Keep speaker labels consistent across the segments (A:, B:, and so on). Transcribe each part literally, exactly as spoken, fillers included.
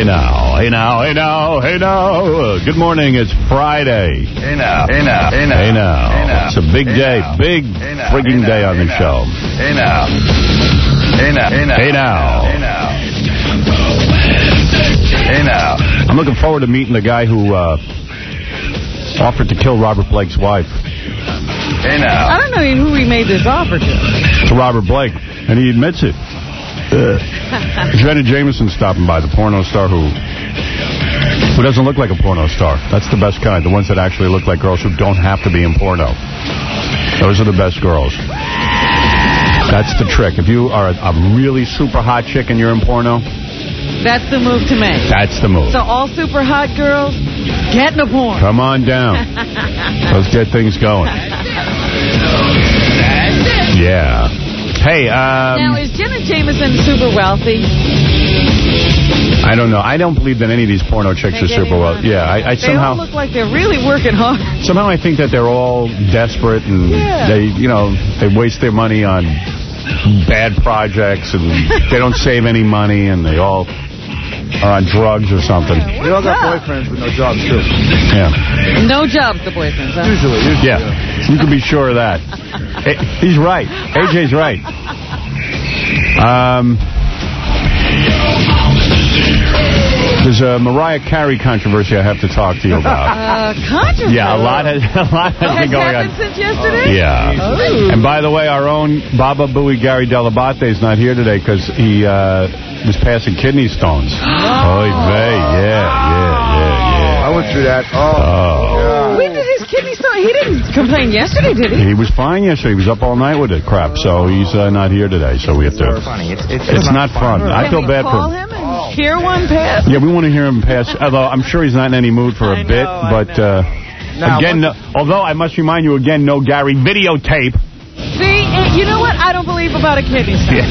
A: Hey now, hey now, hey now, hey now. Good morning, it's Friday.
B: Hey now, hey now, hey now.
A: Hey now.
B: Hey now.
A: It's a big
B: Hey
A: day,
B: now.
A: big
B: Hey now.
A: frigging
B: Hey
A: day
B: now.
A: on the
B: Hey
A: show.
B: Hey now. Hey now, hey now.
A: Hey now.
B: Hey now. Hey now.
A: I'm looking forward to meeting the guy who uh, offered to kill Robert Blake's wife.
B: Hey now.
C: I don't know even who he made this offer to.
A: To Robert Blake, and he admits it. Uh, Jenna Jameson stopping by, the porno star who who doesn't look like a porno star. That's the best kind, the ones that actually look like girls who don't have to be in porno. Those are the best girls. That's the trick. If you are a, a really super hot chick and you're in porno,
C: that's the move to make.
A: That's the move.
C: So all super hot girls, get in the porn.
A: Come on down. Let's get things going. Yeah. Hey, um...
C: Now, is Jenna Jameson super wealthy?
A: I don't know. I don't believe that any of these porno chicks
C: Make
A: are super wealthy. Yeah, I, I
C: they
A: somehow...
C: all look like they're really working hard.
A: Somehow I think that they're all desperate and
C: yeah.
A: they, you know, they waste their money on bad projects and they don't save any money and they all are on drugs or something.
D: They all got boyfriends with no jobs, too.
A: Yeah.
C: No jobs, the boyfriends, huh?
D: Usually, usually.
A: Yeah, you can be sure of that. Hey, he's right. A J's right. Um, there's a Mariah Carey controversy I have to talk to you about.
C: Uh, controversy?
A: Yeah, a lot has, a lot has been going on.
C: Has happened since yesterday?
A: Yeah.
C: Oh.
A: And by the way, our own Baba Booey Gary Delabate is not here today because he uh, was passing kidney stones. Oh, vey. Yeah, yeah, yeah, yeah.
D: I went through that. Oh.
A: Oh.
C: When did his kidney stone? He didn't complain yesterday, did he?
A: He was fine yesterday. He was up all night with it crap, so he's uh, not here today. So we have to.
D: It's funny. It's, it's,
A: It's not fun. I feel bad for
C: call
A: him.
C: him and hear one pass?
A: Yeah, we want to hear him pass. Although I'm sure he's not in any mood for a
C: I know,
A: bit,
C: I
A: but uh,
D: Now,
A: again, no, although I must remind you again, no Gary videotape.
C: See, you know what? I don't believe about a kidney stone.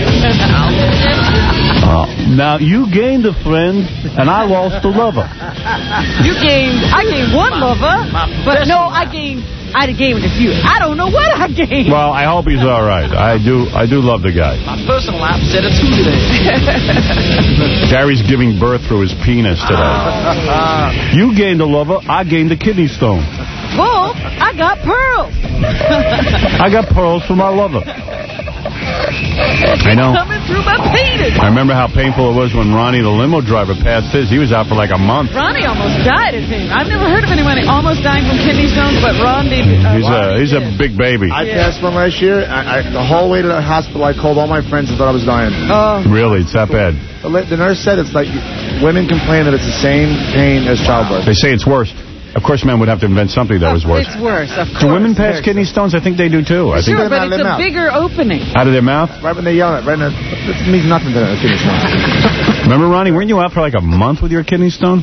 A: Uh, now, you gained a friend, and I lost a lover.
C: You gained, I gained one lover, but no, I gained, I gained a few. I don't know what I gained.
A: Well, I hope he's all right. I do I do love the guy.
E: My personal app said a two today.
A: Gary's giving birth through his penis today. You gained a lover, I gained a kidney stone.
C: Bull, I got pearls.
A: I got pearls from my lover. I know.
C: Coming through my penis.
A: I remember how painful it was when Ronnie, the limo driver, passed his. He was out for like a month.
C: Ronnie almost died of him. I've never heard of anyone almost dying from kidney stones, but Ron did. Uh,
A: He's a
C: Ronnie
A: he's a
C: did.
A: big baby.
D: I
C: Yeah.
D: passed one last year. I, I, the whole way to the hospital, I called all my friends and thought I was dying.
C: Oh.
A: Really, it's that bad.
D: The, the nurse said it's like women complain that it's the same pain as childbirth.
A: They say it's worse. Of course, men would have to invent something that was worse.
C: It's worse, of course.
A: Do women pass kidney stones? I think they do, too. I think
C: Sure, but
D: Out of
C: it's
D: their
C: a
D: mouth.
C: bigger opening.
A: out of their mouth.
D: Right when they yell at it, right in the, it means nothing to them. Kidney stone.
A: Remember, Ronnie, weren't you out for like a month with your kidney stone?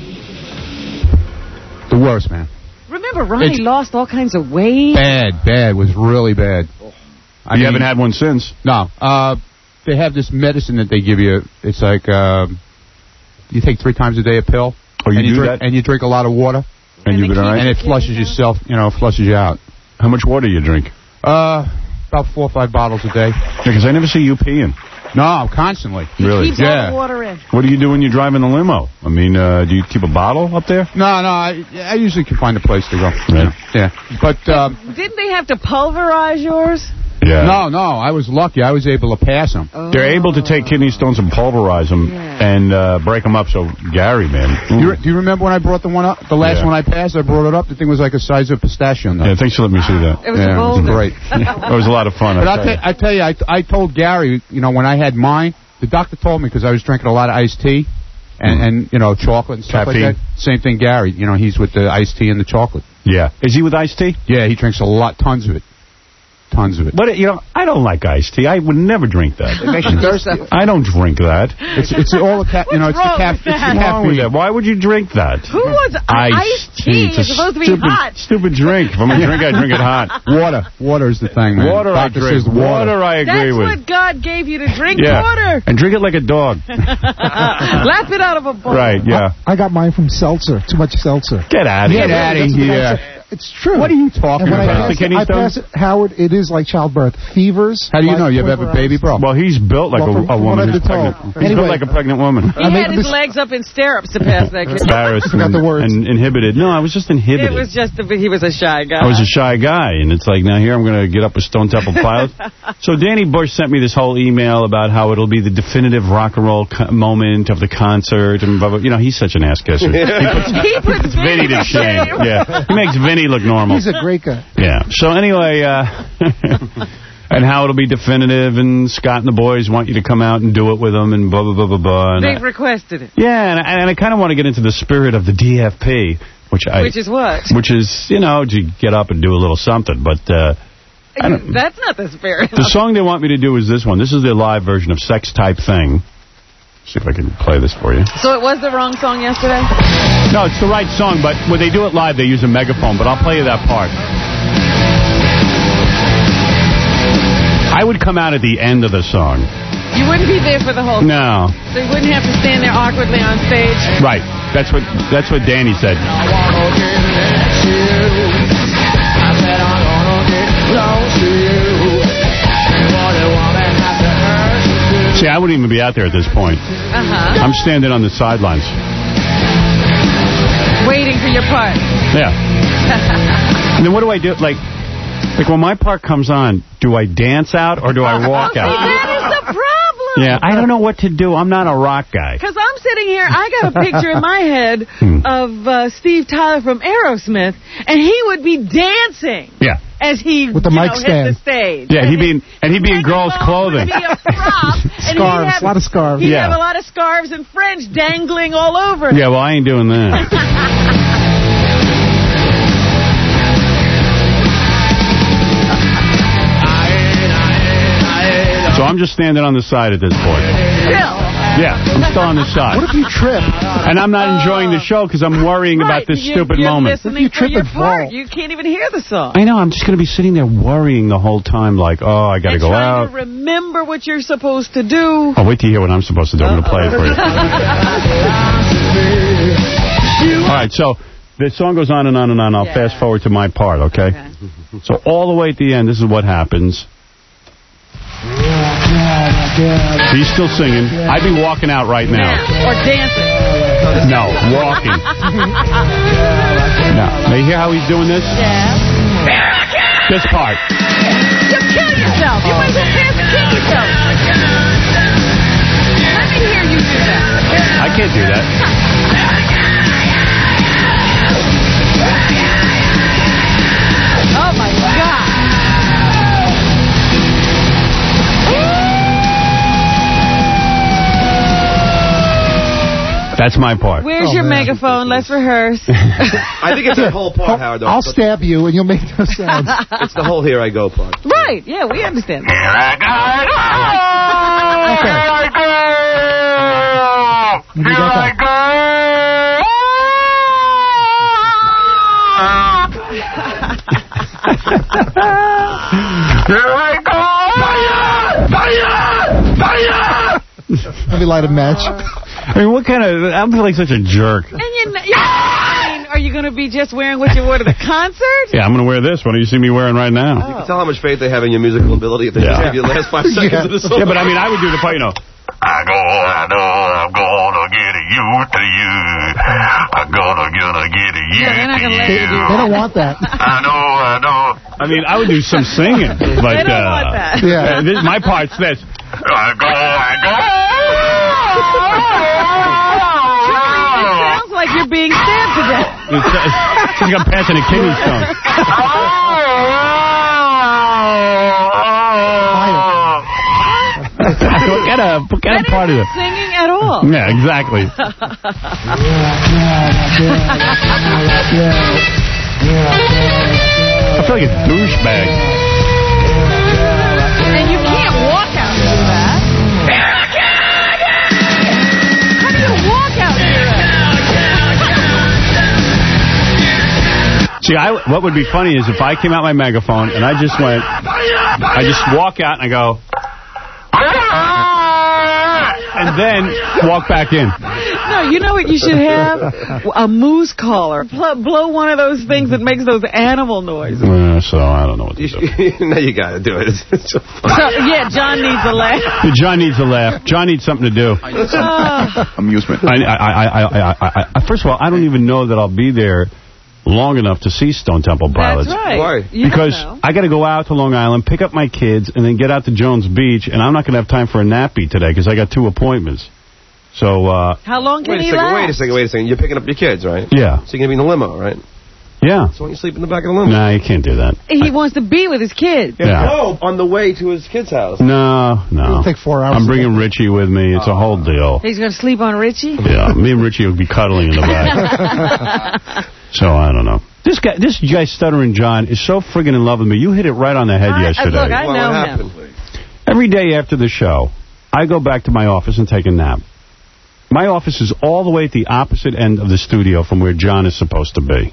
F: The worst, man.
C: Remember, Ronnie
F: It's-
C: lost all kinds of weight.
F: Bad, bad. Was really bad. I
A: you
F: mean,
A: haven't had one since?
F: No. Uh, they have this medicine that they give you. It's like um, you take three times a day a pill.
A: Oh, you
F: and
A: do
F: drink,
A: that?
F: And you drink a lot of water.
A: And,
C: And
A: you've
C: they
A: been all
C: keep-
A: right?
F: And it flushes yourself, you know, flushes you out.
A: How much water do you drink?
F: Uh, about four or five bottles a day.
A: Because I never see you peeing.
F: No, constantly.
A: Really?
C: Keeps all
F: Yeah.
C: the water in.
A: What do you do when you drive in the limo? I mean, uh, do you keep a bottle up there?
F: No, no, I, I usually can find a place to go.
A: Right.
F: Yeah. But, um,
C: Didn't they have to pulverize yours?
A: Yeah.
F: no, no, I was lucky. I was able to pass them.
C: Oh.
A: They're able to take kidney stones and pulverize them
C: Yeah.
A: and uh, break them up. So, Gary, man.
F: You, re- do you remember when I brought the one up? The last
A: Yeah.
F: one I passed, I brought it up. The thing was like the size of a pistachio nut.
A: Yeah, thanks for letting me see that.
C: It was
F: Yeah,
C: a
F: it was
C: boulder.
F: great.
A: It was a lot of fun.
F: But
A: I'll
F: I'll
A: tell
F: tell, I tell you, I, I told Gary, you know, when I had mine, the doctor told me because I was drinking a lot of iced tea and, and you know, chocolate and stuff
A: Caffeine.
F: like that. Same thing, Gary. You know, he's with the iced tea and the chocolate.
A: Yeah. Is he with iced tea?
F: Yeah, he drinks a lot, tons of it. Tons of it.
A: But, you know, I don't like iced tea. I would never drink that.
D: It makes you thirsty.
A: I don't drink that.
F: It's it's all the ca- you know, it's the,
C: wrong
F: ca-
C: with
F: it's the
C: that?
A: What's wrong with
F: caffeine.
A: that? Why would you drink that?
C: Who wants iced tea?
A: It's a
C: It's supposed to be
A: stupid,
C: hot.
A: stupid drink. If I'm going to drink, I drink it hot.
F: Water. Water is the thing, man.
A: Water, I
F: Doctor
A: drink.
F: says water.
A: Water, I agree
C: That's
A: with.
C: what God gave you to drink
A: Yeah.
C: water.
A: And drink it like a dog.
C: Lap it out of a bowl.
A: Right, yeah.
G: I got mine from seltzer. Too much seltzer.
A: Get out of
F: Get
A: here.
F: out of here.
G: it's true.
F: What are you talking
G: and when
F: about?
G: I pass, it, I pass it, Howard, it is like childbirth. Fevers.
F: How do you know? You have a baby, bro?
A: Well, he's built like
G: well,
A: a, a woman who's pregnant. He's
G: anyway,
A: built like a pregnant woman.
C: He had his legs up in stirrups to pass that kid.
A: Embarrassed and, and inhibited. No, I was just inhibited.
C: It was just, a, he was a shy guy.
A: I was a shy guy, and it's like, now here I'm going to get up with Stone Temple Pilots. So Danny Bush sent me this whole email about how it'll be the definitive rock and roll co moment of the concert, and blah, blah. You know, he's such an ass kisser. He puts,
C: he puts
A: Vinny to shame. Yeah, he makes Vinny look normal.
G: He's a great guy.
A: Yeah. So anyway, uh, and how it'll be definitive, and Scott and the boys want you to come out and do it with them, and blah, blah, blah, blah, blah. And
C: They've
A: I,
C: requested it.
A: yeah, and, and I kind of want to get into the spirit of the D F P, which I...
C: Which is what?
A: Which is, you know, to get up and do a little something, but... Uh, I don't,
C: That's not the spirit.
A: The song they want me to do is this one. This is their live version of Sex Type Thing. See if I can play this for you.
C: So it was the wrong song yesterday?
A: No, it's the right song, but when they do it live, they use a megaphone, but I'll play you that part. I would come out at the end of the song.
C: You wouldn't be there for the whole
A: No.
C: song. So you wouldn't have to stand there awkwardly on stage?
A: Right. That's what that's what Danny said. See, I wouldn't even be out there at this point.
C: Uh-huh.
A: I'm standing on the sidelines.
C: Waiting for your part.
A: Yeah. And then what do I do? Like, like when my part comes on, do I dance out or do I walk
C: See,
A: out?
C: that is the problem.
A: Yeah, I don't know what to do. I'm not a rock guy.
C: Because I'm sitting here, I got a picture in my head of uh, Steve Tyler from Aerosmith, and he would be dancing.
A: Yeah.
C: As he
G: with the
C: you
G: mic
C: know,
G: stand.
C: hit the stage.
A: Yeah, he'd be in, and he'd be in girls' clothing.
C: Would be a prop, and
G: scarves,
C: have,
G: a lot of scarves.
C: He'd
A: Yeah.
C: have a lot of scarves and fringe dangling all over.
A: Yeah, well, I ain't doing that. So I'm just standing on the side at this point.
C: Still.
A: Yeah, I'm still on the side.
G: What if you trip?
A: And I'm not enjoying the show because I'm worrying
C: Right,
A: about this
C: you're,
A: stupid
C: you're
A: moment.
C: listening
G: you
C: for
G: trip
C: your
G: and
C: part.
G: fall?
C: You can't even hear the song.
A: I know, I'm just going to be sitting there worrying the whole time like, oh, I got to
C: and
A: go
C: trying
A: out.
C: to remember what you're supposed to do.
A: Oh, wait to hear what I'm supposed to do. I'm going to play it for you. All right, so the song goes on and on and on. I'll
C: Yeah.
A: fast forward to my part, okay?
C: Okay.
A: So all the way at the end, this is what happens. He's still singing. I'd be walking out right now.
C: Or dancing.
A: No, walking. Now, now you hear how he's doing this?
C: Yeah.
A: This part.
C: You kill yourself. You might as well dance and kill yourself. Let me hear you do that.
A: I can't do that.
C: Oh, my God.
A: That's my part.
C: Where's
G: Oh,
C: your
G: man.
C: megaphone? Let's rehearse.
H: I think it's the whole part, Howard. Though.
G: I'll stab you and you'll make no sounds.
H: It's the whole Here I Go part.
C: Right. Yeah, we understand.
A: Here I go.
G: Here I
A: go. Here I go. Fire! Fire! Fire!
G: Let me light a match.
A: I mean, what kind of... I'm feeling like such a jerk.
C: And you, you I mean, are you going to be just wearing what you wore to the concert?
A: Yeah, I'm going to wear this. What do you see me wearing right now?
H: You can tell how much faith they have in your musical ability if they
A: Yeah.
H: just give you the last five seconds
G: Yeah.
H: of the song.
A: Yeah, but I mean, I would do the part, you know. I go, I know, I'm gonna get you to you. I'm gonna, gonna get you
C: Yeah, they're not
A: to
C: gonna let
A: you.
C: you do
G: They don't want that.
A: I know, I know. I mean, I would do some singing. But,
C: They don't
A: uh,
C: want that.
G: Yeah.
A: uh, this, my part's this. I go, I go.
C: It sounds like you're being stabbed to death.
A: It's, uh, it's like I'm passing a kidney stone. What kind of, what kind of
C: That
A: part of
C: isn't
A: it?
C: singing at all.
A: Yeah, exactly. I feel like a douchebag.
C: And you can't walk out and do that. How do you walk out and do that?
A: See, I, what would be funny is if I came out my megaphone and I just went, I just walk out and I go, and then walk back in.
C: No, you know what you should have? A moose collar. Blow, blow one of those things that makes those animal noises.
A: Uh, so I don't know what to do.
H: Now you got to do it. It's, it's so funny.
C: So, yeah, John needs a laugh.
A: John needs a laugh. John needs something to do.
C: Uh,
D: Amusement.
A: I, I, I, I, I, I, first of all, I don't even know that I'll be there long enough to see Stone Temple Pilots.
C: That's right.
H: Why?
C: You
A: Because
C: don't know.
A: I got to go out to Long Island, pick up my kids, and then get out to Jones Beach, and I'm not going to have time for a nappy today because I got two appointments. So, uh...
C: How long can
H: Wait a
C: he
H: second,
C: last?
H: wait a second, wait a second. You're picking up your kids, right?
A: Yeah.
H: So you're going to be in the limo, right?
A: Yeah.
H: So why don't you sleep in the back of the limo?
A: Nah, you can't do that.
C: He wants to be with his kids.
A: Yeah.
H: No, on the way to his kid's house.
A: No, no.
G: It'll take four hours.
A: I'm
G: to
A: bringing
G: get-
A: Richie with me. It's a whole deal.
C: He's going to sleep on Richie?
A: Yeah, me and Richie will be cuddling in the back. So, I don't know. This guy, this guy Stuttering John is so friggin' in love with me. You hit it right on the head
C: I,
A: yesterday.
C: Look, I
H: Well,
C: know
H: what
C: him.
H: happened?
A: Every day after the show, I go back to my office and take a nap. My office is all the way at the opposite end of the studio from where John is supposed to be.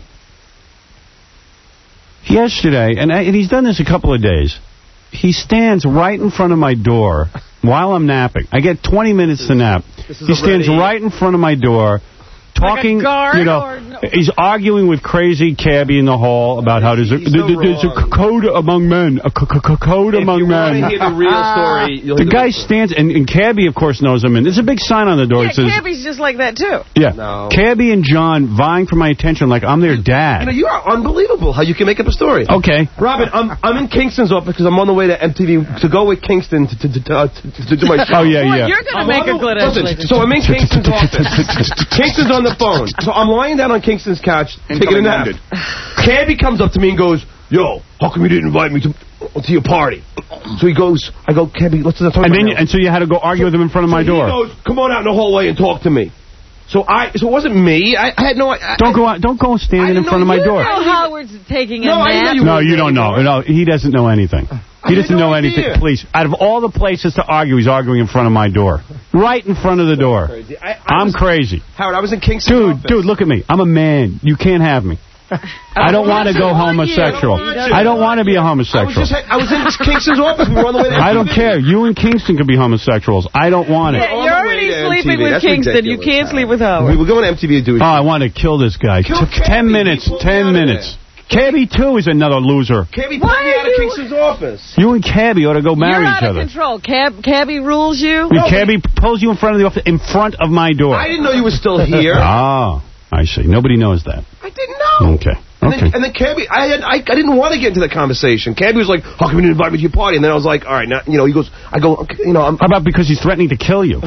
A: Yesterday, and, I, and he's done this a couple of days, he stands right in front of my door while I'm napping. I get twenty minutes to nap.
H: This is
A: He stands
H: already-
A: right in front of my door, talking,
C: Like a guard
A: you know,
C: or no?
A: he's arguing with crazy cabbie in the hall about how there's a,
H: He's so
A: there- there's a
H: wrong.
A: code among men, a c- c- code
H: If
A: among
H: you want
A: men.
H: to hear the real story, you'll
A: The
H: hear
A: guy stands, and, and Cabby, of course, knows him, and there's a big sign on the door
C: Yeah,
A: that says,
C: Cabby's just like that, too.
A: yeah,
H: No.
A: Cabby and John vying for my attention like I'm their dad.
H: You know, you are unbelievable how you can make up a story.
A: Okay.
H: Robin, I'm I'm in Kingston's office because I'm on the way to M T V to go with Kingston to to, to, uh, to, to do my show.
A: Oh, yeah,
C: Boy,
A: yeah.
C: you're going to
H: I'm
C: make
H: on
C: a good
H: the- listen,
C: explanation.
H: So I'm in Kingston's office. Kingston's on the phone. So I'm lying down on Kingston's couch taking a nap. Cabby comes up to me and goes, "Yo, how come you didn't invite me to to your party?" So he goes, I go, "Cabby, let's talk
A: And
H: about
A: then,
H: it
A: you, and so you had to go argue with him in front of my
H: so
A: door.
H: He goes, "Come on out in the hallway and talk to me." So I, so it wasn't me. I, I had no. I,
A: Don't go out. Don't go standing in
H: didn't
A: front of
H: know
A: my
H: you
A: door.
H: were
C: Oh, Howard's taking a
H: No, I didn't know
C: nap.
H: you
A: No,
H: were
A: you don't know.
H: anymore.
A: No, he doesn't know anything. He
H: had
A: doesn't
H: no
A: know
H: idea.
A: anything. Please, out of all the places to argue, he's arguing in front of my door, right in front of the door.
H: Crazy. I, I
A: I'm
H: was,
A: crazy,
H: Howard, I was in Kingston's
A: dude.
H: office.
A: Dude, look at me. I'm a man. You can't have me. I don't want to go homosexual. I don't want to be a
H: I was
A: homosexual.
H: just, I was in Kingston's office. We were on the way to
A: I don't
H: M T V.
A: care. You and Kingston could be homosexuals. I don't want it.
C: Yeah,
H: on
C: you're
H: the
C: already
H: way to
C: sleeping
H: M T V.
C: with
H: That's
C: Kingston. You
H: ridiculous,
C: can't sleep with
H: We
C: Howard.
H: were going to M T V to do it.
A: Oh, I want to kill this guy.
H: Kill
A: T- Ten
H: Cabby.
A: minutes.
H: He pulled me
A: Ten
H: out of
A: minutes. Cabby, too, is another loser.
H: Cabby
C: Why
H: pulled me
C: are
H: out of
C: you-
H: Kingston's office.
A: You and Cabby ought to go marry
C: You're
A: each
C: out of
A: other.
C: control. Cab, Cabby rules you.
A: And Cabby pulls you in front of the office, in front of my door.
H: I didn't know you were still here.
A: Ah, I see. Nobody knows that.
H: I didn't know.
A: Okay.
H: And
A: Okay.
H: then, and then Cabby, I, had, I I didn't want to get into the conversation. Cabby was like, "How come you didn't invite me to your party?" And then I was like, "All right, now you know." He goes, "I go, okay, you know, I'm."
A: How about because he's threatening to kill you?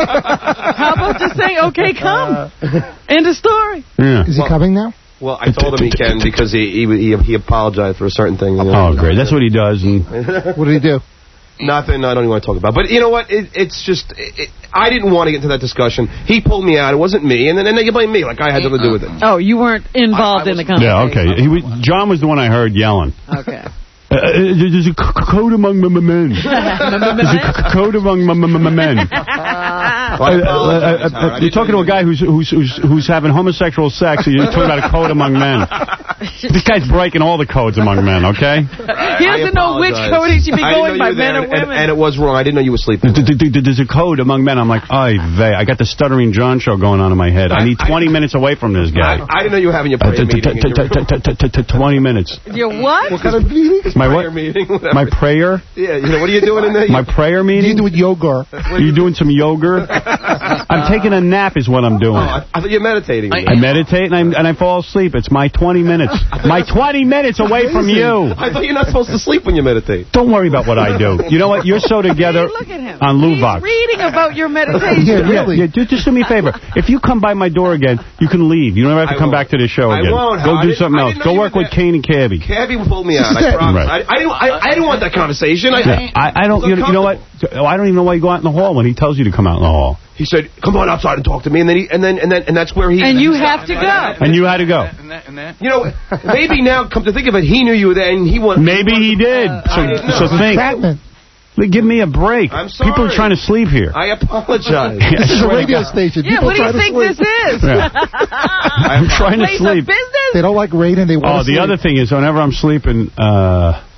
C: How about just saying, okay, come. End of story.
A: Yeah.
G: Is he coming now?
H: Well, I told him he can because he he he, he apologized for a certain thing. You know?
A: Oh, great. That's what he does. And
G: What did he do?
H: Nothing. I don't even want to talk about. But you know what? It, it's just it, it, I didn't want to get into that discussion. He pulled me out. It wasn't me, and then and then you blame me like I had nothing to do with it.
C: Oh, you weren't involved
H: I- I
C: in the
H: was-
A: yeah,
C: conversation.
A: okay. He was, John was the one I heard yelling.
C: Okay.
A: Uh, uh, there's a c- c- code among m- m- men. There's a c- c- code among m- m- m- men.
H: Well, I
A: Uh, uh,
H: apologize,
A: uh,
H: Howard. I
A: uh,
H: didn't
A: you're talking to
H: know
A: a guy who's who's who's who's having homosexual sex, and you're talking about a code among men. This guy's breaking all the codes among men, okay?
C: He
H: I
C: doesn't know which
H: apologize.
C: code he should be
H: I didn't
C: going
H: know
C: by,
H: you were
C: men
H: there,
C: or
H: and-
C: women.
H: And it was wrong. I didn't know you were sleeping.
A: D- d- d- There's a code among men. I'm like, ay vey. I got the Stuttering John show going on in my head. I need
H: I-
A: twenty minutes away from this
H: I,
A: guy.
H: I didn't know you were having your
A: Uh,
H: prayer
A: t- t-
H: meeting.
A: t- t- t- t- t- t- twenty minutes.
C: Your what?
G: What kind of meeting?
A: My
H: prayer
A: what?
H: meeting.
A: My prayer?
H: Yeah, you know, what are you doing in there?
A: My prayer
G: What do you
A: meeting?
G: do with yoga?
A: Are you doing some yoga? I'm taking a nap is what I'm doing.
H: Oh, I, I thought you were meditating.
A: I meditate and I, and I fall asleep. It's my twenty minutes. My twenty minutes away from you.
H: I thought you're not supposed to sleep when you meditate.
A: Don't worry about what I do. You know what? You're so together
C: Hey, look at him.
A: on Luvox.
C: He's reading about your meditation.
G: Yeah,
A: Yeah,
G: really.
A: yeah, just, just do me a favor. If you come by my door again, you can leave. You don't have to
H: I
A: come
H: won't.
A: back to the show
H: I
A: again.
H: won't,
A: Go
H: Howard. I
A: do
H: didn't-
A: something
H: I
A: else.
H: didn't
A: Go
H: know you
A: work
H: were
A: with
H: there.
A: Kane and Cabby.
H: Cabby pulled me out.
G: This is
H: I
G: it.
H: promise.
A: Right.
H: I, I didn't. I, I didn't want that conversation. I,
A: Yeah, I, I don't. You, you know what? I don't even know why you go out in the hall when he tells you to come out in the hall.
H: He said, "Come on outside and talk to me," and then he, and then and then and that's where he.
C: And you have to go.
A: And you had to go.
B: And that, and that.
H: You know, maybe now, come to think of it, he knew you were there, and he wanted.
A: Maybe he did.
H: I
A: So,
H: didn't know.
A: so think.
G: Batman.
A: Give me a break.
H: I'm sorry.
A: People are trying to sleep here.
H: I apologize.
G: This is a
A: swear to
G: radio
A: God.
G: station.
C: Yeah,
G: People
C: what do
G: try
C: you
G: to
C: think
G: sleep.
C: this is?
A: Yeah. I'm trying to
C: Place
A: sleep.
C: of business?
G: They don't like rain and they want
A: Oh,
G: to
A: the
G: sleep.
A: other thing is, whenever I'm sleeping, uh,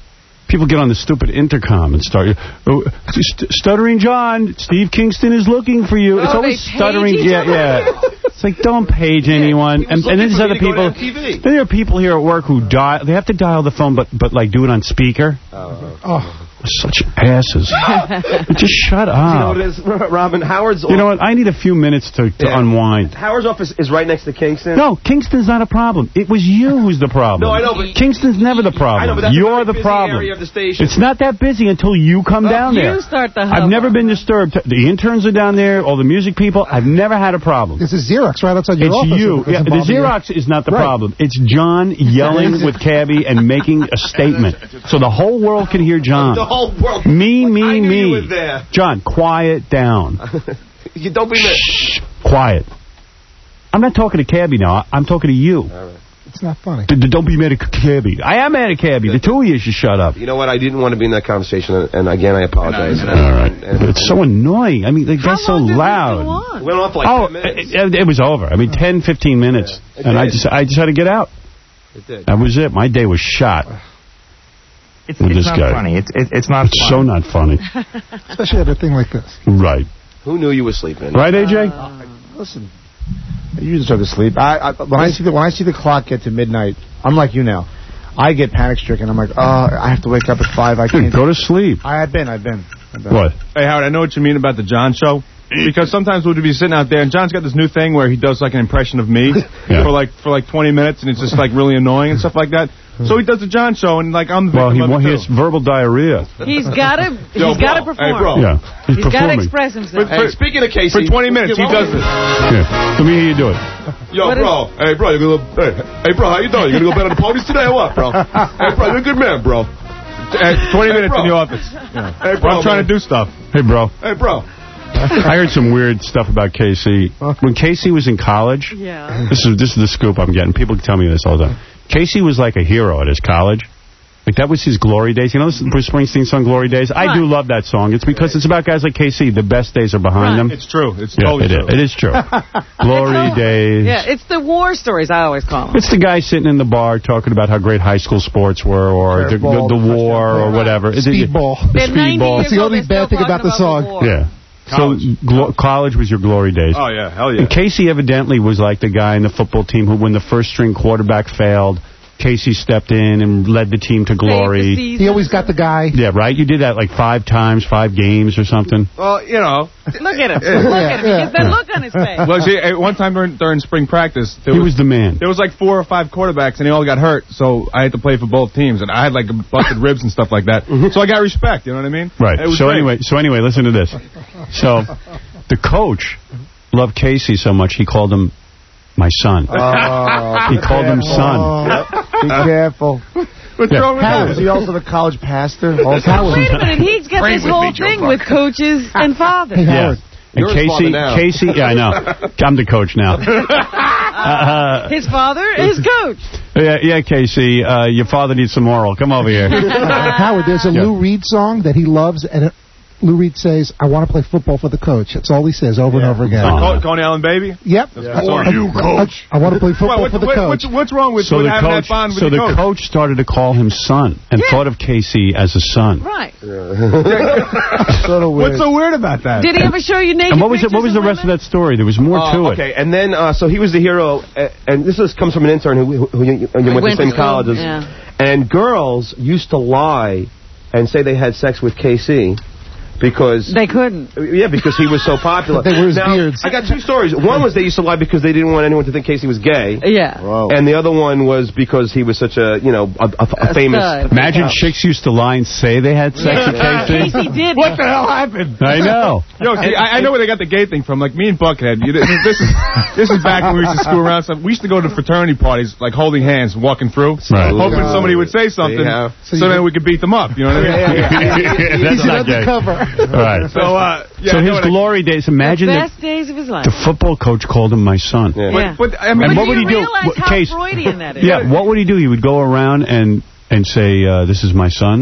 A: people get on the stupid intercom and start, oh, st stuttering John, Steve Kingston is looking for you.
C: Oh,
A: it's always stuttering. Yeah, yeah. It's like, don't page anyone.
H: Yeah,
A: and, and then there's other people. Then there are people here at work who dial. They have to dial the phone, but but like do it on speaker.
H: Uh,
A: oh. Such asses. Just shut up.
H: You know what it is, Robin? Howard's...
A: You know what? I need a few minutes to, to
H: yeah.
A: unwind.
H: Howard's office is right next to Kingston.
A: No, Kingston's not a problem. It was you who's the problem.
H: No, I know, but...
A: Kingston's never the problem.
H: I know, but that's
A: You're
H: a
A: the
H: busy
A: problem.
H: area of the station.
A: It's not that busy until you come
C: oh,
A: down
C: you
A: there.
C: You start the hub.
A: I've never been disturbed. The interns are down there, all the music people. I've never had a problem.
G: This is Xerox right outside your
A: it's
G: office.
A: You. Yeah, the Xerox you. is not the right. problem. It's John yelling with Cabby and making a statement. So the whole world can hear John.
H: The whole world.
A: Me,
H: like,
A: me,
H: I knew
A: me.
H: You were there.
A: John, quiet down.
H: You don't be
A: Shh, quiet. I'm not talking to Cabby now. I'm talking to you.
H: All right.
G: It's not funny.
A: D don't be mad at Cabby. I am mad at Cabby. The two of you should shut up.
H: You know what? I didn't want to be in that conversation, and again, I apologize.
A: And, All right. And, and, it's so annoying. I mean, the guy's so loud.
H: It went on for like
A: oh,
H: ten minutes.
A: It, it was over. I mean, ten, fifteen minutes. Yeah, and I just, I just had to get out.
H: It did.
A: That was it. My day was shot.
I: It's, it's not guy. funny. It's, it, it's not
A: It's
I: fun.
A: so not funny.
G: Especially at a thing like this.
A: Right.
H: Who knew you were sleeping?
A: Right, A J?
D: Uh, listen, I usually start to sleep. I, I, when, I see the, when I see the clock get to midnight, I'm like you now. I get panic-stricken. I'm like, oh, I have to wake up at five. I can't.
A: Go to sleep.
D: I have been. I've been. I've been.
A: What?
J: Hey, Howard, I know what you mean about the John show. Because sometimes we'll be sitting out there, and John's got this new thing where he does like an impression of me yeah. for like for like twenty minutes, and it's just like really annoying and stuff like that. So he does the John show, and like I'm the
A: well,
J: victim
A: he,
J: of it
A: he has verbal diarrhea.
C: He's got to. He's got to perform.
J: Hey, bro.
A: Yeah, he's,
C: he's got to express himself.
H: For, hey, speaking of Casey,
J: for twenty minutes he does this.
A: Yeah, let me hear you do it.
H: Yo, what bro. Is... Hey, bro, you gonna hey, hey, bro, how you doing? You gonna go bet on the ponies today or what, bro? Hey, bro, you're a good man, bro.
J: Hey, twenty
H: hey,
J: minutes
H: bro.
J: in the office. Yeah.
H: Hey, bro,
J: I'm trying to do stuff.
A: Hey, bro.
H: Hey, bro.
A: I heard some weird stuff about K C. When K C was in college,
C: yeah.
A: this is this is the scoop I'm getting. People tell me this all the time. K C was like a hero at his college. Like, that was his glory days. You know this Bruce Springsteen song, Glory Days? Right. I do love that song. It's because it's about guys like K C. The best days are behind
C: right.
A: them.
J: It's true. It's
A: yeah,
J: totally
A: it
J: true.
A: Is. It is true. Glory days.
C: Yeah, it's the war stories, I always call them.
A: It's the guy sitting in the bar talking about how great high school sports were, or the, the, the war, or whatever.
G: Speedball.
A: The speedball.
G: It's the only bad thing about the song.
A: Yeah. College. So college was your glory days.
J: Oh, yeah. Hell yeah.
A: And Casey evidently was like the guy in the football team who, when the first string quarterback failed, Casey stepped in and led the team to glory.
G: He always got the guy.
A: Yeah, right? You did that like five times, five games or something.
J: Well, you know.
C: Look at him. Look at him. He gets that look on his face.
J: Well, see, one time during, during spring practice, there
A: he
J: was,
A: was the man.
J: There was like four or five quarterbacks, and they all got hurt, so I had to play for both teams, and I had like busted ribs and stuff like that. So I got respect, you know what I mean?
A: Right. So
J: great.
A: anyway, so anyway, listen to this. So the coach loved Casey so much, he called him my son.
D: Oh,
A: he called him son.
D: Oh, be careful.
J: What's
A: yeah.
J: wrong with
D: Howard,
J: that?
D: is he also the college pastor? Also
C: Wait a minute, he's got this whole thing with coaches and fathers.
G: Hey,
A: yeah. And
H: You're
A: Casey,
H: now.
A: Casey, yeah, I know. I'm the coach now.
C: Uh, His father is coach.
A: Yeah, yeah, Casey, uh, your father needs some oral. Come over here.
G: Howard, there's a yeah. Lou Reed song that he loves, and it, Lou Reed says, I want to play football for the coach. That's all he says over
J: yeah.
G: and over again.
J: Oh. Coney Island Baby?
G: Yep.
J: Yeah.
G: For you, coach. I, I want to play football
J: what,
G: for the
J: what,
G: coach.
J: What's, what's wrong with,
A: so
J: with
A: the
J: having
A: coach,
J: that bond with
A: So
J: the
A: the
J: coach?
A: coach started to call him son and
C: yeah.
A: thought of Casey as a son.
C: Right.
D: Sort of weird.
J: What's so weird about that?
C: Did he ever show you naked
A: And what was it? What was the rest of that story? There was more
H: uh,
A: to it.
H: Okay, and then uh, so he was the hero, uh, and this is, comes from an intern who, who, who you, you went, went to the same colleges.
C: Yeah.
H: And girls used to lie and say they had sex with K C. Because
C: they couldn't.
H: Yeah, because he was so popular.
G: They were his
H: now,
G: beards.
H: I got two stories. One was they used to lie because they didn't want anyone to think Casey was gay.
C: Yeah.
D: Whoa.
H: And the other one was because he was such a, you know, a, a, a, a famous...
C: Stud.
A: Imagine chicks used to lie and say they had sex with Casey.
C: Casey did.
J: What the hell happened?
A: I know.
J: Yo, see, I, I know where they got the gay thing from. Like, me and Buckhead, you, this is this is back when we used to screw around. Stuff. We used to go to fraternity parties, like holding hands, walking through,
A: right.
J: hoping
D: Oh.
J: somebody would say something,
H: Yeah.
J: so, so then we could beat them up. You know what I mean?
D: Yeah, yeah, yeah.
A: That's
G: He's
A: not gay.
G: undercover.
A: Right.
J: So, uh, yeah,
A: so
J: I know
A: his
J: what I-
A: glory days, imagine
C: the
A: that
C: best days of his life.
A: the football coach called him my son.
H: Yeah.
C: Yeah.
J: But, but I mean,
A: And
C: But
A: what
C: do
A: would
C: you
A: he do?
C: realize
A: What-
C: how
A: Case-
C: Freudian that is?
A: Yeah, what would he do? He would go around and and say, uh, this is my son?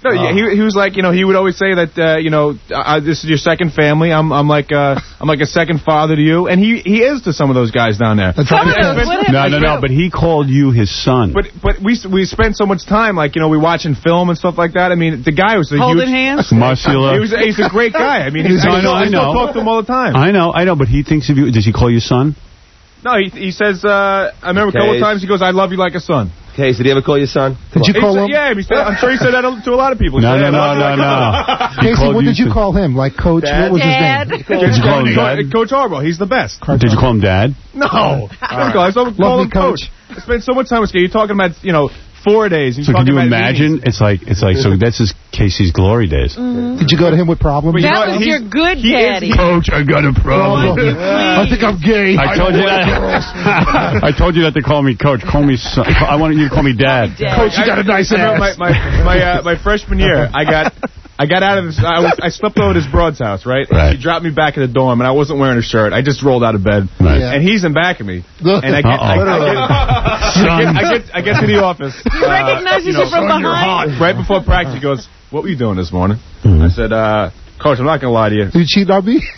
J: No, oh. he he was like, you know, he would always say that, uh, you know, uh, this is your second family. I'm I'm like uh, I'm like a second father to you, and he he is to some of those guys down there.
A: That's right. No, no, no. But he called you his son.
J: But but we we spent so much time, like, you know, we watching film and stuff like that. I mean, the guy was a
C: holding
J: huge,
C: hands,
A: muscular.
J: He was he's a great guy. I mean, he's, I,
A: I know,
J: I,
A: I know.
J: still talk to him all the time.
A: I know, I know. But he thinks of you. Does he call you son?
J: No, he he says. Uh, I remember okay. a couple of times he goes, "I love you like a son."
K: Case, did he ever call you son?
G: Did you call
J: said,
G: him?
J: Yeah, he said, I'm sure he said that to a lot of people.
A: No, no, no,
J: no,
A: no, no.
G: Casey, what did you call him? Like Coach?
C: Dad.
G: What was
C: Dad.
G: his
J: Did
G: name?
J: you call him Dad? Coach Harbaugh. He's the best.
A: Did you call him Dad?
J: No. Oh. I call him Coach. I spent so much time with Casey. You're talking about, you know, four days.
A: So can you imagine? It's like, it's like, so that's his Casey's glory days.
C: Mm-hmm.
G: Did you go to him with problems?
C: That know, was your good daddy.
A: Coach, I got a problem.
G: I think I'm gay.
A: I told you that. I told you not to call me Coach. Call me son. I wanted you to call me Dad.
C: Dad.
G: Coach, you got a nice
J: I,
G: ass.
J: My my my, uh, my freshman year, I got. I got out of this. I, was, I slept over at his broad's house, right?
A: right?
J: He dropped me back at the dorm, and I wasn't wearing a shirt. I just rolled out of bed,
A: right.
J: and he's in back of me. And I get, I, I, get, I, get, I get, I get to the office.
C: He uh, recognizes you, know, you from behind.
J: Right before practice, he goes, "What were you doing this morning?" Mm-hmm. I said, uh, "Coach, I'm not gonna lie to you."
G: Did you cheat on me?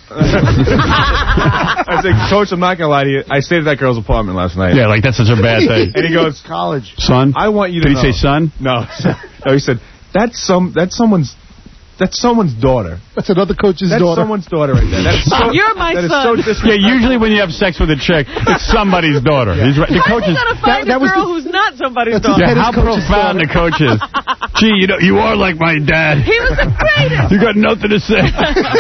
J: I said, "Coach, I'm not gonna lie to you. I stayed at that girl's apartment last night."
A: Yeah, like that's such a bad thing.
J: And he goes,
D: "College,
J: son." I want you to.
A: Did
J: know.
A: he say son?
J: No, no. He said, "That's some. That's someone's." That's someone's daughter.
G: That's another coach's
J: That's
G: daughter.
J: That's someone's daughter right there. That's so,
C: You're my
J: that
C: son.
J: Is so
A: yeah, usually when you have sex with a chick, it's somebody's daughter.
C: Yeah.
A: He's right. The coach
C: is
A: going
C: to find that, a that girl the, who's not somebody's daughter?
A: Yeah, how profound daughter. The coach is. Gee, you know, you are like my dad.
C: He was the greatest.
A: You got nothing to say.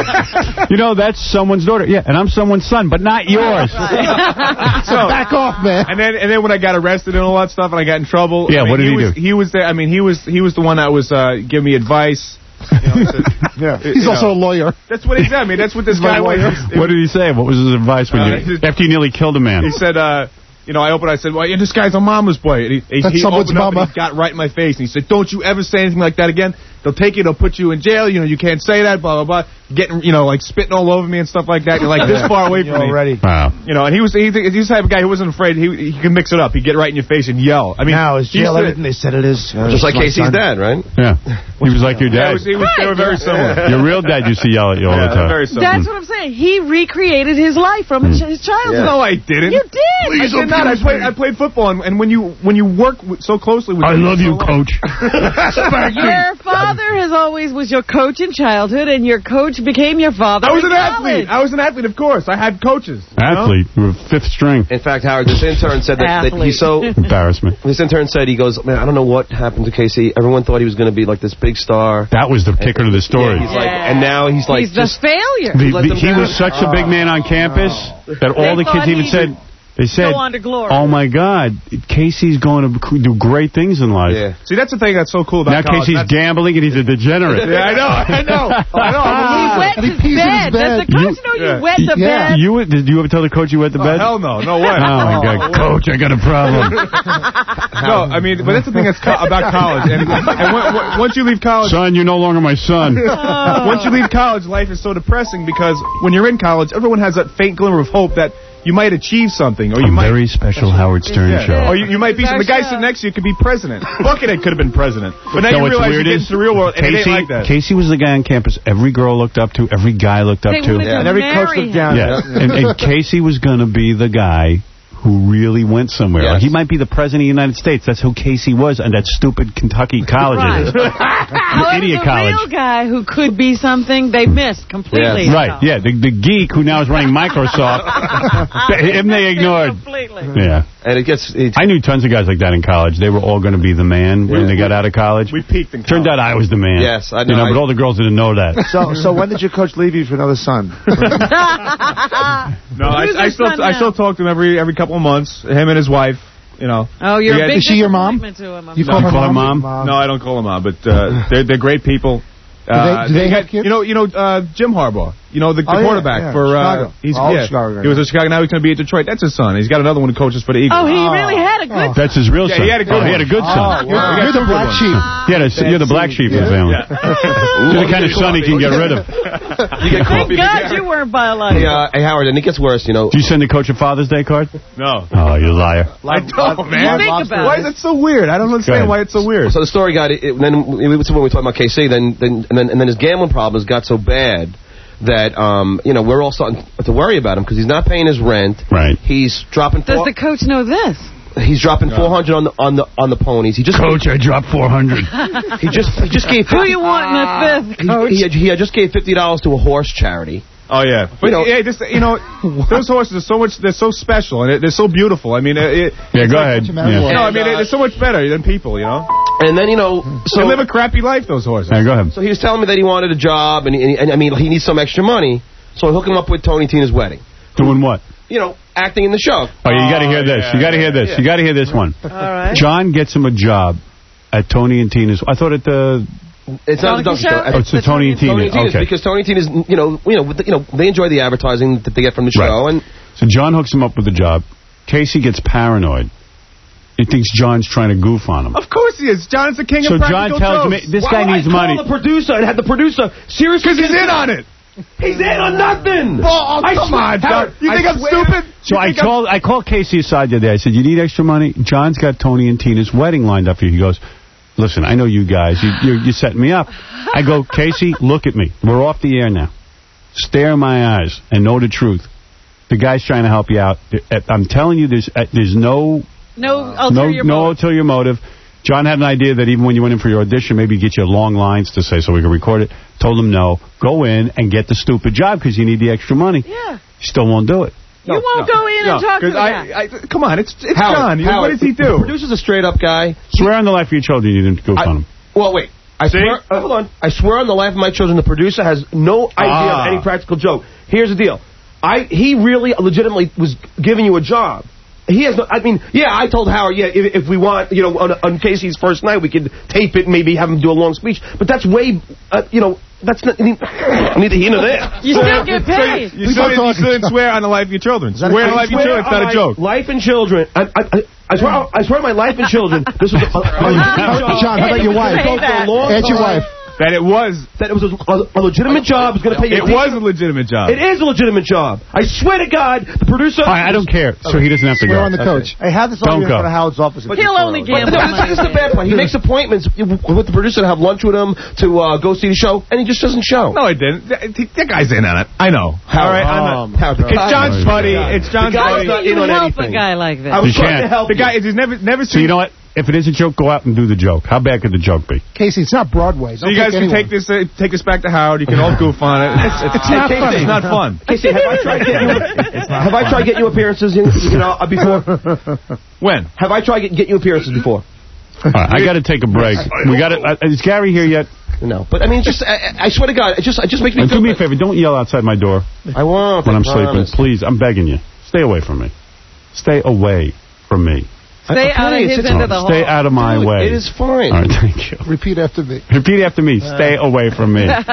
A: You know, that's someone's daughter. Yeah, and I'm someone's son, but not yours.
C: Right.
G: So back off, man.
J: And then, and then when I got arrested and all that stuff, and I got in trouble.
A: Yeah,
J: I mean,
A: what did he,
J: he was,
A: do?
J: He was there. I mean, he was he was the one that was uh, giving me advice. You know, he said,
G: yeah. He's also
J: know,
G: a lawyer.
J: That's what he said. I mean, that's what this guy was.
A: What did he say? What was his advice when uh, you, after you nearly killed a man?
J: He said, uh, you know, I opened, I said, well, yeah, this guy's a mama's boy. And he,
G: that's
J: he
G: someone's
J: opened up
G: mama.
J: And he got right in my face, and he said, don't you ever say anything like that again. They'll take you, they'll put you in jail, you know, you can't say that, blah, blah, blah. Getting, you know, like spitting all over me and stuff like that. You're like this far away from me.
D: Already.
A: Wow.
J: You know, and he was, he, he's the type of guy who wasn't afraid. He, he could mix it up. He'd get right in your face and yell. I mean,
D: now is jail everything they said it is.
K: Uh, just like Casey's dad, right?
A: Yeah. He was like your dad.
J: Yeah, was, he was, right. They were very similar.
A: Your real dad used to yell at you all
J: yeah,
A: the time.
J: Very similar.
C: That's what I'm saying. He recreated his life from mm. his childhood.
J: Yeah. No, I didn't.
C: You did.
J: Please I did not. I played, I played football, and, and when you when you work so closely with
A: I
J: them,
A: love you,
J: so
A: Coach.
C: Your father has always was your coach in childhood, and your coach became your father.
J: I was an
C: college.
J: athlete. I was an athlete, of course. I had coaches.
A: Athlete. You know? Fifth string.
K: In fact, Howard, this intern said that, that he's so...
A: Embarrassment.
K: This intern said, he goes, man, I don't know what happened to Casey. Everyone thought he was going to be like this big star.
A: That was the kicker to the story.
K: Yeah, he's like, and now he's like...
C: He's the
K: just,
C: failure.
A: The, the, he was such a big man on campus that all
C: they
A: the kids even said... They said,
C: go on to glory.
A: Oh, my God, Casey's going to do great things in life.
K: Yeah.
J: See, that's the thing that's so cool about
A: now
J: college.
A: Casey's
J: that's
A: gambling and he's a degenerate.
J: Yeah, I know, I know. I know.
C: He wet his bed. Does the coach know you yeah. wet the
A: yeah.
C: bed?
A: You, did you ever tell the coach you wet the
J: oh,
A: bed?
J: Hell no, no way.
A: Oh, my God,
J: oh,
A: Coach, I got a problem.
J: No, I mean, but that's the thing that's co about college. And, and when, when, once you leave college...
A: Son, you're no longer my son.
J: Oh. Once you leave college, life is so depressing because when you're in college, everyone has that faint glimmer of hope that you might achieve something, or you
A: a
J: might
A: very special Howard Stern
J: yeah.
A: show.
J: Or you, you might be the guy sitting next to you could be president. Buckethead could have been president, but now
A: no,
J: you realize you get
A: is,
J: into the real world, and
A: Casey,
J: it ain't like that.
A: Casey was the guy on campus every girl looked up to, every guy looked up
C: they
A: to,
C: yeah.
D: and every coach looked down.
A: Yeah, and, and Casey was going to be the guy who really went somewhere.
K: Yes.
A: Like, he might be the president of the United States. That's who Casey was, and that stupid Kentucky college
C: right.
A: is.
C: However,
A: idiot
C: the
A: college.
C: real guy who could be something, they missed completely.
A: Yes. Right, yeah, the, the geek who now is running Microsoft, him they ignored.
C: Completely.
A: Yeah.
K: And it gets... It,
A: I knew tons of guys like that in college. They were all going to be the man when yeah. they got out of college.
J: We peaked in college.
A: Turned out I was the man.
K: Yes, I know.
A: You know,
K: I,
A: but all the girls didn't know that.
D: So, so when did your coach leave you for another son?
J: No, I, I still, I still talk to him every every couple of months. Him and his wife, you know.
C: Oh, you're
J: yeah,
C: a big
G: is she your mom?
C: To him,
G: you
J: no,
G: call her
A: call
G: mom?
A: mom?
J: No, I don't call them mom, but uh, they're they're great people.
G: Uh, do they, do they, they have kids?
J: You know, you know, uh, Jim Harbaugh. You know, the, the
D: Oh, yeah,
J: quarterback
D: yeah,
J: for... Uh,
D: Chicago.
J: he's,
D: All
J: yeah,
D: Chicago.
J: he was in Chicago. Now he's going to be at Detroit. That's his son. He's got another one who coaches for the Eagles.
C: Oh, he really had a good.
A: That's his real
J: Yeah,
A: son.
J: he had a good
A: oh, he had a good
J: one.
A: son.
J: Oh, wow.
G: You're the black sheep.
A: Yeah, that's, you're the black sheep in the family. You're the kind of son he can get rid of.
K: You get
C: Thank
K: coffee.
C: God you weren't biological.
K: Hey, uh, hey, Howard, and it gets worse, you know.
A: Do you send the coach a Father's Day card?
J: No.
A: Oh, you liar.
J: I don't, man.
C: You think about
J: Why is it so weird? I don't understand why it's so weird.
K: So the story got it. it then we, when we were talking about K C, then then and then, and then his gambling problems got so bad that um you know we're all starting to worry about him because he's not paying his rent.
A: Right.
K: He's dropping.
C: Does the coach know this?
K: He's dropping four hundred on the on the on the ponies. He just
A: Coach, I dropped four hundred.
K: he just he just gave.
C: Who you want in the fifth, coach?
K: He, he, he just gave fifty dollars to a horse charity.
J: Oh yeah, but
K: You know-
J: yeah, this, you know, those horses are so much. They're so special and it, they're so beautiful. I mean, it, it,
A: Yeah,
J: it's
A: go
J: like-
A: ahead. Yeah.
J: No, I mean, they're so much better than people. You know,
K: And then you know, so
J: they live a crappy life. Those horses.
A: Yeah, go ahead.
K: so he was telling me that he wanted a job, and, and, and I mean he needs some extra money, so I hook him up with Tony Tina's wedding.
A: Doing what?
K: You know, acting in the show.
A: Oh, you got to hear
J: Oh,
A: this.
J: yeah,
A: You got to hear
K: yeah,
A: this.
K: yeah.
A: You got to hear this one.
C: All right.
A: John gets him a job at Tony and Tina's. I thought at the...
K: It's not the
C: Donkey
K: Donkey
C: Show?
K: Show.
A: Oh, it's the Tony and Tina.
K: Tony and Tina's
A: Okay.
K: because Tony and Tina's, you know, you know, with the- you know, they enjoy the advertising that they get from the show,
A: Right.
K: and
A: So John hooks him up with a job. Casey gets paranoid. He thinks John's trying to goof on him.
J: Of course he is. John's the king
A: So
J: of
A: John
J: practical
A: tells
J: jokes.
A: me, this
K: why
A: guy
K: would
A: needs
K: I
A: money.
K: call the producer and had the producer seriously?
J: Because he's in on it.
K: He's in on nothing.
J: Oh,
K: I
J: come
K: swear-
J: on, John. You
K: I
J: think I'm
K: swear-
J: stupid?
A: So
J: You
A: I
J: think I'm-
A: called I called Casey aside the other day. I said, you need extra money? John's got Tony and Tina's wedding lined up for you. He goes, listen, I know you guys. You, you're, you're setting me up. I go, Casey, look at me. We're off the air now. Stare in my eyes and know the truth. The guy's trying to help you out. I'm telling you, there's uh, there's no
C: No
A: no
C: ulterior
A: no
C: motive.
A: ulterior motive. John had an idea that even when you went in for your audition, maybe get you long lines to say so we can record it. Told him no. Go in and get the stupid job because you need the extra money.
C: Yeah.
A: He still won't do it.
C: You won't go in
J: No,
C: and talk to the
J: 'cause I,
C: guy.
J: I, come on, it's it's
K: Howard,
J: John. You- What
K: Howard,
J: does he
K: The
J: do?
K: producer's a straight up guy.
A: Swear on the life of your children you didn't goof
K: I-
A: on him.
K: Well, wait. I
J: See?
K: swear. Uh, hold on. I swear on the life of my children, the producer has no idea
A: Ah.
K: of any practical joke. Here's the deal. I he really legitimately was giving you a job. He has no. I mean, yeah. I told Howard, yeah, if, if we want, you know, on, on Casey's first night, we could tape it, and maybe have him do a long speech. But that's way, uh, you know, that's not, neither here nor there.
C: You still get paid.
J: You still, didn't, you still didn't swear on the life of your children. Swear on the life of your
K: swear
J: children. It's not
K: on
J: a joke.
K: my Life and children. I, I, I, I swear, I swear on my life and children. This was a, a, a,
G: John, how about your wife?
K: Go for a long
G: Ask your
K: time.
G: wife.
J: That it was.
K: That it was a, a, a legitimate job. It's going to pay you.
J: It was a legitimate job.
K: It is a legitimate job. I swear to God, the producer.
A: All right, I don't care. So he doesn't have to
G: Swear
A: go.
G: on the coach.
D: Hey, have this
A: Don't
D: all in
A: go.
D: front of Howard's office.
C: He'll only
K: But
C: gamble
K: this,
C: money.
K: this is the bad part. He makes appointments with the producer to have lunch with him to uh, go see the show, and he just doesn't show.
J: No, I didn't. That, that guy's in on it. I know. All right, I'm not.
K: Howard, the
J: It's
K: guy-
J: John's buddy. It's John's
K: The
J: buddy.
K: guy's not
C: You
K: in on
C: help
K: anything.
C: a guy like this.
K: I was
A: You
K: trying to
A: can't.
K: help
J: The guy
K: you.
J: is never never
A: So you know what? If it is a joke, go out and do the joke. How bad could the joke be?
G: Casey, it's not Broadway.
J: So
G: Don't
J: you guys
G: take
J: can
G: anyone.
J: take this uh, take this back to Howard. You can all goof on it. It's, it's,
K: Hey,
J: not
K: Casey.
J: fun. It's not fun.
K: Casey, have I tried getting you? Have I tried getting you appearances in, you know, uh, before?
J: When?
K: Have I tried getting get you appearances before?
A: All right, I got to take a break. We got to. Uh, is Gary here yet?
K: No, but I mean, just I, I swear to God, it just it just makes me.
A: And
K: feel
A: do me a
K: bad.
A: favor. Don't yell outside my door
K: I won't.
A: when
K: I
A: I'm sleeping.
K: promise.
A: Please, I'm begging you. Stay away from me. Stay away from me.
C: Stay
K: I'm
C: out of
K: telling you,
C: his
K: it's-
C: end of the
A: Stay
C: hall.
A: out of my
K: Dude,
A: way.
K: It is fine.
A: All right, thank you.
G: Repeat after me.
A: Repeat after me. Stay away from me. All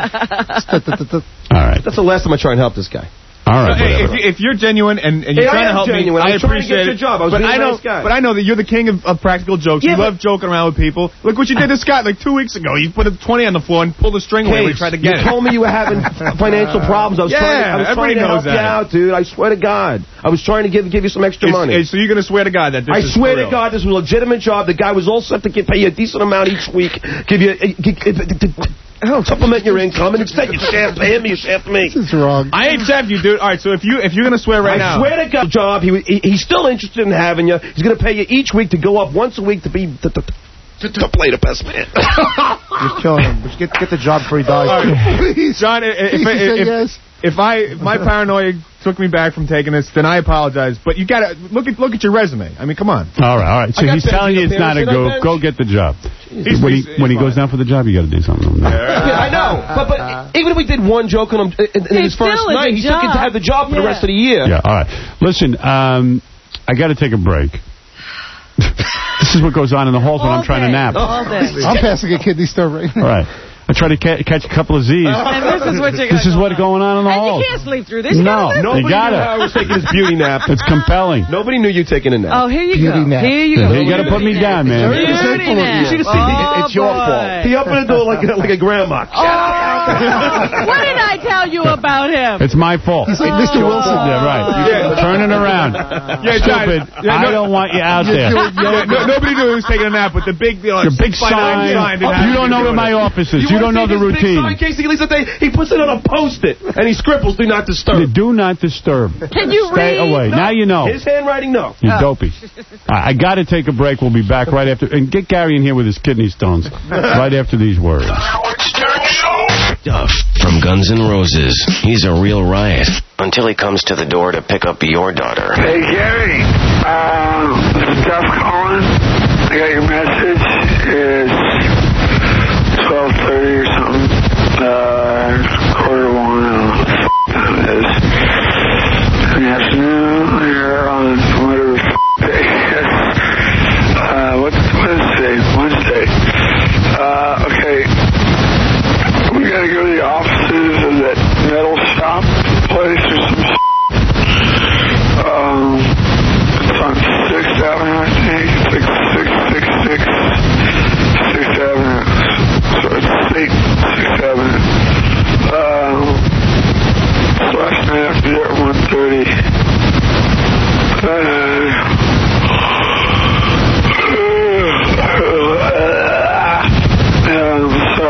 A: right.
K: That's the last time I try and help this guy.
A: All
J: So,
A: right.
J: hey, if,
A: whatever.
J: you, if you're genuine and, and you're
K: Hey,
J: trying
K: I
J: to
K: am
J: help
K: genuine.
J: me, I
K: I was trying to get
J: appreciate
K: your
J: it.
K: job. I was
J: but
K: being
J: I
K: a
J: know,
K: nice guy.
J: but I know that you're the king of, of practical jokes.
K: Yeah,
J: you
K: but-
J: love joking around with people. Look what you did to Scott like two weeks ago. You put a twenty on the floor and pulled the string away when he
K: Case,
J: tried to
K: you
J: get it.
K: told me you were having financial problems. I was
J: Yeah,
K: trying to, I was
J: everybody
K: trying to
J: knows
K: help you
J: that.
K: out, dude. I swear to God. I was trying to give give you some extra
J: It's-
K: money.
J: it's- so you're going to swear to God that this
K: I
J: is
K: swear
J: for
K: to
J: real.
K: God, this was a legitimate job. The guy was all set to get, pay you a decent amount each week, give you, uh, give, uh, supplement your income, and instead you shaft him, you shaft me.
G: This is wrong.
J: I ain't shaft you, dude. All right, so if you if you're gonna swear right
K: I
J: now,
K: swear to God, job. He, he he's still interested in having you. He's going to pay you each week to go up once a week to be to, to, to, to play the best man.
D: Just killing him. Just get get the job before he dies.
J: All right.
G: Please.
J: John, if, if,
G: Please say
J: if,
G: yes.
J: if I if my paranoia took me back from taking this, then I apologize. But you gotta look at look at your resume. I mean, come on.
A: All right, all right. So
K: I got
A: he's telling you
K: bench
A: it's not a
K: appearance,
A: go.
K: and I
A: Go get the job.
J: He's-
A: when he
J: he's-
A: when he
J: he's
A: goes
J: fine.
A: down for the job, you got to do something. with him.
K: Yeah, I know, but but even if we did one joke on him in, in
C: It's
K: his first
C: still a
K: night, he still
C: job.
K: gets to have the job for the
C: Yeah.
K: rest of the year.
A: Yeah. All right. Listen, um, I got to take a break. This is what goes on in the halls when
C: All
A: I'm trying to
C: day.
A: nap.
C: All day.
G: I'm passing a kidney stone right now.
A: All right. I try to ca catch a couple of Z's.
C: And this is what you're
A: This is what's going on in the
C: And
A: hall.
C: you can't sleep through this.
A: No,
C: you
A: you got it.
K: I was taking his beauty nap.
A: It's compelling.
K: Nobody knew you taking a nap.
C: Oh, here you
G: Beauty
C: go.
G: nap.
C: Here you go.
A: You got to put me down, man.
C: Beauty nap.
K: You should have seen
C: Oh,
K: it. It's your
C: boy.
K: fault. He opened the door like a, like a grandma.
C: Oh, what did I tell you about him?
A: It's my fault.
G: He's like Mister Wilson.
A: Yeah, right.
K: Yeah.
A: Turn it around.
J: Yeah,
A: Stupid.
J: John, yeah,
A: I
J: no-
A: don't want you out there.
J: Yeah, no, nobody knew he was taking a nap with the big, you know,
A: The big
J: six by nine
A: sign.
J: didn't have
A: You don't
J: anything
A: know
J: to do
A: where my
J: with it.
A: office is. You don't know the routine.
K: In case he leaves the day, he puts it on a post-it, and he scribbles, do not disturb.
A: Do not disturb.
C: Can you
A: Stay
C: read?
A: away.
K: No.
A: Now you know.
K: His handwriting, no.
A: You dopey. I, I got to take a break. We'll be back right after. And get Gary in here with his kidney stones right after these words.
L: Duff from Guns N' Roses. He's a real riot until he comes to the door to pick up your daughter.
M: Hey, Gary. Uh, this is Duff calling. I got your message. It's twelve thirty or something. Uh, quarter one. I don't know what the f*** time it is. In the afternoon, here on whatever the f*** day is. Uh, what's Wednesday? Wednesday. Uh, okay. We gotta go to the offices of that metal shop place or some shit. Um, it's on sixth Avenue, I think. It's like six six six sixth Avenue. So it's state sixth Avenue. Um, so last night after there at one thirty. Um, so,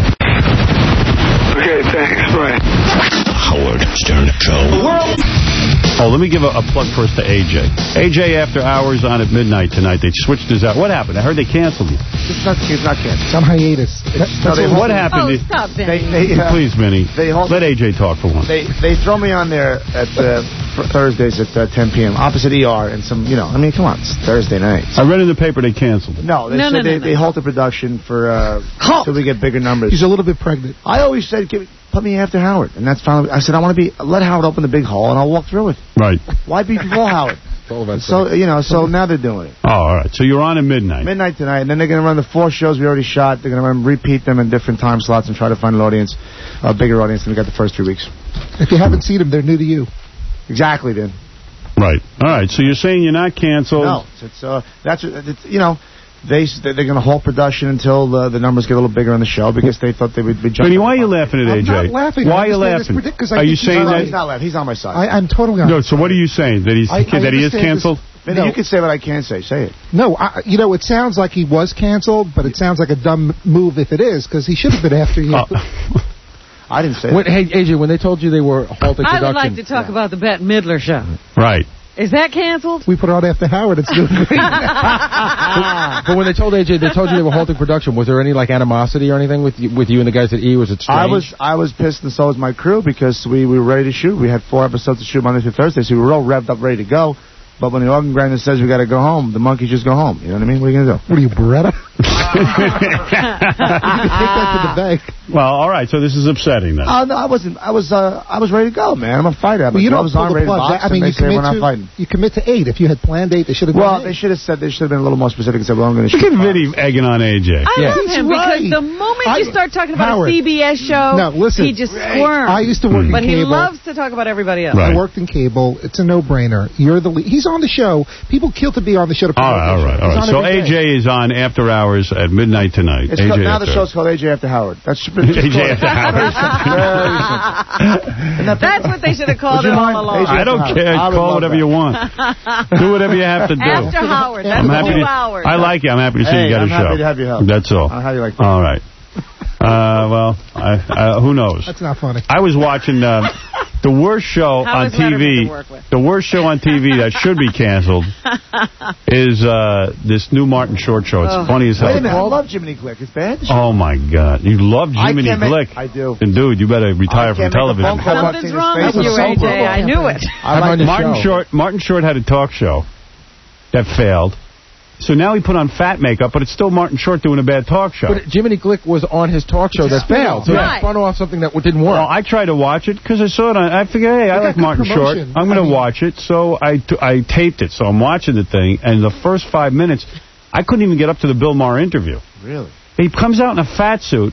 M: okay, thanks, bye.
L: Howard Stern Show.
A: Oh, let me give a, a plug first to A J. A J After Hours on at midnight tonight. They switched his out. What happened? I heard they canceled you.
D: It's not, it's not canceled.
G: It's on hiatus. That,
D: No, they,
A: What happened?
C: Oh, stop,
D: They,
C: Benny.
D: they, uh,
A: Please, Minnie.
D: They hold-
A: Let A J talk for once.
D: They they throw me on there at uh, fr- Thursdays at uh, ten p.m. opposite E R and some, you know, I mean, come on, it's Thursday nights.
A: I read in the paper they canceled it.
D: No, they
C: No,
D: said
C: no,
D: they,
C: no, no.
D: they halted production for uh,
C: Halt.
D: till we get bigger numbers.
G: He's a little bit pregnant.
D: I always said, give, put me after Howard, and that's finally. I said I want to be. Let Howard open the big hole, and I'll walk through it.
A: Right.
D: Why be before Howard? So you know, so now they're doing it.
A: Oh, all right. So you're on at midnight.
D: Midnight tonight, and then they're going to run the four shows we already shot. They're going to run, repeat them in different time slots and try to find an audience, a bigger audience than we got the first three weeks.
G: If you haven't seen them, they're new to you.
D: Exactly, dude.
A: Right. All right. So you're saying you're not canceled.
D: No, it's uh, that's it's, you know, they they're going to halt production until the, the numbers get a little bigger on the show because they thought they would be.
A: Benny, why are you laughing at
G: I'm
A: A J?
G: not laughing.
A: Why
G: I
A: are you
G: understand
A: laughing?
G: it's ridiculous. I
A: Are you
G: think he's
A: saying
G: right.
A: that?
D: He's not laughing. He's on my side.
G: I, I'm totally on.
A: No. So what are you saying? That he's
G: I- I
A: that he is
G: understand
A: canceled?
D: Benny,
G: No.
D: you can say what I can say. Say it.
G: No, I, you know, it sounds like he was canceled, but it sounds like a dumb move if it is, because he should have been after you.
A: Uh,
D: I didn't say
F: When,
D: it.
F: hey, A J, when they told you they were halting
C: I
F: production...
C: would like to talk about the Bette Midler show.
A: right.
C: Is that canceled?
G: We put it on after Howard. It's doing great.
F: But when they told A J, they told you they were halting production. Was there any like animosity or anything with you, with you and the guys at E? Was it strange?
D: I was I was pissed, and so was my crew because we, we were ready to shoot. We had four episodes to shoot Monday through Thursday, so we were all revved up, ready to go. But when the organ grinder says we got to go home, the monkeys just go home. You know what I mean? What are you gonna do?
G: What are you, Beretta? Take that to the bank.
A: Well, all right. So this is upsetting then.
D: Oh no, I wasn't. I was uh, I was ready to go, man. I'm a fighter. I'm
G: Well, you
D: I
G: don't
D: was
G: pull
D: on
G: the
D: ready to
G: plug.
D: box,
G: I mean,
D: and
G: you
D: they say we're
G: commit
D: not
G: to
D: fighting.
G: you commit to eight. If you had planned eight, they should have.
D: Well,
G: done
D: they
G: eight.
D: should have said they should have been a little more specific and said we're only going to
A: Look
D: shoot.
A: at Vinny egging on A J.
C: I
G: Yeah.
C: love him
G: He's right.
C: because the moment
G: I-
C: you start talking about
G: Howard.
C: a C B S show,
G: No, listen.
C: he just squirms.
G: I used to work in
C: but he
G: cable.
C: loves to talk about everybody else.
A: Right.
G: I worked in cable. It's a no-brainer. You're the lead. He's on the show. People kill to be on the show. To
A: All
G: promote
A: right, all
G: the
A: right,
G: show.
A: all
G: He's
A: right.
G: on
A: So
G: every
A: A
G: day.
A: J is on After Hours at midnight tonight.
D: It's
A: A J
D: called, now the
A: After
D: show's called A J After Howard. That's A
A: J After Hours.
C: That's what they should have called
D: Would
C: it
D: you
C: all
D: mind?
C: along.
D: A J
A: I don't
D: Howard.
A: care.
D: I would
A: Call
D: love
A: whatever
D: that.
A: you want. Do whatever you have to do.
C: After Howard. That's
A: I'm happy
C: two
A: to,
C: hours.
A: I like you. I'm happy to see
D: Hey,
A: you got
D: I'm
A: a show.
D: happy to have your help.
A: That's all.
D: Uh, how do you like that?
A: All right. Uh, well, I, uh, who knows?
G: That's not funny.
A: I was watching uh, the worst show
C: How
A: on
C: is
A: T
C: Letterman
A: V.
C: to work with?
A: The worst show on T V that should be canceled is uh, this new Martin Short show. It's
C: Oh.
A: funny as hell.
D: Wait a minute. I love Jiminy Glick. It's bad.
A: Oh my God! You love
D: I
A: Jiminy
D: can't make-
A: Glick.
D: I do.
A: And dude, you better retire
D: I
A: from
D: can't make a
A: television.
D: phone call.
C: Something's wrong with you, A J. I knew it.
D: I like the
A: Martin
F: show.
A: Short. Martin Short had a talk show that failed. So now he put on fat makeup, but it's still Martin Short doing a bad talk show.
F: But Jiminy Glick was on his talk show that failed. So
C: Right.
F: he spun off something that didn't work.
A: Well, I tried to watch it because I saw it on. I figured, hey, I
G: got
A: like
G: good
A: Martin Short.
G: promotion.
A: I'm going
G: I
A: to
G: mean-
A: watch it. So I, t I taped it. So I'm watching the thing, and the first five minutes, I couldn't even get up to the Bill Maher interview.
D: Really?
A: He comes out in a fat suit,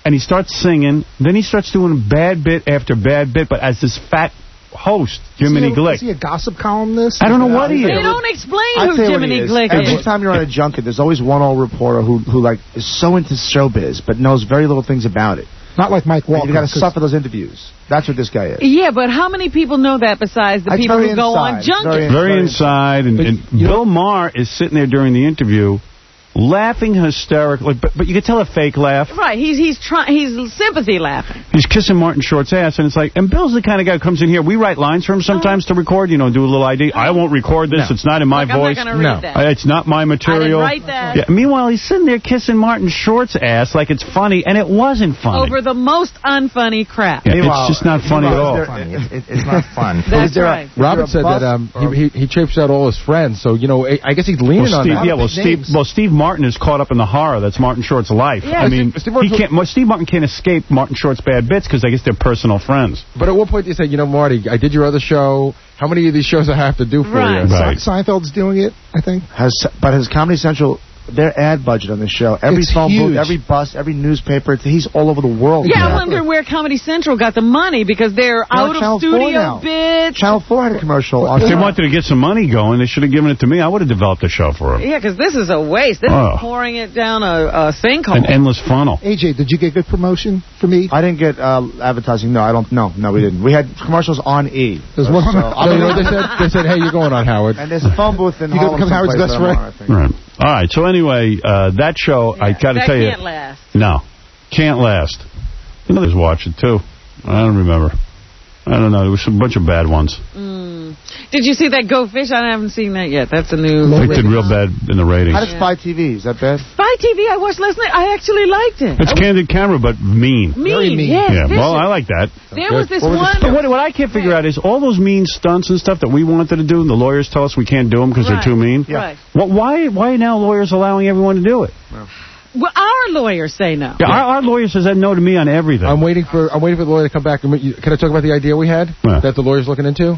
A: and he starts singing. Then he starts doing bad bit after bad bit, but as this fat host, Jiminy Glick.
G: Is he a gossip columnist?
A: I don't know what he is.
C: They don't explain
D: I'll
C: who
D: tell you what
C: Jiminy
D: he is.
C: Glick
D: Every
C: is.
D: time you're on a junket, there's always one old reporter who, who like, is so into showbiz, but knows very little things about it.
G: Not like Mike Walker.
D: You've got to suffer those interviews. That's what this guy is.
C: Yeah, but how many people know that besides the
D: It's
C: people
D: very
C: who go
D: inside.
C: on
D: It's
C: junkets?
D: very
A: Very inside, and, and Bill Maher is sitting there during the interview, laughing hysterically, but but you can tell a fake laugh.
C: Right, he's he's trying he's sympathy laughing.
A: He's kissing Martin Short's ass, and it's like, and Bill's the kind of guy who comes in here. We write lines for him sometimes to record, you know, do a little I D. I won't record this.
C: No.
A: It's not in my
C: Look, I'm not
A: voice.
C: gonna read No. that.
A: Uh, It's not my material.
C: I didn't write that.
A: Yeah. Meanwhile, he's sitting there kissing Martin Short's ass like it's funny, and it wasn't funny.
C: Over the most unfunny crap.
A: Yeah, it's just not funny at all.
I: Funny. It's, it, it's not fun.
C: That's right.
N: Robert said that um, he, he he trips out all his friends, so you know I, I guess he's leaning
A: Well,
N: on
A: Steve,
N: that.
A: yeah, well, Steve, well, Steve Martin is caught up in the horror that's Martin Short's life.
N: Yeah.
A: I mean,
N: Steve
A: he
N: Martin-
A: can't. Well, Steve Martin can't escape Martin Short's bad bits because I guess they're personal friends.
N: But at one point you said, you know, Marty, I did your other show. How many of these shows I have to do for
G: Right.
N: you?
A: Right.
G: Se- Seinfeld's doing it, I think.
D: Has, but his Comedy Central, their ad budget on this show, every
G: It's
D: phone
G: huge.
D: booth, every bus, every newspaper, he's all over the world.
C: Yeah, I
D: now.
C: wonder where Comedy Central got the money because they're
D: They're
C: out
D: on
C: of
D: Channel four
C: studio
D: now.
C: bits.
D: Channel four had a commercial. On
A: If they wanted to get some money going, they should have given it to me. I would have developed a show for him.
C: Yeah, because this is a waste. This
A: Oh.
C: is pouring it down a, a sinkhole.
A: An endless funnel.
G: A J, did you get good promotion for me?
D: I didn't get uh, advertising. No, I don't. No, no, we didn't. We had commercials on E.
G: There's one.
D: So,
N: Oh, you know what they said? They said, hey, you're going on, Howard.
D: and there's a phone booth in
G: You gonna
D: Harlem
G: become Howard's
D: someplace
G: best
D: that I'm
G: friend?
D: on, I think.
A: Right. All right. So anyway, uh, that show, I got to
C: that
A: tell you,
C: can't last.
A: no, can't last. You know, there's watch it too. I don't remember. I don't know. There was a bunch of bad ones.
C: Mm. Did you see that Go Fish? I haven't seen that yet. That's a new...
A: It did real bad in the ratings.
D: How does Spy T V? Is that bad?
C: Spy T V I watched last night. I actually liked it.
A: It's candid camera, but mean.
C: Mean, Very mean. yes,
A: Yeah, well,
C: vicious.
A: I like that.
C: There was this
A: What was
C: one...
A: it- But what, what I can't figure out is all those mean stunts and stuff that we wanted to do, and the lawyers tell us we can't do them because
C: Right,
A: they're too mean.
C: right.
A: Well, why, why now lawyers allowing everyone to do it?
C: Well, our lawyers say no.
A: Yeah, Our, our lawyer says no to me on everything.
N: I'm waiting for I'm waiting for the lawyer to come back. Can I talk about the idea we had
A: Yeah.
N: that the lawyer's looking into?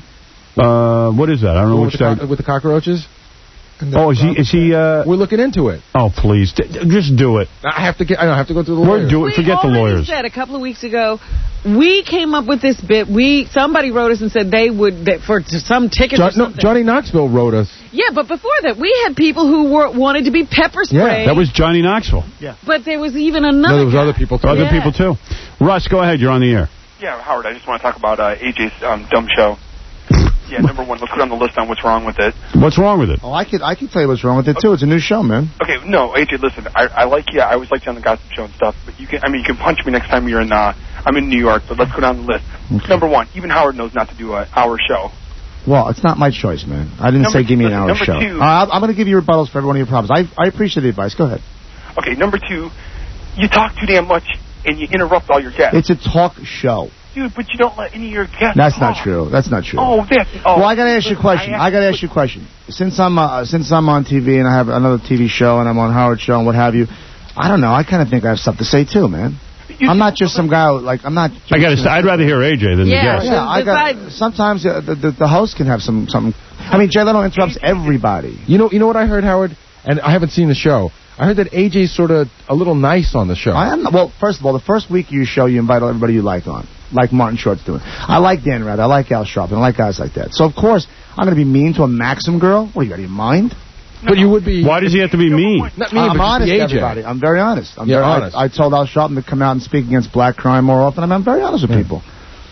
A: Uh, what is that? I don't know
N: with,
A: which
N: the
A: guy.
N: co- with the cockroaches?
A: Oh, is he? Is he? Uh,
N: We're looking into it.
A: oh, please, D- d- just do it.
N: I have to get. I don't have to go through the
A: We're
N: lawyer.
A: do it.
C: We
A: Forget the
C: already
A: lawyers.
C: said a couple of weeks ago, we came up with this bit. We Somebody wrote us and said they would, that for some tickets
N: John,
C: or
N: no,
C: something.
N: Johnny Knoxville wrote us.
C: Yeah, but before that, we had people who were wanted to be pepper sprayed.
A: That was Johnny Knoxville.
C: But there was even another
N: No, there was
C: guy.
N: other people too.
A: Other
C: Yeah.
A: people too. Russ, go ahead. You're on the air.
O: Yeah, Howard, I just want to talk about uh, A J's um, dumb show. Yeah, number one, let's put on the list on what's wrong with it.
A: What's wrong with it?
D: Oh, I could I could tell you what's wrong with it too. It's a new show, man.
O: Okay, no, A J, listen, I, I like you. I always liked you on the Gossip Show and stuff, but you can, I mean, you can punch me next time you're in, uh, I'm in New York, but let's go down the list.
D: Okay.
O: Number one, even Howard knows not to do a hour show.
D: Well, it's not my choice, man. I didn't
O: Number
D: say give me an
O: two-
D: hour
O: number
D: show.
O: two-
D: Uh, I'm going to give you rebuttals for every one of your problems. I I appreciate the advice. Go ahead.
O: Okay, number two, you talk too damn much and you interrupt all your guests.
D: It's a talk show.
O: Dude, but you don't let any of your guests
D: That's
O: talk.
D: not true. That's not true.
O: Oh, that's... Oh,
D: well, I got to ask you a question. I,
O: I
D: got to ask you a question. Since I'm uh, since I'm on T V and I have another T V show and I'm on Howard Show and what have you, I don't know. I kind of think I have stuff to say too, man. I'm not just some guy who, like I'm not.
A: I got to. I'd rather hear A J than
C: Yeah,
A: the guest.
D: Yeah, I got. Sometimes uh, the, the the host can have some something. I mean, Jay Leno interrupts everybody.
N: You know, you know what I heard, Howard, and I haven't seen the show. I heard that A J's sort of a little nice on the show.
D: I am. Well, first of all, the first week of your show, you invite everybody you like on, like Martin Short's doing. I like Dan Rather. I like Al Sharpton. I like guys like that. So of course, I'm going to be mean to a Maxim girl. What, you got your mind?
N: But you would be.
A: Why does he have to be mean?
N: Not mean,
D: I'm
N: but
D: honest,
N: just the A J.
D: everybody. I'm very honest. I'm
N: Yeah,
D: very
N: honest.
D: I, I told Al Sharpton to come out and speak against black crime more often. I mean, I'm very honest with people.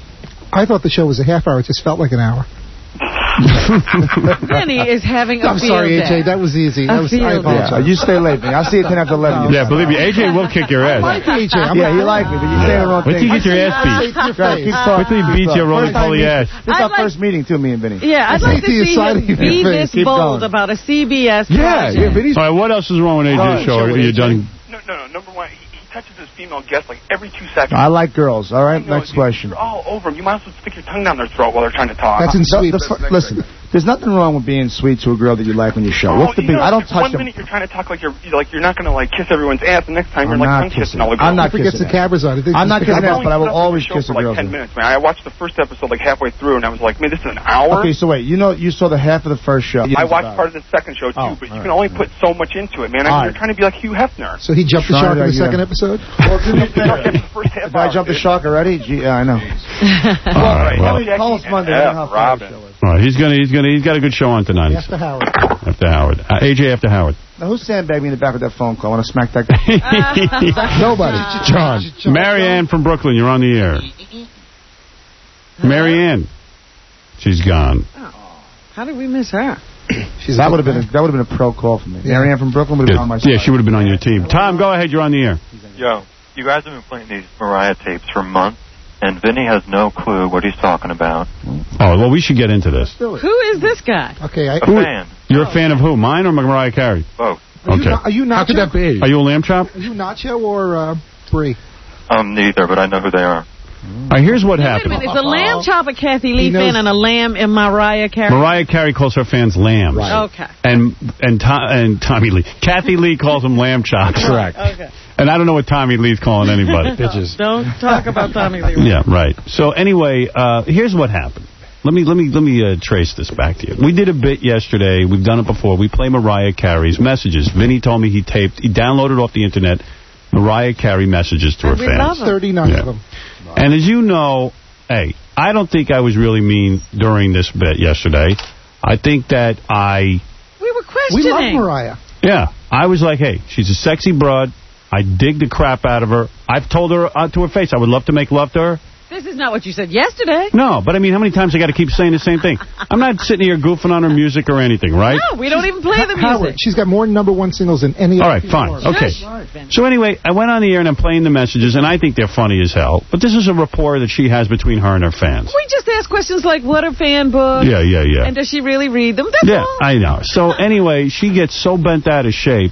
G: I thought the show was a half hour. It just felt like an hour.
C: Vinny is having a
G: I'm
C: field
G: sorry, A J.
C: day.
G: That was easy.
C: A
G: That was, I
C: field day.
G: apologize.
D: Yeah, you stay late, man. I'll see you ten after eleven.
A: Yeah, believe me, A J will kick your ass.
G: I like A J. I'm
D: Yeah,
G: not-
D: you like me, but you say the wrong
A: Wait till
D: thing.
A: you get your ass beat.
D: Right, keep talking.
A: Wait till he beats your roly poly ass.
D: This is
C: I'd
D: our
C: like-
D: first meeting, too, me and Vinny.
C: Yeah, I'd
G: I
C: like to
G: see you
C: see
G: signing
C: him
G: your
C: be
G: face.
C: this
D: Keep
C: bold
D: going.
C: about a C B S
N: Yeah,
C: project.
N: yeah, but he's.
A: All right, what else is wrong with A J's
D: Oh,
A: show?
D: show
A: Are
D: with
A: you
D: A J.
A: done?
O: No, no, no. Number one, he, he touches his female guest like every two seconds.
D: I like girls. All right,
O: No,
D: next
O: you-
D: question.
O: You're all over them. You might as well stick your tongue down their throat while they're trying to talk.
G: That's in
D: The-
G: sweep.
D: the fir- listen, There's nothing wrong with being sweet to a girl that you like on your show. What's the
O: you
D: big?
O: know,
D: I don't touch
O: One
D: them.
O: minute you're trying to talk like you're you're like you're not going to like kiss everyone's ass, the next time
D: I'm
O: you're
D: not
O: like tongue kissing all the girls.
D: I'm not
G: He forgets
D: kissing
G: the cameras on. He thinks
D: I'm not
G: it's
D: kissing
G: the
D: ass, but I will always kiss a
O: for
D: girl.
O: like ten minutes, man. I watched the first episode like halfway through, and I was like, man, this is an hour.
D: Okay, so wait, you know, you saw the half of the first show.
O: I watched part of the second show too,
D: Oh,
O: but you
D: all
O: can
D: right,
O: only put so much into it, man. I mean,
D: All
O: you're trying to be like Hugh Hefner.
G: So he jumped the
D: Trying
G: shark in
D: to,
G: the
D: yeah.
G: second episode?
O: Well, to be fair, the first half
D: Did I
O: hour,
D: jump the
O: dude.
D: shark already? Gee, yeah, I know.
A: All right, well,
D: Call us Monday.
O: Yeah,
D: you know how fun the
O: Robin.
D: show is.
A: all right, he's gonna, he's gonna, he's got a good show on tonight.
G: After Howard.
A: After Howard, uh, A J after Howard.
D: Now, who's sandbagged me in the back of that phone call? I want to smack that guy.
G: Nobody.
A: John, Marianne from Brooklyn, you're on the air. Marianne, she's gone.
C: How did we miss her?
D: that would have been a, that would have been a pro call for me. Marianne from Brooklyn would have been on my side.
A: Yeah, she would have been on your team. Tom, go ahead, you're on the air.
P: Yo, you guys have been playing these Mariah tapes for months, and Vinny has no clue what he's talking about.
A: Oh, well, we should get into this.
C: Who is this guy?
G: Okay, I...
P: A fan.
A: You're a fan of who? Mine or Mariah Carey?
P: Both.
G: Are you,
A: Okay.
G: not, are you Nacho?
F: How could that be?
A: Are you a lamb chop?
G: Are you Nacho or uh, Brie?
P: Um, neither, but I know who they are.
A: All right, here's what
C: Wait a
A: happened.
C: minute, is a lamb chop a Kathy Lee
G: He knows-
C: fan and a lamb in Mariah Carey?
A: Mariah Carey calls her fans lambs.
C: Okay.
A: And and Tom, and Tommy Lee. Kathy Lee calls them lamb chops.
F: Correct.
C: Okay.
A: And I don't know what Tommy Lee's calling anybody.
F: Bitches.
C: Don't talk about Tommy Lee.
A: Yeah, right. So anyway, uh, here's what happened. Let me let me let me uh, trace this back to you. We did a bit yesterday. We've done it before. We play Mariah Carey's messages. Vinny told me he taped, he downloaded off the internet Mariah Carey messages to her
C: we
A: fans.
C: love them.
G: thirty-nine
A: Yeah.
G: of them.
A: And as you know, hey, I don't think I was really mean during this bit yesterday. I think that I,
C: We were
G: We
C: questioning.
G: love Mariah.
A: yeah, I was like, hey, she's a sexy broad. I dig the crap out of her. I've told her uh, to her face I would love to make love to her.
C: This is not what you said yesterday.
A: No, but I mean, how many times I got to keep saying the same thing? I'm not sitting here goofing on her music or anything, right?
C: No, we don't even play the
G: Howard,
C: music.
G: she's got more number one singles than any
A: All
G: other
A: right, fine.
G: female artist.
A: Okay. So anyway, I went on the air and I'm playing the messages, and I think they're funny as hell. But this is a rapport that she has between her and her fans.
C: We just ask questions like, what are fan books?
A: Yeah, yeah, yeah.
C: And does she really read them? That's
A: Yeah,
C: all.
A: I know. So anyway, she gets so bent out of shape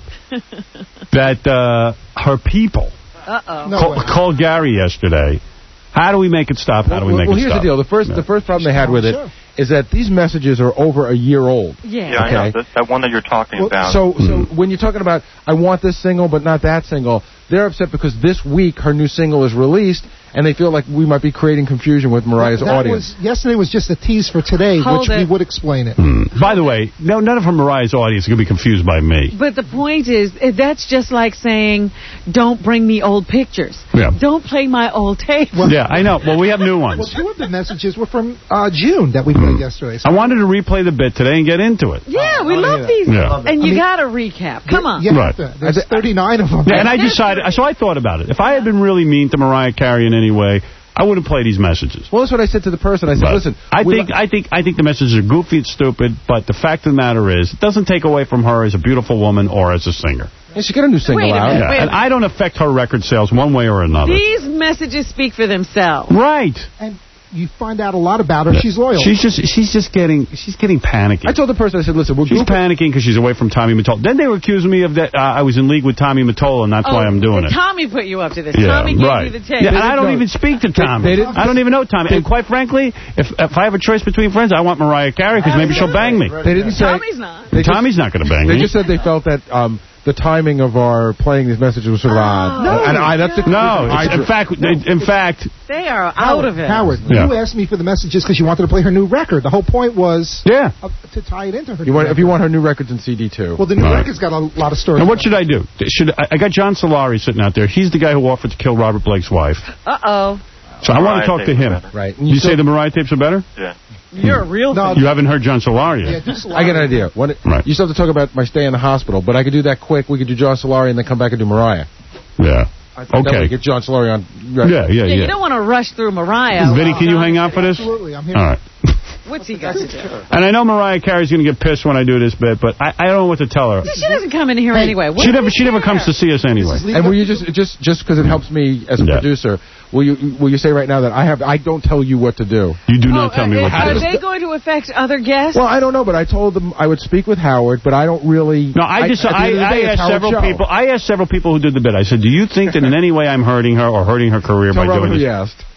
A: that uh, her people
C: Uh-oh.
G: No
A: call,
G: way.
A: called Gary yesterday. How do we make it stop? How do we
F: well,
A: make
F: well,
A: it
F: here's
A: stop?
F: the deal. The first,
A: Yeah.
F: the first problem they had with it
G: Sure.
F: is that these messages are over a year old.
C: Yeah.
P: Yeah, I know.
F: Okay.
P: That, that one that you're talking
F: Well,
P: about.
F: so, so
A: Mm-hmm.
F: when you're talking about, I want this single but not that single, they're upset because this week her new single is released, and they feel like we might be creating confusion with Mariah's
G: that
F: audience.
G: Was, yesterday was just a tease for today,
C: Hold
G: which
C: it.
G: we would explain it.
A: Mm. By the way, no, none of her Mariah's audience is going to be confused by me.
C: But the point is, eh, that's just like saying, don't bring me old pictures.
A: Yeah.
C: Don't play my old tapes.
A: Yeah, I know. Well, we have new
G: Well,
A: ones.
G: two of the messages were from uh, June that we played yesterday. So
A: I wanted to replay the bit today and get into it.
C: Yeah, we
D: I wanna
C: love
D: hear
C: these.
A: that. Yeah.
C: And
G: I
C: you
G: mean-
C: got to recap. Come on.
G: You have
A: Right.
G: to. There's thirty-nine of them.
A: Yeah, and I decided, so I thought about it. If I had been really mean to Mariah Carey in any way, I wouldn't play these messages.
F: Well, that's what I said to the person. I said,
A: But
F: listen,
A: I
F: we
A: think
F: li-
A: I think I think the messages are goofy and stupid, but the fact of the matter is, it doesn't take away from her as a beautiful woman or as a singer.
F: Yeah, she got a new single
C: Wait a
F: out.
C: minute.
A: Yeah,
C: Wait a
A: and I don't affect her record sales one way or another.
C: These messages speak for themselves.
A: Right.
G: And you find out a lot about her. She's loyal.
A: She's just she's just getting she's getting panicky.
F: I told the person, I said, listen, we'll
A: She's
F: group
A: panicking because she's away from Tommy Mottola. Then they were accusing me of that uh, I was in league with Tommy Mottola, and that's
C: Oh,
A: why I'm doing it.
C: Tommy put you up to this.
A: Yeah,
C: Tommy gave
A: right.
C: you the tape.
A: Yeah, and I don't
F: No.
A: even speak to Tommy.
F: they didn't-
A: I don't even know Tommy. And quite frankly, if if I have a choice between friends, I want Mariah Carey because maybe she'll bang me.
F: They didn't say...
C: Tommy's not.
F: They just-
A: Tommy's not going to bang
F: They
A: me.
F: just said they felt that um, the timing of our playing these messages was sort of odd.
C: No,
F: and I, that's the
A: No,
F: I,
A: it's- in fact, in fact,
C: They are
G: Howard,
C: out of it.
G: Howard,
A: Yeah.
G: you asked me for the messages because you wanted to play her new record. The whole point was
A: yeah.
G: uh, to tie it into her.
F: you
G: new
F: want, if
G: record.
F: you want her new records in C D too.
G: Well, the new
A: Right.
G: record's got a lot of stories.
A: Now, what should I do? Should I, I got John Solari sitting out there. He's the guy who offered to kill Robert Blake's wife.
C: Uh-oh.
A: So I want
P: Mariah
A: to talk to
P: tapes
A: him.
P: are better.
F: Right.
A: You, say the Mariah tapes are better?
P: Yeah.
C: You're a real
G: No,
C: fan.
A: You haven't heard John Solari yet.
G: Yeah, just a lot
F: I got an
G: of-
F: idea. What,
A: Right.
F: You still have to talk about my stay in the hospital, but I could do that quick. We could do John Solari and then come back and do Mariah.
A: Yeah.
F: That way
A: Okay.
F: we get John Solari on. Right.
A: Yeah, yeah,
C: Yeah,
A: yeah.
C: you don't want to rush through Mariah.
A: Vinny, can you hang out for this?
G: Absolutely, I'm here.
A: All right.
C: What's he got to do?
A: And I know Mariah Carey's going to get pissed when I do this bit, but I, I don't know what to tell her.
C: She doesn't come in here anyway. What
A: She
C: do
A: never
C: we
A: she never
C: care?
A: comes to see us anyway.
F: And will you just just just because it helps me as a
A: Yeah.
F: producer, will you will you say right now that I have I don't tell you what to do?
A: You do
C: Oh,
A: not tell me
C: uh,
A: what to
C: Are
A: do.
C: they going to affect other guests?
F: Well, I don't know, but I told them I would speak with Howard, but I don't really.
A: No, I just
F: at the
A: I,
F: end of the
A: I
F: day, it's
A: asked
F: Howard's
A: several
F: show.
A: people. I asked several people who did the bit. I said, "Do you think that in any way I'm hurting her or hurting her career
F: Tell
A: by
F: Robin
A: doing
F: who
A: this?"
F: you asked.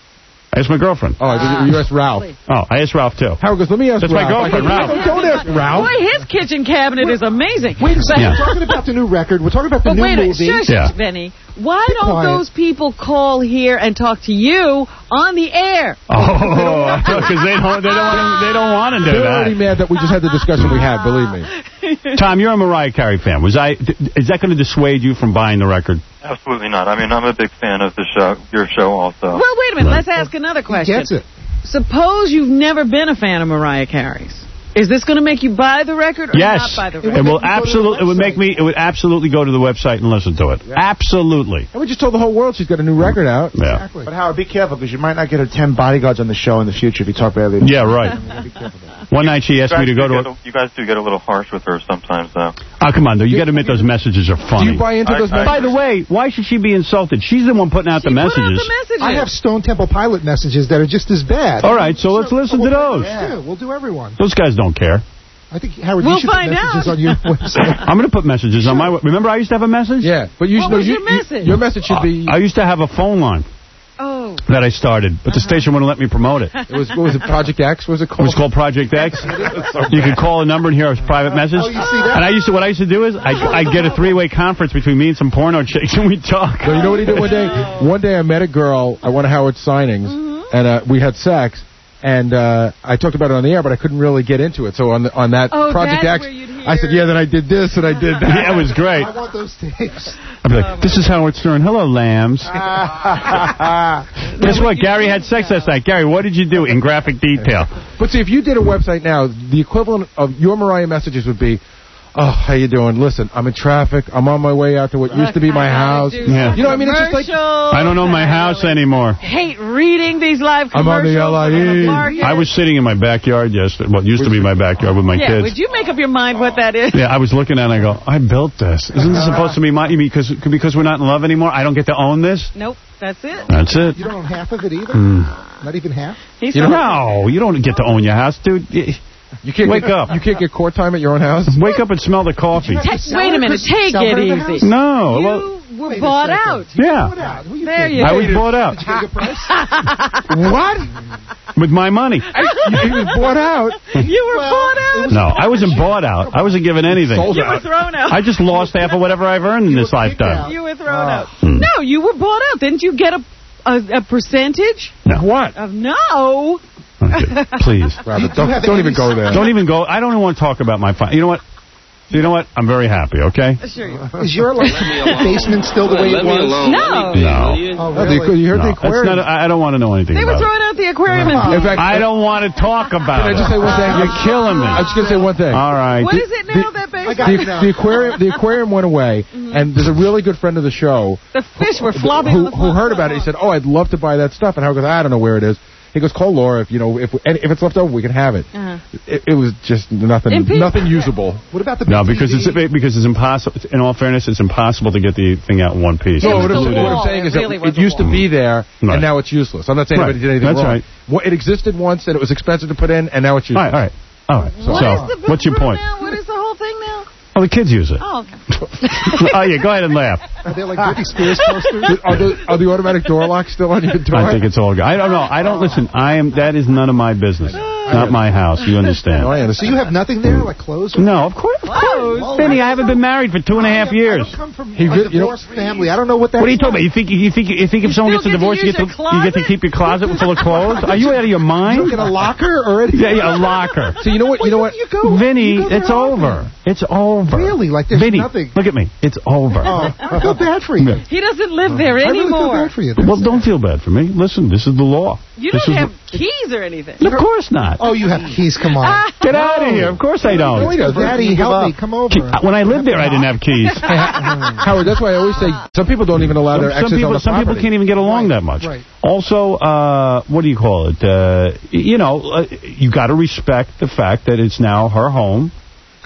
A: I asked my girlfriend.
F: Oh, uh, you asked Ralph.
A: Oh, I asked Ralph, too.
F: Howard goes, let me ask
A: That's
F: Ralph.
A: my girlfriend, Ralph.
F: Don't ask Ralph.
C: Boy, his kitchen cabinet is amazing.
G: Wait a second.
A: Yeah.
G: We're talking about the new record. We're talking about the
C: But
G: new
C: wait a
G: movie.
C: minute, shush,
A: Yeah.
C: Benny. Why
G: Be
C: don't
G: quiet.
C: those people call here and talk to you on the air?
A: Oh, because they don't, they don't want to, they don't want to do
F: They're already
A: that.
F: mad that we just had the discussion we had, believe me.
A: Tom, you're a Mariah Carey fan. Was I? Is that going to dissuade you from buying the record?
P: Absolutely not. I mean, I'm a big fan of the show, your show also.
C: Well, wait a minute.
A: Right.
C: Let's ask another question.
G: He gets it.
C: Suppose you've never been a fan of Mariah Carey's. Is this going to make you buy the record or
A: Yes,
C: not buy the
A: it
C: record?
A: will absolutely. It would make me. It would absolutely go to the website and listen to it. Absolutely.
F: And we just told the whole world she's got a new record out.
A: Yeah.
G: Exactly.
D: But Howard, be careful, because you might not get her ten bodyguards on the show in the future if you talk badly.
A: Yeah, right. One night she asked
P: you
A: me to
P: guys
A: go
P: do
A: to.
P: get a, you guys do get a little harsh with her sometimes, though.
A: Oh, come on, though. You got to admit those messages are funny.
F: Do you buy into
P: I-
F: those
P: I-
F: messages?
A: By the way, why should she be insulted? She's the one putting out the
C: Put out
A: messages.
C: the messages.
G: I have Stone Temple Pilot messages that are just as bad.
A: All right, so let's listen to those.
G: Yeah, we'll do everyone.
A: Those guys don't care.
G: I think, Howard,
C: We'll
G: you should
C: find
G: put messages
C: out.
G: on your website.
A: I'm going to put messages on my. Remember, I used to have a message.
F: Yeah, but you
C: What
F: should know
C: was
F: you,
C: your message?
F: you- your message should be.
A: I used to have a phone line
C: Oh.
A: that I started, but the station wouldn't let me promote it.
F: It was what was it? Project X? What was it
A: It
F: called?
A: was called Project X. You could call a number and hear a private message.
G: Oh, you see that?
A: And I used to, what I used to do is, I I'd get a three-way conference between me and some porno chicks, and we'd talk.
F: So you know what he did one day? One day I met a girl at one of Howard's signings, and uh, we had sex. And uh, I talked about it on the air, but I couldn't really get into it. So on the, on that
C: Oh,
F: Project
C: that's
F: X,
C: where you'd hear-
F: I said, yeah, then I did this and I did that.
A: Yeah, it was great.
G: I want those tapes.
A: I'd be like, this is Howard Stern. Hello, lambs. Guess what? Gary had sex last night. Gary, what did you do in graphic detail?
F: But see, if you did a website now, the equivalent of your Mariah messages would be, oh, how you doing? Listen, I'm in traffic. I'm on my way out to what used to be my house.
A: Yeah.
F: You know what I mean? It's just like,
A: I don't own my house anymore.
C: Hate reading these live
F: I'm on
C: commercials.
F: the L I E.
C: on the market.
A: I was sitting in my backyard yesterday. Well, it used to be my backyard with my
C: Yeah,
A: kids.
C: would you make up your mind what that is?
A: Yeah, I was looking at it and I go, I built this. Isn't this supposed to be mine? You mean because, because we're not in love anymore, I don't get to own this?
C: Nope, that's it.
A: That's it.
G: You don't own half of it either?
A: Mm.
G: Not even half?
C: He's
A: You no, you don't get to own your house, dude. You,
F: you can't
A: wake
F: get,
A: up.
F: You can't get court time at your own house?
A: Wake up and smell the coffee.
C: Ta- wait a minute, take it easy.
A: No.
C: You
A: Well,
C: were
G: Wait a
C: bought
G: second.
C: out.
A: yeah.
C: There you
A: I
C: go.
A: was bought out.
G: Did you get a price?
F: What?
A: With my money.
F: He was bought out.
C: You were bought out.
A: No, I wasn't bought out. I wasn't given anything.
F: Sold
C: You
F: out.
C: were thrown out.
A: I just lost half of whatever I've earned in this lifetime.
C: You were thrown out.
A: Hmm.
C: No, you were bought out. Didn't you get a a, a percentage?
A: No.
F: What?
C: Of no.
A: Okay, please.
F: Robert, don't, don't even go there.
A: Don't even go. I don't even want to talk about my fun. You know what? You know what? I'm very happy, okay?
C: Sure.
G: Is your like, basement still the way it was?
C: No.
A: No.
G: Oh,
F: Oh, the-
G: really?
F: you heard
A: No,
F: the
A: it's
F: aquarium.
A: not, I I don't want to know anything
C: They were
A: about it.
C: throwing out the aquarium and
F: In fact,
A: I don't want to talk about
F: Can I
A: it.
F: just say one thing?
A: You're killing me.
F: I'm just going to say one thing.
A: All right.
C: What is it now, that
G: I
C: basement?
G: got
F: The,
G: it now.
F: the aquarium, the aquarium went away, and there's a really good friend of the show
C: The fish were flopping on
F: who,
C: the
F: who
C: floor.
F: heard about it. He said, "Oh, I'd love to buy that stuff." And Howard goes, "I don't know where it is." He goes, "Call Laura if you know if and if it's left over, we can have it."
C: Uh-huh.
F: It, it was just nothing,
C: In peace.
F: nothing usable.
G: What about the
A: No,
G: big
A: because
G: T V?
A: it's because it's impossible. In all fairness, it's impossible to get the thing out in one piece.
F: No,
C: was
F: what,
C: the
F: I'm, what
C: wall.
F: I'm saying
C: It
F: is
C: really
F: that
C: was
F: it
C: the
F: used to
C: wall.
F: be there,
A: Right.
F: and now it's useless. I'm not saying
A: Right.
F: anybody did anything
A: That's
F: wrong.
A: right.
F: Well, it existed once, and it was expensive to put in, and now it's
A: All
F: useless.
A: right, all right, all right.
C: What
A: So,
C: is the
A: what's your
C: room
A: point?
C: Now? What is the whole thing now?
A: Oh, the kids use it.
C: Oh, okay.
A: Oh, yeah, go ahead and laugh.
G: Are they like Britney Spears posters?
F: Are the, are the automatic door locks still on your door?
A: I think it's all good. I don't know. I don't listen. I am. That is none of my business. Not my house. You understand?
F: No, I
G: So
F: understand.
G: you have nothing there, like clothes? Or
A: No, of course. Of course.
G: Whoa.
A: Benny, I haven't been married for two and a half
G: I
A: years.
G: don't come from
F: He
G: a
F: did- you know-
G: divorced family. I don't know what that
A: What are you
G: is.
A: talking about? You think you think you think if
C: You
A: someone
C: still
A: gets a
C: get to
A: divorce, you
C: use
A: get to
C: your
A: you get to
C: closet?
A: keep your closet full of clothes? Are you out of your
G: You
A: mind?
G: don't get a locker or anything?
A: Yeah, yeah, a locker.
F: So you know what? You know what?
G: You go,
A: Vinny,
G: you go there
A: it's
G: often.
A: over. It's over.
G: Really? Like there's
A: Vinny,
G: nothing.
A: look at me. It's over.
G: Oh, I feel bad for you.
C: He doesn't live there
G: I really feel
C: anymore.
G: bad for you.
A: Well, don't feel bad for me. Listen, this is the law.
C: You
A: This
C: don't
A: is
C: have keys or anything.
A: Of course not.
G: Oh, you have keys. Come on.
A: Get out of here. Of course I don't.
G: Wait a Daddy, help me. Come over.
A: When I lived there, I didn't have keys.
F: Howard, that's why I always say some people don't even allow their
A: Some
F: exes on
A: people,
F: the
A: some people
F: property.
A: can't even get along that much.
G: right.
A: Also, uh, what do you call it? Uh, you know, uh, you got to respect the fact that it's now her home.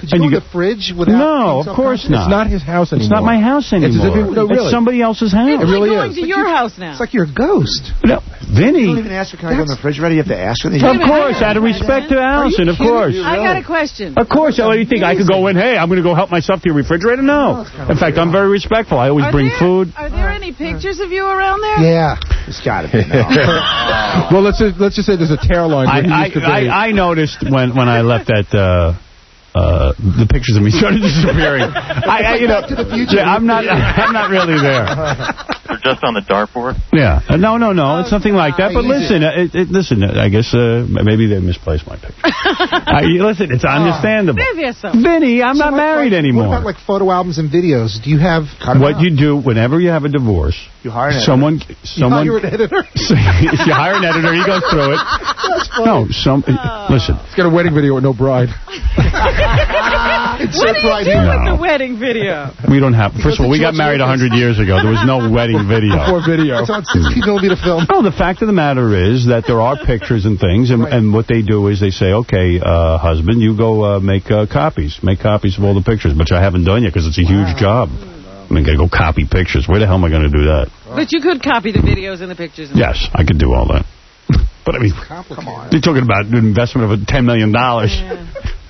G: Could you
A: and
G: go
A: you
G: in the fridge without...
A: No, of course not.
F: It's not his house anymore.
A: It's not my house anymore.
F: It's, as if it, no, really.
A: It's somebody else's house.
C: It's
A: it really
C: like going
A: is.
C: to your house now.
G: It's like you're a ghost.
A: No, Vinny.
D: You don't even ask her, can I go in the refrigerator? You have to ask her.
A: Of course, out of respect to Allison, of course.
C: I got a question.
A: Of course. What do you think? I could go in, hey, I'm going to go help myself to your refrigerator? No. In fact, I'm very respectful. I always
C: Are
A: bring
C: there,
A: food.
C: Are there any pictures of you around there?
G: Yeah.
D: It's got to be. No.
F: Well, let's just, let's just say there's a tear line.
A: I, I, I, I noticed when, when I left that... Uh, Uh, the pictures of me started disappearing. I, I, you know, yeah, I'm not. I'm not really there.
P: They're just on the dartboard.
A: Yeah. Uh, no, no, no. It's nothing like that. But listen, uh, it, it, listen. I guess uh, maybe they misplaced my picture. uh, listen, it's understandable. Vinny, I'm
G: so
A: not
G: like,
A: married
G: like,
A: anymore.
G: What about like photo albums and videos? Do you have?
A: What you do whenever you have a divorce?
D: You hire an
A: someone.
D: editor.
A: Someone.
G: You hire an editor.
A: You hire an editor. He goes through it.
G: That's funny.
A: No, some. Uh, listen.
F: It's got a wedding video with no bride.
C: What do you do with the wedding video?
A: We don't have. First of all, we got married a hundred years ago. There was no wedding video.
F: Before video.
G: It's on sixty millimeter film.
A: No, the fact of the matter is that there are pictures and things, and, right. and what they do is they say, okay, uh, husband, you go uh, make uh, copies. Make copies of all the pictures, which I haven't done yet because it's a huge wow. job. I mean, got to go copy pictures. Where the hell am I going to do that?
C: But you could copy the videos and the pictures. And
A: yes, I could do all that. But, I mean, come on. You're talking about an investment of ten million dollars.
C: Yeah.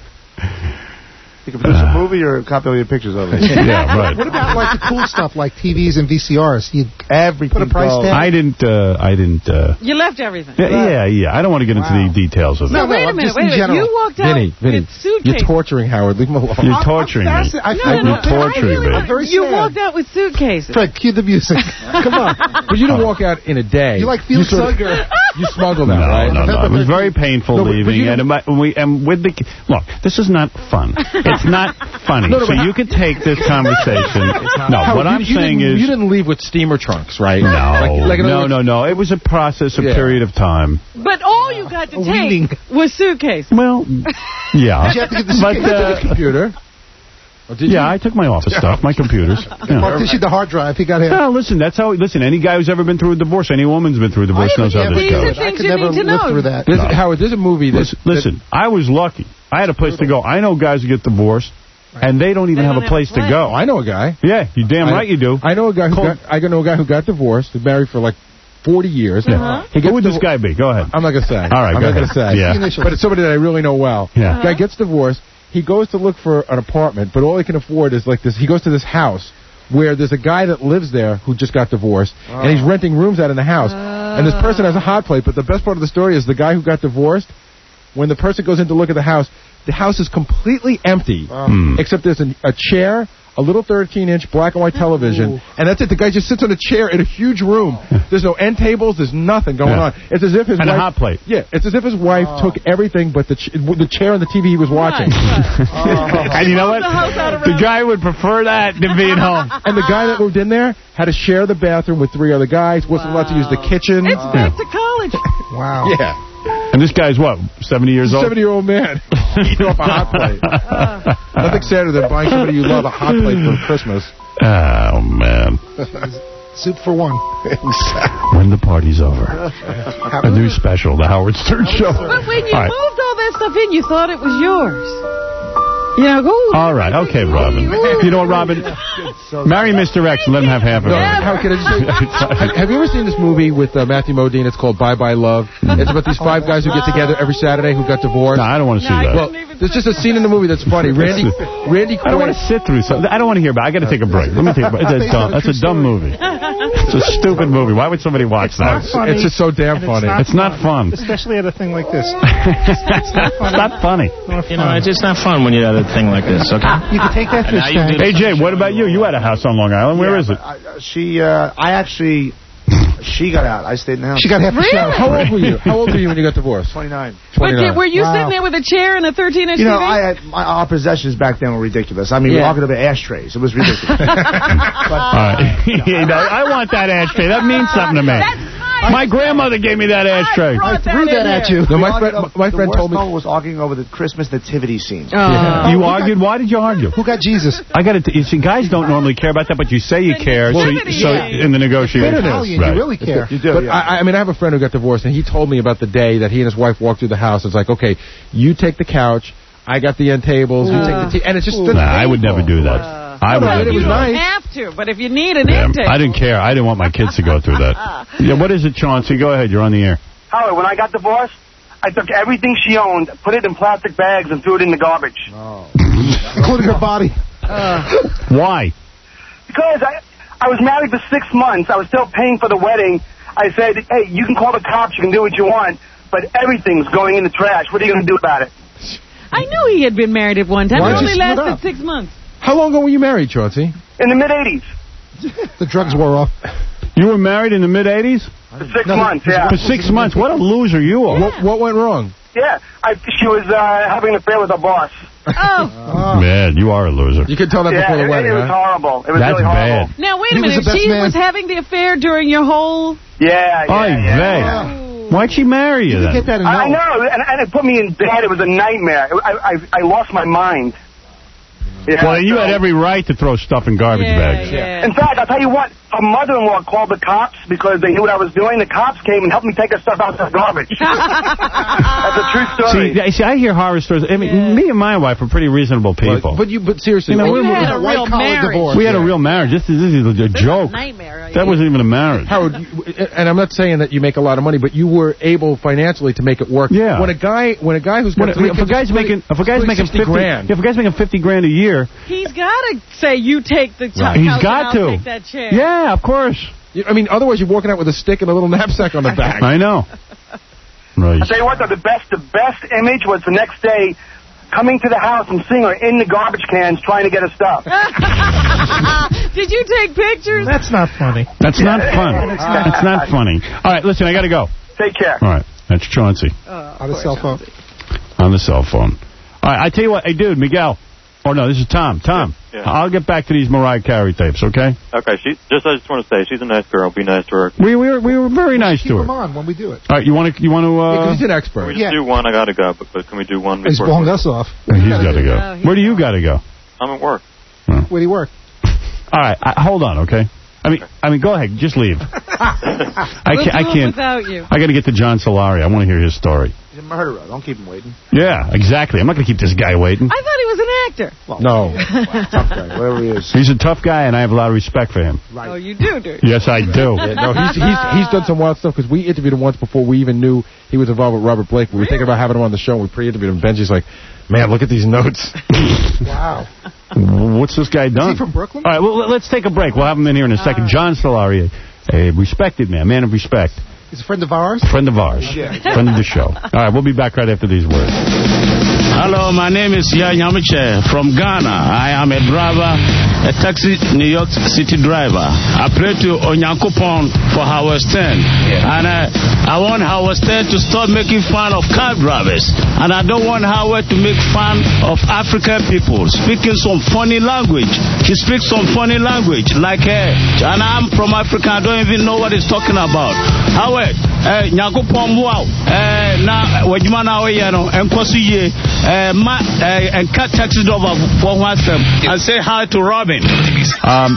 D: You can produce a movie or copy all your pictures of it.
A: Yeah, right.
G: What about like the cool stuff like T Vs and V C Rs? You
D: Everything
G: put a price tag?
A: I didn't, uh, I didn't, uh...
C: You left everything.
A: Yeah, yeah, yeah. I don't want to get into wow. the details of it.
C: No, wait a minute, wait a minute. You walked out
F: Vinny, Vinny,
C: with suitcases.
F: You're torturing Howard. Leave him alone.
A: You're torturing me.
G: I,
C: no, no, no,
A: You're torturing me.
C: I'm very you sad. walked out with suitcases.
G: Fred, cue the music. Come on.
F: But you didn't walk out in a day.
G: You like Felix Unger.
F: You smuggled out,
A: no,
F: right?
A: No, no, no. It was very painful no, leaving. And, we, and with the... Look, this is not fun. It's not funny. No, no, so you could take this conversation. No,
F: Howard,
A: what I'm
F: you, you
A: saying is...
F: You didn't leave with steamer trunks, right?
A: No,
F: like, like
A: no, no, no. It was a process, a yeah. period of time.
C: But all you got to take was suitcases.
A: Well, yeah.
G: Did you have to get the suitcase
A: but, uh,
G: to the computer?
F: Oh, did
A: yeah,
F: you?
A: I took my office stuff, my computers.
G: Yeah. Partitioned the hard drive. He got him.
A: No, listen, that's how. Listen, any guy who's ever been through a divorce, any woman's been through a divorce knows how this goes.
G: I could never live through that.
F: No. Howard, there's a movie.
A: Listen, listen, I was lucky. I had a place to go. I know guys who get divorced, and they don't even
C: they
A: have
C: don't
A: a place
C: have a
A: to go.
F: I know a guy.
A: Yeah, you damn
F: I,
A: right you do.
F: I know a guy who got. I know a guy who got divorced. Who married for like forty years.
C: Uh-huh.
F: He
A: Who would this guy be? Go ahead.
F: I'm not gonna say.
A: All right,
F: I'm
A: go
F: not
A: ahead.
F: gonna say.
A: Yeah.
F: But it's somebody that I really know well.
A: Yeah.
C: Uh-huh.
F: Guy gets divorced. He goes to look for an apartment, but all he can afford is like this. He goes to this house where there's a guy that lives there who just got divorced, oh. and he's renting rooms out in the house. Oh. And this person has a hot plate, but the best part of the story is the guy who got divorced, when the person goes in to look at the house, the house is completely empty,
A: oh.
F: except there's a, a chair, a little thirteen inch black and white television, Ooh. and that's it. The guy just sits on a chair in a huge room. There's no end tables. There's nothing going
A: yeah.
F: on. It's as if his
A: and
F: wife...
A: a hot plate.
F: Yeah, it's as if his wife oh. took everything but the ch the chair and the T V he was watching.
C: Right.
A: oh. And you know what? The, the guy would prefer that than being home.
F: And the guy that moved in there had to share the bathroom with three other guys. Wasn't wow. allowed to use the kitchen.
C: It's back yeah. to college.
G: Wow.
F: Yeah.
A: And this guy's what, seventy years old?
F: seventy-year-old man eating off a hot plate. Uh. Nothing sadder than buying somebody you love a hot plate for Christmas.
A: Oh, man.
G: Soup for one.
A: When the party's over. A new special, The Howard Stern Show.
C: But when you
A: all right.
C: moved all that stuff in, you thought it was yours. You know, ooh,
A: all right, okay, Robin. You know what, Robin? Marry Mister X and let him have half of it.
F: Yeah. How can I just, have you ever seen this movie with uh, Matthew Modine? It's called Bye Bye Love. It's about these five guys who get together every Saturday who got divorced.
A: No, I don't want to see
C: no,
A: that.
F: Well, there's just a scene in the movie that's funny. Randy, Randy.
A: I don't want to sit through something. I don't want to hear about it. I got to take a break. Let me take a break. It's a dumb, that's a dumb movie. It's a stupid movie. Why would somebody watch
G: it's
A: that?
G: Not funny,
F: it's just so damn funny.
A: It's not, it's not fun.
G: Especially at a thing like this.
A: It's not funny. It's not funny.
I: You know, it's just not fun when you're at a thing like this, okay?
G: You can take that fish tank.
A: Hey, Jay, what about you? You had a house on Long Island. Where
D: yeah,
A: is it?
D: I, she, uh, I actually, she got out. I stayed in the house.
G: She got half the
C: really?
G: show.
F: How old were you? How old were you when you got divorced?
D: twenty-nine.
C: But were you
G: wow.
C: sitting there with a chair and a thirteen inch
D: You know,
C: T V?
D: I had, my, our possessions back then were ridiculous. I mean,
C: yeah.
D: we were talking about ashtrays. It was ridiculous. but,
A: uh, you know, I want that ashtray. That means something to me. My grandmother gave me that ashtray.
G: I threw that, that at you.
F: No, my friend, my friend told me.
D: The worst was arguing over the Christmas nativity scene.
C: Uh, yeah.
A: You argued? Why did you argue?
G: Who got Jesus?
A: I got it. You see, guys don't normally care about that, but you say you care, so, you, so in the negotiations,
G: Italian,
A: right.
G: you really care.
D: You do.
F: But
D: Yeah.
F: I, I mean, I have a friend who got divorced, and he told me about the day that he and his wife walked through the house. It's like, okay, you take the couch, I got the end tables. You take the tea, and it's just.
A: Nah, I would never do that.
C: Uh,
A: I would
C: well,
A: never
C: you
A: do
C: don't
A: that.
C: have to, but if you need an
A: Yeah,
C: end table.
A: I didn't care. I didn't want my kids to go through that. Yeah, what is it, Chauncey? Go ahead. You're on the air.
Q: Howard, when I got divorced, I took everything she owned, put it in plastic bags, and threw it in the garbage.
G: Oh. Including her body.
C: Uh.
A: Why?
Q: Because I, I was married for six months. I was still paying for the wedding. I said, hey, you can call the cops. You can do what you want, but everything's going in the trash. What are you going to do about it?
C: I knew he had been married at one time.
F: Why'd
C: It
F: you
C: only
F: split
C: lasted
F: up?
C: six months.
F: How long ago were you married, Chauncey?
Q: In the mid-eighties.
G: The drugs wore off.
A: You were married in the mid-eighties?
Q: For six months, yeah.
A: For six months? What a loser you are.
F: What, what went wrong?
Q: Yeah, I, she was uh, having an affair with her boss.
C: Oh.
A: Man, you are a loser.
F: You could tell that
Q: Yeah,
F: before the
Q: it,
F: wedding,
Q: it was
F: huh?
Q: horrible. It was
A: That's
Q: really horrible.
A: bad.
C: Now, wait a
G: He was
C: minute.
G: the best
C: She
G: man.
C: was having the affair during your whole...
Q: Yeah, yeah,
A: Oy
Q: yeah.
A: vey.
Q: yeah.
A: Why'd she marry you,
G: You
A: then?
G: get that in
Q: I, I
G: no.
Q: know, and, and it put me in bed. It was a nightmare. I, I, I lost my mind. Yeah,
A: Well, you
Q: so-
A: had every right to throw stuff in garbage
C: Yeah,
A: bags.
C: yeah.
Q: In fact, I'll tell you what, her mother-in-law called the cops because they knew what I was doing. The cops came and helped me take her stuff out of the garbage. That's a true story.
A: See, I- see, I hear horror stories. I mean,
C: Yeah.
A: me and my wife are pretty reasonable people.
F: But, but you, but seriously,
A: You know,
C: You
A: we're-
C: had a
G: white
C: real
G: collar
C: marriage.
G: divorce.
A: we had a real marriage. This is, this is a
C: This is a
A: joke.
C: nightmare.
A: That wasn't even a marriage.
F: Howard, you, and I'm not saying that you make a lot of money, but you were able financially to make it work.
A: Yeah.
F: When a guy, when a guy who's
A: When,
F: got three
A: if a
F: kids
A: guy's
F: is
A: making, if a guy's
F: splitting
A: making
F: sixty
A: fifty
F: grand,
A: if a guy's making fifty grand a year,
C: He's got to say, you take the top
A: he's
C: couch
A: got
C: and I'll
A: to.
C: take that chair.
A: Yeah, of course.
F: you- I mean, otherwise you're walking out with a stick and a little knapsack on the back.
A: I know. Right.
Q: I'll tell you what, though, the best, the best image was the next day coming to the house and seeing her in the garbage cans trying to get her stuff.
C: Did you take pictures?
G: That's not funny.
A: That's not fun. That's not funny. All right, listen, I got to go.
Q: Take care.
A: All right, that's Chauncey
G: On a cell phone.
A: on the cell phone. All right, I tell you what, hey, dude, Miguel. Oh, no, this is Tom. Tom,
P: Yeah.
A: I'll get back to these Mariah Carey tapes, okay?
P: Okay, she just I just want to say she's a nice girl. Be nice to her.
A: We, we, were, we were very nice
G: Keep
A: to
G: him
A: her.
G: on when we do it.
A: All right, you want to, you want to,
F: Yeah, 'cause
A: uh...
F: he's an
P: Can
F: expert.
P: we just
G: Yeah.
P: do one? I gotta go, but, but can we do one
G: He's
P: before?
G: blowing us off.
A: He's got to go.
C: Oh, he
A: Where do you got to go?
P: I'm at work.
G: Where do you work?
A: All right, I, hold on, okay? I mean, I mean, go ahead, just leave. I
C: We'll
A: can't. I
C: do it
A: can't.
C: without you.
A: I got to get to John Solari. I want to hear his story.
D: He's a murderer. Don't keep him waiting.
A: Yeah, exactly. I'm not going to keep this guy waiting.
C: I thought he was an actor.
D: Well,
F: No.
D: tough guy, wherever he is.
A: He's a tough guy, and I have a lot of respect for him.
D: Right.
C: Oh, you do, do you?
A: Yes, I do.
F: Yeah, no, he's, he's he's done some wild stuff because we interviewed him once before we even knew he was involved with Robert Blake. We were thinking about having him on the show, and we pre-interviewed him. Benji's like, man, look at these notes.
G: Wow.
A: What's this guy done?
G: Is he from Brooklyn?
A: All right, well, let's take a break. We'll have him in here in a second. John Solari, a respected man, man of respect,
G: He's a friend of ours?
A: friend of ours, friend of the show. All right, we'll be back right after these words.
R: Hello, my name is Yaya Nyamiche from Ghana. I am a driver, a taxi New York City driver. I pray to Onyankopon for Howard Stern. And uh, I want Howard Stern to stop making fun of car drivers. And I don't want Howard to make fun of African people speaking some funny language. He speaks some funny language like her. And I'm from Africa. I don't even know what he's talking about. Howard, uh, Nyakopon wow. Uh, na wajuma na oye no enkosu ye. Uh, ma, uh, and cut taxi driver for one step and say hi to Robin.
A: Um,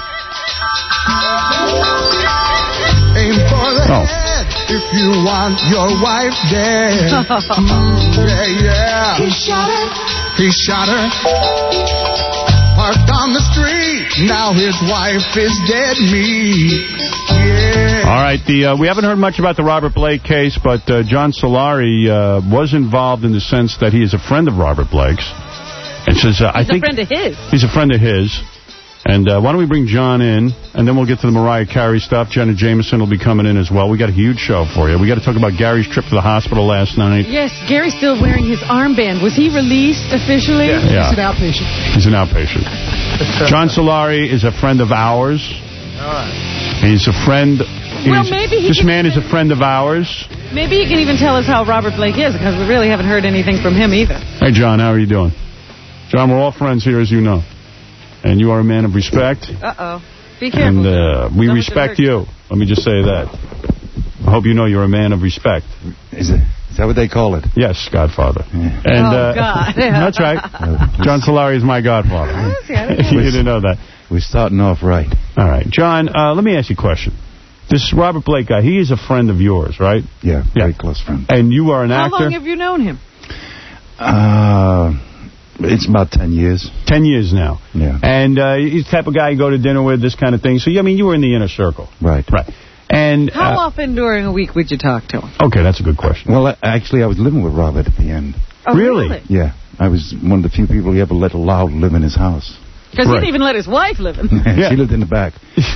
S: Aim for the
A: Oh.
S: head if you want your wife dead. Mm, yeah, yeah. He shot her. He shot her. Parked on the street. Now his wife is dead meat. Yeah.
A: all right, the uh, we haven't heard much about the Robert Blake case, but uh, John Solari uh, was involved in the sense that he is a friend of Robert Blake's. And says, uh, I
C: He's a
A: think
C: friend of his.
A: he's a friend of his. And uh, why don't we bring John in, and then we'll get to the Mariah Carey stuff. Jenna Jameson will be coming in as well. We got a huge show for you. We got to talk about Gary's trip to the hospital last night.
C: Yes, Gary's still wearing his armband. Was he released officially?
A: Yeah. Yeah.
G: He's an outpatient.
A: He's an outpatient. John Solari is a friend of ours. He's a friend.
C: Well,
A: he's-
C: maybe he
A: this
C: can-
A: man is a friend of ours.
C: Maybe you can even tell us how Robert Blake is, because we really haven't heard anything from him either.
A: Hey, John, how are you doing? John, we're all friends here, as you know. And you are a man of respect.
C: Uh-oh. Be careful.
A: And uh, we
C: Don't
A: respect
C: hurt
A: you. Let me just say that. I hope you know you're a man of respect.
T: Is it? Is that what they call it?
A: Yes, Godfather. And
C: Oh,
A: uh,
C: God.
A: that's right. John Solari is my Godfather. You didn't know that.
T: We're starting off right.
A: All right. John, uh, let me ask you a question. This Robert Blake guy, he is a friend of yours, right?
T: Yeah, very close friend.
A: And you are an
C: How
A: actor?
C: long have you known him?
T: Uh, It's about ten years.
A: Ten years now.
T: Yeah.
A: And uh, he's the type of guy you go to dinner with, this kind of thing. So, I mean, you were in the inner circle.
T: Right.
A: Right. And
C: How
A: uh,
C: often during a week would you talk to him?
A: Okay, that's a good question.
T: Well, I, actually, I was living with Robert at the end.
C: Oh, really? really?
T: Yeah. I was one of the few people he ever let allowed live in his house.
C: Because right. he didn't even let his wife live in
T: yeah. She lived in the back.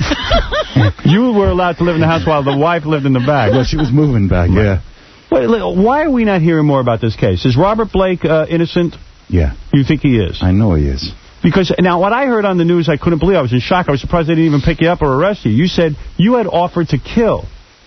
A: You were allowed to live in the house while the wife lived in the back.
T: Well, she was moving back, yeah.
A: Wait, why are we not hearing more about this case? Is Robert Blake uh, innocent?
T: Yeah.
A: You think he is?
T: I know he is.
A: Because, now, what I heard on the news, I couldn't believe. I was in shock. I was surprised they didn't even pick you up or arrest you. You said you had offered to kill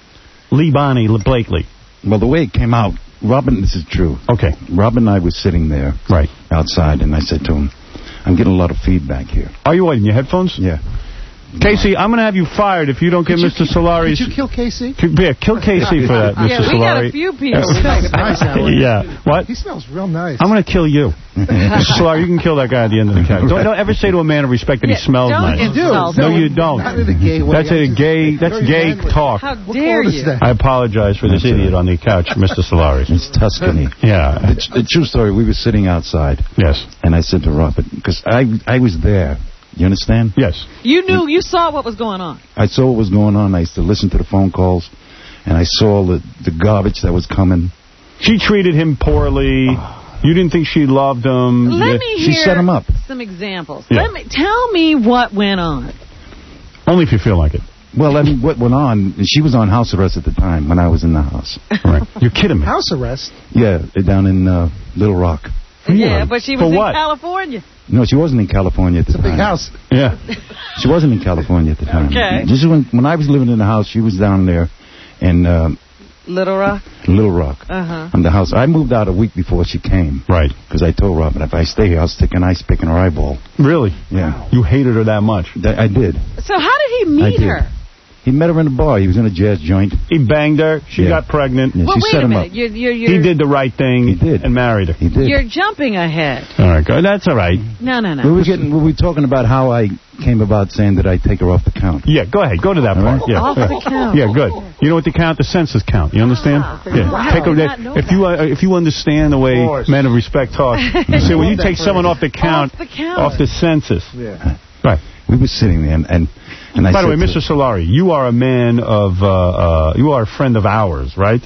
A: Lee Bonnie Blakely.
T: Well, the way it came out, Robin, this is true.
A: Okay.
T: Robin and I were sitting there
A: right
T: outside, and I said to him, I'm getting a lot of feedback here.
A: Are you what, in your headphones?
T: Yeah.
A: Casey, I'm going to have you fired if you don't get Mister Solari's...
G: Did you kill Casey?
A: Yeah, kill Casey for that, Mister
C: Yeah, we
A: Solari.
C: got a few people.
G: He smells nice, Howard.
A: Yeah. What?
G: He smells real nice.
A: I'm going to kill you. Mister Solari, you can kill that guy at the end of the couch. Don't, don't ever say to a man of respect that
C: Yeah,
A: he smells
C: don't
A: nice.
C: You do.
A: No, you don't.
G: Not in a gay way.
A: That's a gay, that's gay talk.
C: How dare you?
A: I apologize for this idiot on the couch, Mister Solari.
T: It's Tuscany.
A: Yeah.
T: The, the true story, we were sitting outside.
A: Yes.
T: And I said to Robert, because I, I was there. You understand?
A: Yes.
C: You knew, you saw what was going on.
T: I saw what was going on. I used to listen to the phone calls, and I saw the, the garbage that was coming.
A: She treated him poorly. You didn't think she loved him.
C: Let
A: yeah.
C: me
T: She
C: hear
T: set him up.
C: some examples.
A: Yeah.
C: Let me Tell me what went on.
A: Only if you feel like it.
T: Well, I mean, what went on, she was on house arrest at the time when I was in the house.
A: Right. You're kidding me.
G: House arrest?
T: Yeah, down in uh, Little Rock.
C: Yeah, but she was
A: For
C: in
A: what?
C: California.
T: No, she wasn't in California at the
G: It's a
T: time.
G: big house.
A: Yeah.
T: She wasn't in California at the time.
C: Okay.
T: This is when, when I was living in the house, she was down there in uh,
C: Little Rock?
T: Little Rock.
C: Uh-huh.
T: On the house. I moved out a week before she came.
A: Right.
T: Because I told Robin, if I stay here, I'll stick an ice pick in her eyeball.
A: Really?
T: Yeah.
A: You hated her that much?
T: That, I did.
C: So how did he meet
T: I did.
C: her?
T: He met her in a bar. He was in a jazz joint.
A: He banged her. She
T: Yeah.
A: got pregnant.
T: Yeah,
C: Well,
T: she
C: wait
T: set
C: a
T: him
C: minute.
T: up.
C: You're, you're, you're,
A: He did the right thing.
T: He did.
A: And married her.
T: He did.
C: You're jumping ahead.
A: All right, good. That's all right.
C: No, no, no.
T: We were getting. We were talking about how I came about saying that I'd take her off the count.
A: Yeah, go ahead. Go to that
T: All
A: part.
T: right.
A: Yeah.
C: Off
A: yeah.
C: the count.
A: Yeah, good. You know what the count? The census count. You understand?
C: Ah,
A: yeah.
C: wow.
A: Take her
C: I did
A: there.
C: not know
A: If you uh, if you understand the way men of respect talk, you see when you take someone off the count,
C: Off the count.
A: off the census.
D: Yeah.
A: Right.
T: We were sitting there, and and, and I
A: By the
T: said
A: way,
T: to
A: Mister
T: her,
A: Solari, you are a man of, uh, uh, you are a friend of ours, right?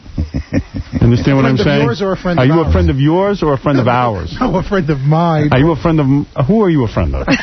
A: Understand what I'm
G: friend of
A: saying?
G: yours or a friend
A: are
G: of
A: you
G: ours?
A: a friend of yours or a friend of ours?
G: I'm a friend of mine.
A: Are you a friend of... Uh, who are you a friend of?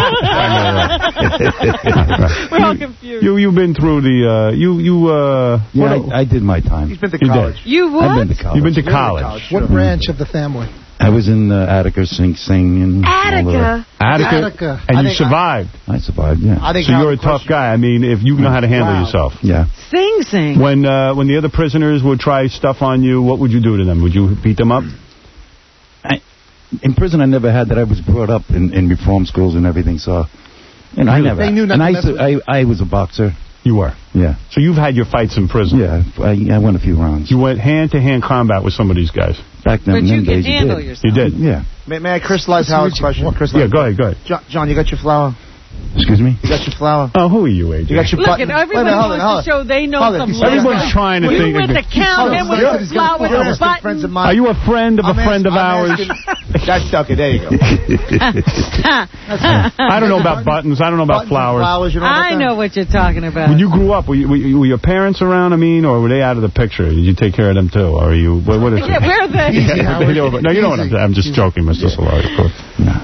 C: We're all confused.
A: You, you've been through the... Uh, you... you uh,
T: yeah,
A: what-
T: I, I did my time.
D: He's been to
A: You
D: college.
A: did.
C: You what?
T: I've been to college.
A: You've been to
D: Been to
A: college.
D: college.
G: What branch of the family?
T: I was in uh, Attica, sing, singing.
C: Attica.
A: Attica.
G: Attica.
A: And
D: I
A: you
D: think I-
A: survived.
T: I survived, yeah.
D: I think
A: So you're a
D: Howard
A: tough
D: question-
A: guy. I mean, if you know how to handle
D: Wow.
A: yourself.
T: Yeah.
C: Sing, sing.
A: When uh, when the other prisoners would try stuff on you, what would you do to them? Would you beat them up?
T: I, in prison, I never had that. I was brought up in, in reform schools and everything, so... You know, I never...
G: They knew not
T: and
G: to
T: I,
G: mess
T: used to, I, I was a boxer.
A: You were.
T: Yeah.
A: So you've had your fights in prison.
T: Yeah, I, I won a few rounds.
A: You went hand-to-hand combat with some of these guys.
T: Back then,
C: But you
T: them
C: can
T: days, you
C: handle
T: did.
C: yourself.
A: You did.
T: Yeah.
D: May, may I crystallize Howard's question?
A: Yeah,
D: Crystallize.
A: go ahead, go ahead.
D: John, John, you got your flower?
T: Excuse me?
D: You got your flower?
A: Oh, who are you, A J?
D: You got your
C: Look,
D: button?
C: and everybody
D: Wait a minute, hold
C: wants
D: on, hold
C: to show they know
D: Hold on.
C: some
D: He's-
C: letters.
A: Everyone's trying to
C: You
A: think...
C: went to count, then with
D: Hold on.
C: the flower with
D: We're
C: the
D: asking friends of
C: button.
D: mine.
A: Are you a friend of a
D: I'm
A: friend
D: ask-
A: of
D: I'm
A: ours?
D: asking- That's okay. There you go.
A: I don't know about buttons. I don't know about
D: Buttons and
A: flowers.
D: flowers, you know about
C: I
D: that?
C: know what you're talking about.
A: When you grew up, were, you, were, you, were your parents around, I mean, or were they out of the picture? Did you take care of them, too? Or are you... What, what is
C: Yeah,
A: it?
C: where are they?
G: Easy, Howard.
A: No, you know what I'm saying. I'm just joking, Mister Solari, of course.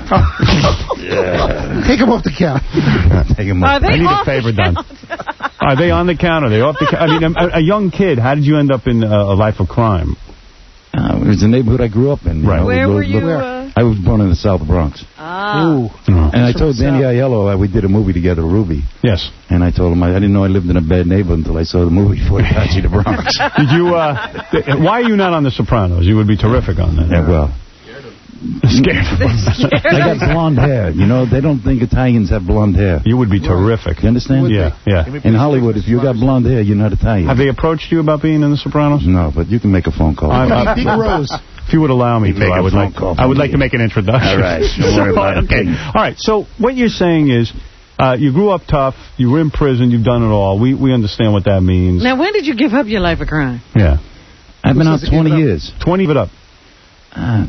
G: Take him off the count.
T: Take him
C: Are
T: up.
C: they
A: I need a
C: off
A: favor
C: the
A: done.
C: count?
A: Are they on the count? Are they off the count? I mean, a, a young kid, how did you end up in uh, a life of crime?
T: Uh, it was the neighborhood I grew up in. you
A: Right.
T: know,
C: Where
T: with
C: were
T: those
C: you?
T: little-
C: Uh...
T: I was born in the South Bronx.
C: Ah.
T: And I told Danny Aiello uh, we did a movie together, Ruby.
A: Yes.
T: And I told him I, I didn't know I lived in a bad neighborhood until I saw the movie Forty the Bronx.
A: Did you, uh, th- why are you not on The Sopranos? You would be terrific on that.
T: Yeah, well.
A: Scared.
T: I got blonde hair. You know, they don't think Italians have blonde hair.
A: You would be terrific.
T: You understand?
A: Yeah, yeah.
T: In Hollywood, if you got blonde hair, you're not Italian.
A: Have they approached you about being in The Sopranos?
T: No, but you can make a phone call.
A: I- I-
G: Big Rose.
A: If you would allow me
T: You
A: to,
T: make
A: I
T: a
A: would
T: phone
A: like.
T: call
A: I would
T: for
A: like
T: me.
A: to make an introduction.
T: All right, don't worry about it.
A: Okay. All right. So what you're saying is, uh, you grew up tough. You were in prison. You've done it all. We we understand what that means.
C: Now, when did you give up your life of crime?
A: Yeah.
T: I've been out twenty years.
A: Twenty of it up.
T: Uh,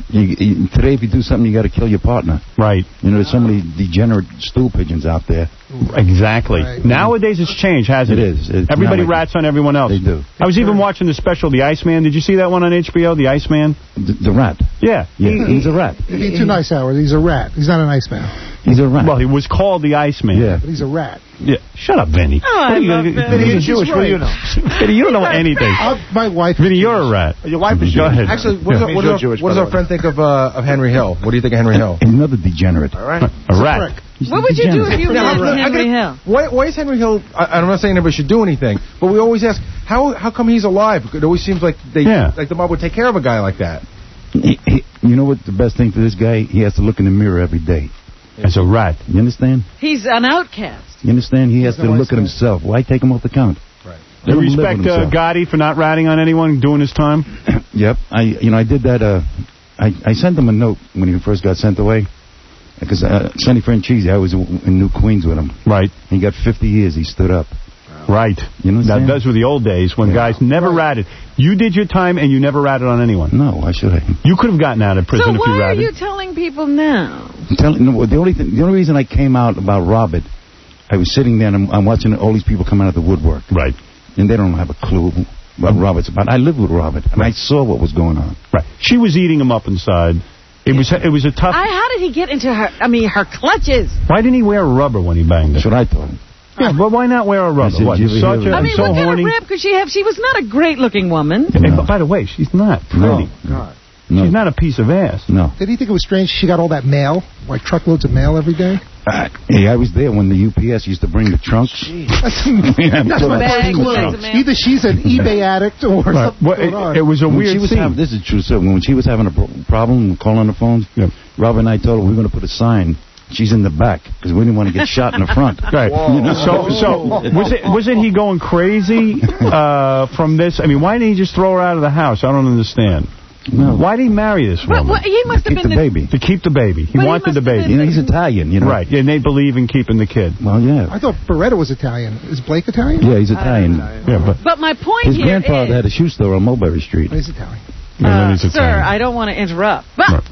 T: You, you, today, if you do something, you got to kill your partner.
A: Right.
T: You know, there's so many degenerate stool pigeons out there.
A: Exactly. Right. Nowadays, it's changed, hasn't it?
T: It is. It's
A: Everybody
T: like
A: rats on everyone else.
T: They do.
A: I was even watching the special, The Iceman. Did you see that one on H B O, The Iceman?
T: The, the rat.
A: Yeah.
T: Yeah, he, he's a rat.
G: You're being too nice, Howard. He's a rat. He's not an Iceman.
T: He's a rat.
A: Well, he was called The Iceman.
T: Yeah.
G: But he's a rat.
A: Yeah. Shut up, Vinny.
C: Oh, I love
A: you,
C: Vinny.
A: Vinny, you're Jewish. What do you know? Vinny, you don't know anything.
G: Uh, my wife.
A: Vinny, you're a rat.
D: Your wife is
A: Go
D: Jewish.
A: ahead.
F: Actually, what,
A: yeah.
F: does, what, does,
D: Jewish,
F: what does our friend think of uh, of Henry Hill? What do you think of Henry Hill?
T: Another degenerate.
D: All right.
A: A rat.
C: What would you do if you
F: Yeah,
C: met
F: I
C: Henry
F: gotta-
C: Hill?
F: Why, why is Henry Hill? I, I'm not saying everybody should do anything, but we always ask how how come he's alive? It always seems like they
A: Yeah.
F: like the mob would take care of a guy like that.
T: He, he, you know what the best thing for this guy? He has to look in the mirror every day.
A: As a rat.
T: You understand?
C: He's an outcast.
T: You understand? He has
G: He's
T: to
G: a
T: look at
G: nice
T: himself. Why take him off the count?
F: Right.
A: Do you
T: Let him live
A: respect
T: with
A: uh,
T: himself.
A: Gotti for not ratting on anyone, doing his time?
T: Yep. I you know I did that. Uh, I I sent him a note when he first got sent away. Because uh, Sonny Franchise, I was in New Queens with him.
A: Right.
T: He got fifty years. He stood up.
A: Right.
T: You know
A: That, those were the old days when
T: Yeah.
A: guys never ratted. You did your time and you never ratted on anyone.
T: No, why should I?
A: You could have gotten out of prison
C: So
A: if
C: why
A: you
C: are
A: ratted.
C: you telling people now?
T: I'm telling no, the only thing, the only reason I came out about Robert, I was sitting there and I'm, I'm watching all these people come out of the woodwork.
A: Right.
T: And they don't have a clue what Robert's about. I lived with Robert and I saw what was going on.
A: Right. She was eating him up inside. It was it was a tough...
C: I, how did he get into her, I mean, her clutches?
A: Why didn't he wear a rubber when he banged her?
T: That's what I thought.
A: Yeah, but why not wear a rubber?
T: said,
A: What,
T: you
A: you're
T: ever
A: such
T: hear
A: a,
C: I mean,
A: so
C: what kind
A: horny?
C: of rep could she have? She was not a great-looking woman.
A: Hey, but by the way, she's not pretty.
T: No. No.
A: She's not a piece of ass.
T: No.
G: Did he think it was strange she got all that mail? Like truckloads of mail every day?
T: Uh, hey, I was there when the U P S used to bring the trunks.
G: That's,
T: Yeah,
G: that's my
C: Bags,
G: first
C: bags of
G: clue.
C: mail.
G: Either she's an eBay addict or
A: Right.
G: something
A: Well,
G: going
A: it,
G: on.
A: it was a
T: When
A: weird
T: she was
A: scene.
T: having, this is true. So when she was having a pro- problem calling on the phone,
A: Yeah.
T: Robert and I told her we we're going to put a sign. She's in the back because we didn't want to get shot in the front.
A: Right.
T: You know?
A: So, so was it wasn't he going crazy uh, from this? I mean, why didn't he just throw her out of the house? I don't understand.
T: No.
A: Why did he marry this
C: But,
A: woman?
C: what, he must have
T: Keep
C: been
T: the baby.
A: To keep the baby. He
C: But he
A: wanted the
C: must have
A: baby.
T: You know, he's Italian. You know.
A: Right. And they believe in keeping the kid.
T: Well, yeah.
G: I thought Beretta was Italian. Is Blake Italian?
T: Yeah, he's Italian.
A: Yeah, but
C: But my point
T: His
C: here
T: grandfather
C: is,
T: had a shoe store on Mulberry Street.
G: He's Italian.
A: yeah,
C: uh,
A: he's
C: sir,
A: Italian.
C: I don't want to interrupt, but
A: Right.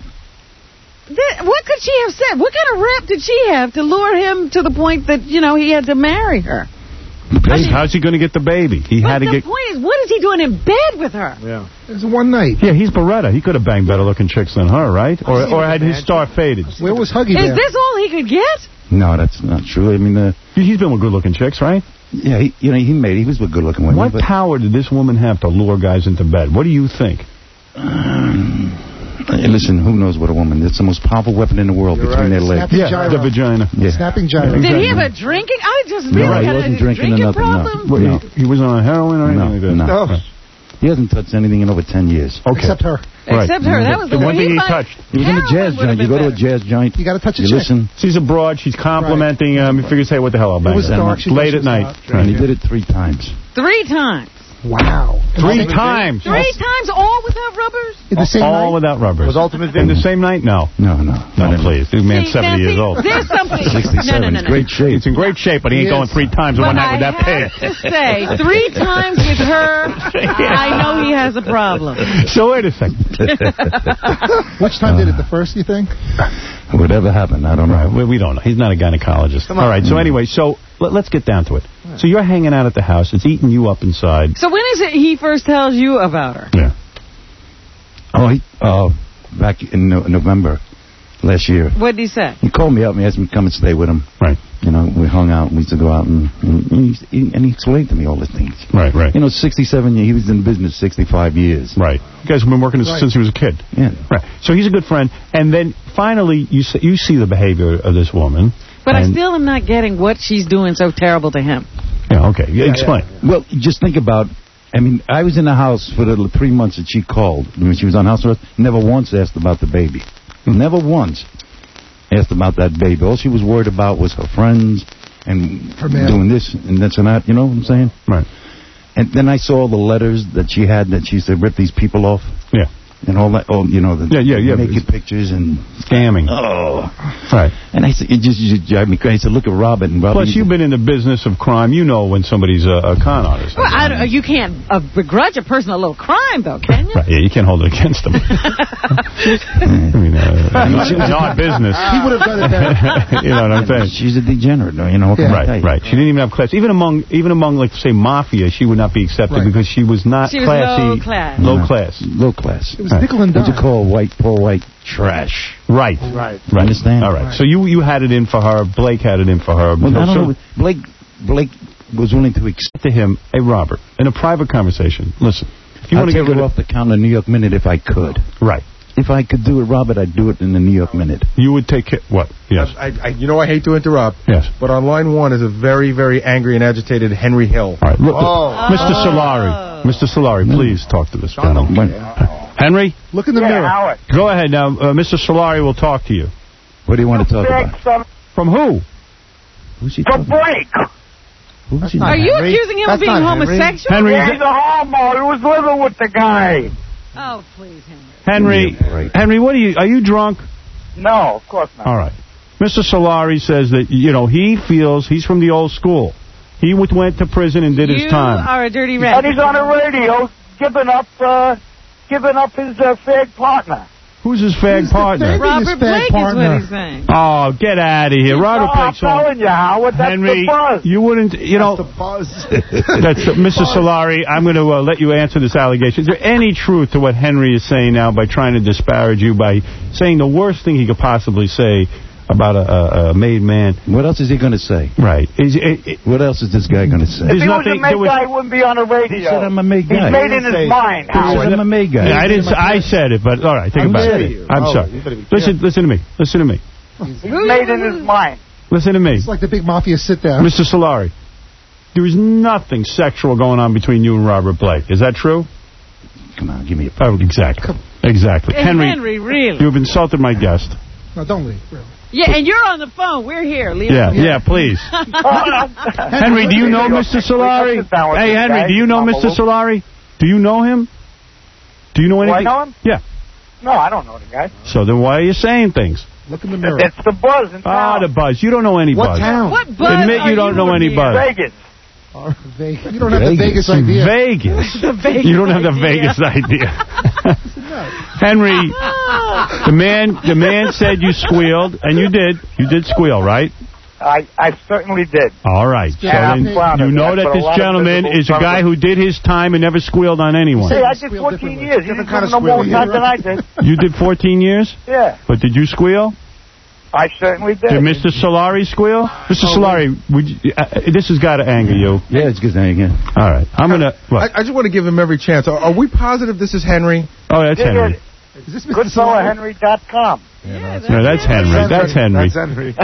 C: th- what could she have said? What kind of rep did she have to lure him to the point that, you know, he had to marry her?
A: How's- How's he going to get the baby? He
C: But
A: had to
C: the
A: get.
C: point is, what is he doing in bed with her?
D: Yeah.
G: It was one night.
A: Yeah, he's Beretta. He could have banged better looking chicks than her, right? Or or had his star faded.
G: Where was Huggy
C: Is
G: there?
C: this all he could get?
T: No, that's not true. I mean, uh,
A: He's been with good looking chicks, right?
T: yeah, he, you know, he made. He was with good looking women.
A: What
T: but,
A: power did this woman have to lure guys into bed? What do you think?
T: um, hey, listen, who knows what a woman? It's the most powerful weapon in the world
D: You're
T: between
D: right.
T: their legs.
G: Snapping
A: Yeah,
G: gyro.
A: the vagina.
T: Yeah.
G: Snapping gyro.
C: Did he have a drinking? I just
T: No,
C: really
T: he
C: had
T: wasn't
C: a
T: drinking or
C: drinking
T: nothing, no.
C: problem.
A: What,
T: No.
A: he, he wasn't on heroin or anything
T: No,
A: like that?
T: no.
A: Right.
T: He hasn't touched anything in over ten years.
A: Okay.
G: Except her.
A: Right.
C: Except her. That was the,
A: The one
C: he
A: thing he
C: might-
A: touched.
T: He was in a
C: heroin
T: jazz
C: would have
T: joint. You
C: been
T: go to a
C: better.
T: jazz joint.
G: You got to touch a
T: You
G: chick.
T: listen.
A: She's abroad. She's complimenting him. He figures, hey, what the hell, I'll bang
G: was
A: her.
G: dark. She
A: Late
G: was
A: at night.
G: out.
T: And he did it three times.
C: Three times.
G: Wow.
A: Three
G: In the-
A: times.
C: Three times, all without rubbers?
G: In the same
A: All
G: night?
A: without rubbers.
D: Was Ultimate
A: In the
D: Vinny?
A: same night? No.
T: No, no.
A: No, please. This man's
C: See,
A: seventy
C: now,
A: years
C: see,
A: old.
C: There's something.
T: sixty-seven.
C: No, no, no,
T: It's
C: no.
T: great shape.
A: He's in great shape, but he ain't
G: He
A: going
G: is.
A: three times in
C: But
A: one night
C: I
A: with that pig.
C: have to say, three times with her, I know he has a problem.
A: So wait a second.
G: Which time did it? The first, you think?
T: Whatever happened, I don't know.
A: Right, we, we don't know. He's not a gynecologist. All right, so anyway, so let, let's get down to it. So you're hanging out at the house. It's eating you up inside.
C: So when is it he first tells you about her?
A: Yeah.
T: Oh, he, uh, back in no- November last year.
C: What did he say?
T: He called me up and he asked me to come and stay with him.
A: Right.
T: You know, we hung out. We used to go out and and, and, he, and he explained to me all the things.
A: Right, right.
T: You know, sixty-seven years. He was in business sixty-five years.
A: Right. You guys have been working
G: Right.
A: since he was a kid.
T: Yeah.
A: Right. So he's a good friend. And then finally you see, you see the behavior of this woman.
C: But I
A: and-
C: still am not getting what she's doing so terrible to him.
A: Yeah, okay. Yeah, explain.
T: Well, just think about. I mean, I was in the house for the three months that she called when she was on house arrest. Never once asked about the baby. Never once asked about that baby. All she was worried about was her friends and
G: Her man.
T: doing this and this and that. You know what I'm saying?
A: Right.
T: And then I saw the letters that she had that she used to rip these people off.
A: Yeah.
T: And all that. Oh, you know, the
A: Yeah, yeah, yeah.
T: naked pictures and
A: Scamming.
T: oh,
A: Right.
T: And I said, it just, just drive me crazy. I said, look at Robin. And Robin.
A: Plus, you've been in the business of crime. You know when somebody's a, a con artist.
C: Well, I don't, you can't uh, begrudge a person a little crime, though, can you?
A: Right, yeah, you can't hold it against them. I mean, uh, in our business.
G: He would have done it better.
A: You know what I'm saying?
T: She's a degenerate, you know.
A: Yeah. Right, right. She didn't even have class. Even among, even among, like, say, mafia, she would not be accepted right. because she was not
C: she was
A: classy.
C: low class.
A: Low
T: no,
A: class.
T: Low class.
G: It was right. nickel and dime.
T: What you call white, poor white trash.
A: Right.
D: Right.
A: Right.
T: Understand?
A: All right.
T: right.
A: So you you had it in for her. Blake had it in for her.
T: Well, I don't
A: so,
T: know. Blake, Blake was willing to accept
A: to him, hey, Robert, in a private conversation, listen, if you
T: I'd
A: want to
T: take
A: get rid
T: her
A: of...
T: off the count of New York Minute if I could.
A: Right.
T: If I could do it, Robert, I'd do it in the New York Minute.
A: You would take it... What? Yes.
F: I, I, you know, I hate to interrupt.
A: Yes.
F: But on line one is a very, very angry and agitated Henry Hill.
A: All right. Look,
F: oh.
A: Mister Solari. Mister Solari, please talk to this gentleman. Henry?
G: Look in the
Q: yeah,
G: mirror.
Q: Howard.
A: Go ahead now. Uh, Mister Solari will talk to you.
T: What do you want to talk
Q: Beg
T: about?
Q: some
A: From who?
T: Who's he
Q: for
T: talking about?
Q: break.
T: Who's he
C: Are you
D: Henry.
C: accusing him
D: That's
C: of being
D: not Henry.
C: homosexual?
A: Henry,
Q: Yeah, he's a homo. He was living with the guy.
C: Oh, please, Henry.
A: Henry,
T: Yeah, right.
A: Henry, what are you... Are you drunk?
Q: No, of course not.
A: All right. Mister Solari says that, you know, he feels he's from the old school. He went to prison and did
C: you
A: his time.
C: You are a dirty rat.
Q: And he's on the radio giving up, uh, giving up his uh, fag partner.
A: Who's his fag
G: Who's the
A: partner?
G: fag?
C: Robert
G: His fag
C: Blake
G: partner.
C: is what he's saying.
A: Oh, get out of here. Robert
Q: No, I'm
A: Blake's on.
Q: telling you, Howard, that's
A: Henry,
Q: the buzz.
A: you wouldn't, you know...
D: That's the buzz.
A: That's uh, Mister Solari. I'm going to uh, let you answer this allegation. Is there any truth to what Henry is saying now by trying to disparage you, by saying the worst thing he could possibly say about a, a, a made man?
T: What else is he going to say?
A: Right. Is, it, it,
T: What else is this guy going to say?
Q: If he was
A: nothing-
Q: a made
A: there was-
Q: guy, he wouldn't be on the radio.
T: He said I'm a made guy.
Q: He's made in his mind,
T: He said
Q: Howard.
T: I'm a made guy.
A: I didn't. I said it, but all right. Think
T: I'm
A: about
T: sorry.
A: it. I'm
D: Oh,
A: sorry.
D: you better be
A: Listen. Listen to me. Listen to me.
Q: He's made in his mind.
A: Listen to me,
G: It's like the big mafia sit down.
A: Mister Solari. There is nothing sexual going on between you and Robert Blake. Is that true?
T: Come on, give me a...
A: Oh, exactly. Exactly.
C: Hey,
A: Henry,
C: Henry, really?
A: you've insulted my guest.
G: No, don't leave. Really.
C: Yeah, and you're on the phone. We're here. Leave
A: Yeah,
C: him
A: yeah, please. Henry, do you know Mister Solari? Hey, Henry, do you know Mister Solari? Do you know him? Do you know
Q: Do I
A: anything?
Q: know him?
A: Yeah.
Q: No, I don't know the guy.
A: So then why are you saying things?
G: Look in the mirror.
Q: It's the buzz in
A: Ah,
Q: town.
A: the buzz. You don't know any
D: What
A: buzz.
D: town?
C: What buzz
A: Admit
C: are
A: you don't know any
C: here?
A: buzz.
Q: Vegas.
G: Vegas. You don't have the Vegas idea.
A: Vegas.
C: The Vegas
A: You don't have the
C: idea.
A: Vegas idea. Henry, the man, the man said you squealed, and you did. You did squeal, right?
Q: I, I certainly did.
A: All right. So
Q: I'm
A: then
Q: proud of
A: you
Q: it.
A: know
Q: I
A: that
Q: put a
A: this
Q: lot of
A: gentleman
Q: physical
A: is a guy who did his time and never squealed on anyone.
Q: Hey, I did fourteen years. You didn't
D: kind
Q: come
D: of
Q: no more
D: squeal.
Q: time than I did.
A: You did fourteen years?
Q: Yeah,
A: But did you squeal?
Q: I certainly did.
A: Did Mister Solari squeal? Mister Solari, would you, uh, this has got to anger you.
T: Yeah, it's good. Again.
A: All right. I'm going to...
F: I, I just want to give him every chance. Are, are we positive this is Henry?
A: Oh, that's
Q: Yeah,
A: Henry.
G: Is this Mister
Q: Good fellow
G: Solari?
Q: Henry dot com.
C: Yeah,
A: No, that's Henry. That's Henry.
D: That's Henry.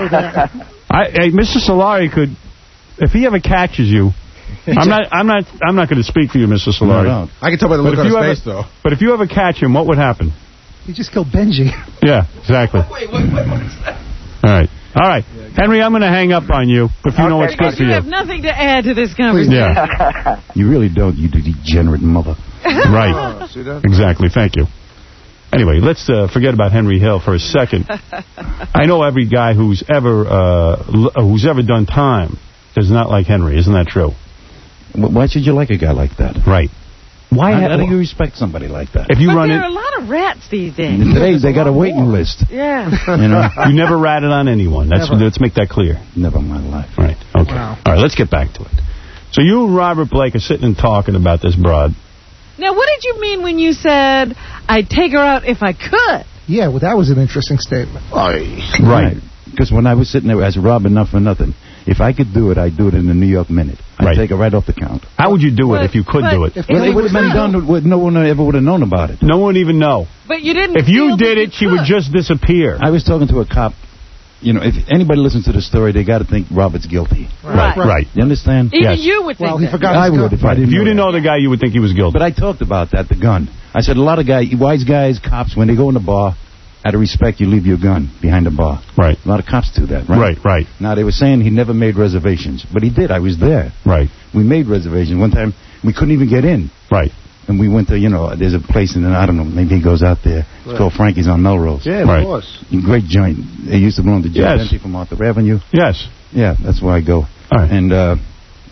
A: I, hey, Mister Solari could, if he ever catches you, I'm not, I'm not, I'm not going to speak for you, Mister Solari.
T: No, no.
F: I can tell by the
A: But
F: look
A: if
F: on his
A: you ever,
F: face, though.
A: but if you ever catch him, what would happen?
G: He just killed Benji.
A: Yeah, exactly.
E: Wait, wait, wait, what is that?
A: All right, all right, Henry, I'm going to hang up on you if you know what's good
C: Because
A: for
C: you
A: you.
C: have nothing to add to this conversation.
A: Yeah,
T: You really don't, you degenerate mother.
A: right.
D: See that?
A: Exactly. Thank you. Anyway, let's uh, forget about Henry Hill for a second. I know every guy who's ever uh, l- who's ever done time does not like Henry. Isn't that true?
T: Why should you like a guy like that?
A: Right. Why?
T: How,
A: ha-
T: how do you respect somebody like that?
A: If you
C: But
A: run
C: there
A: it,
C: are a lot of rats these days.
T: Today they got a waiting list.
C: Yeah.
T: You know,
A: you never ratted on anyone. That's
G: Never.
A: let's make that clear.
T: never in my life.
A: Right. Okay.
G: Wow.
A: All right. Let's get back to it. So you and Robert Blake are sitting and talking about this broad.
C: Now, what did you mean when you said, I'd take her out if I could?
G: Yeah, well, that was an interesting statement.
A: Right.
T: Because when I was sitting there as Robin, not for nothing, if I could do it, I'd do it in the New York Minute. I'd
A: Right.
T: take it right off the count.
A: How would you do it
C: But-
A: if you could
C: but
A: do it?
C: if
T: Well,
C: it
T: it would have been
C: was
T: done. With, no one ever would have known about it.
A: No one even know.
C: But you didn't.
A: If you
C: feel
A: did
C: that
A: it, she
C: you
A: would
C: could.
A: just disappear.
T: I was talking to a cop. You know, if anybody listens to the story, they got to think Robert's guilty.
A: Right. Right.
T: You understand?
C: Even
A: Yes.
C: you would think
G: Well, he
C: that.
G: forgot
T: I
G: his
T: would
G: gun.
T: if I
A: If
T: didn't.
A: you
T: know
A: didn't
T: that.
A: know the guy, you would think he was guilty.
T: But I talked about that, the gun. I said a lot of guys, wise guys, cops, when they go in the bar, out of respect, you leave your gun behind the bar.
A: Right.
T: A lot of cops do that, right?
A: Right. Right.
T: Now, they were saying he never made reservations, but he did. I was there.
A: Right.
T: We made reservations. One time, we couldn't even get in.
A: Right.
T: and we went to, you know, there's a place, and then, I don't know, maybe he goes out there. It's
D: Right.
T: called Frankie's on Melrose.
D: Yeah, of
T: right.
D: course.
T: Great joint. They used to belong to Joe
A: Yes.
T: Dempsey from Arthur Avenue.
A: Yes.
T: Yeah, that's where I go.
A: All right.
T: And uh,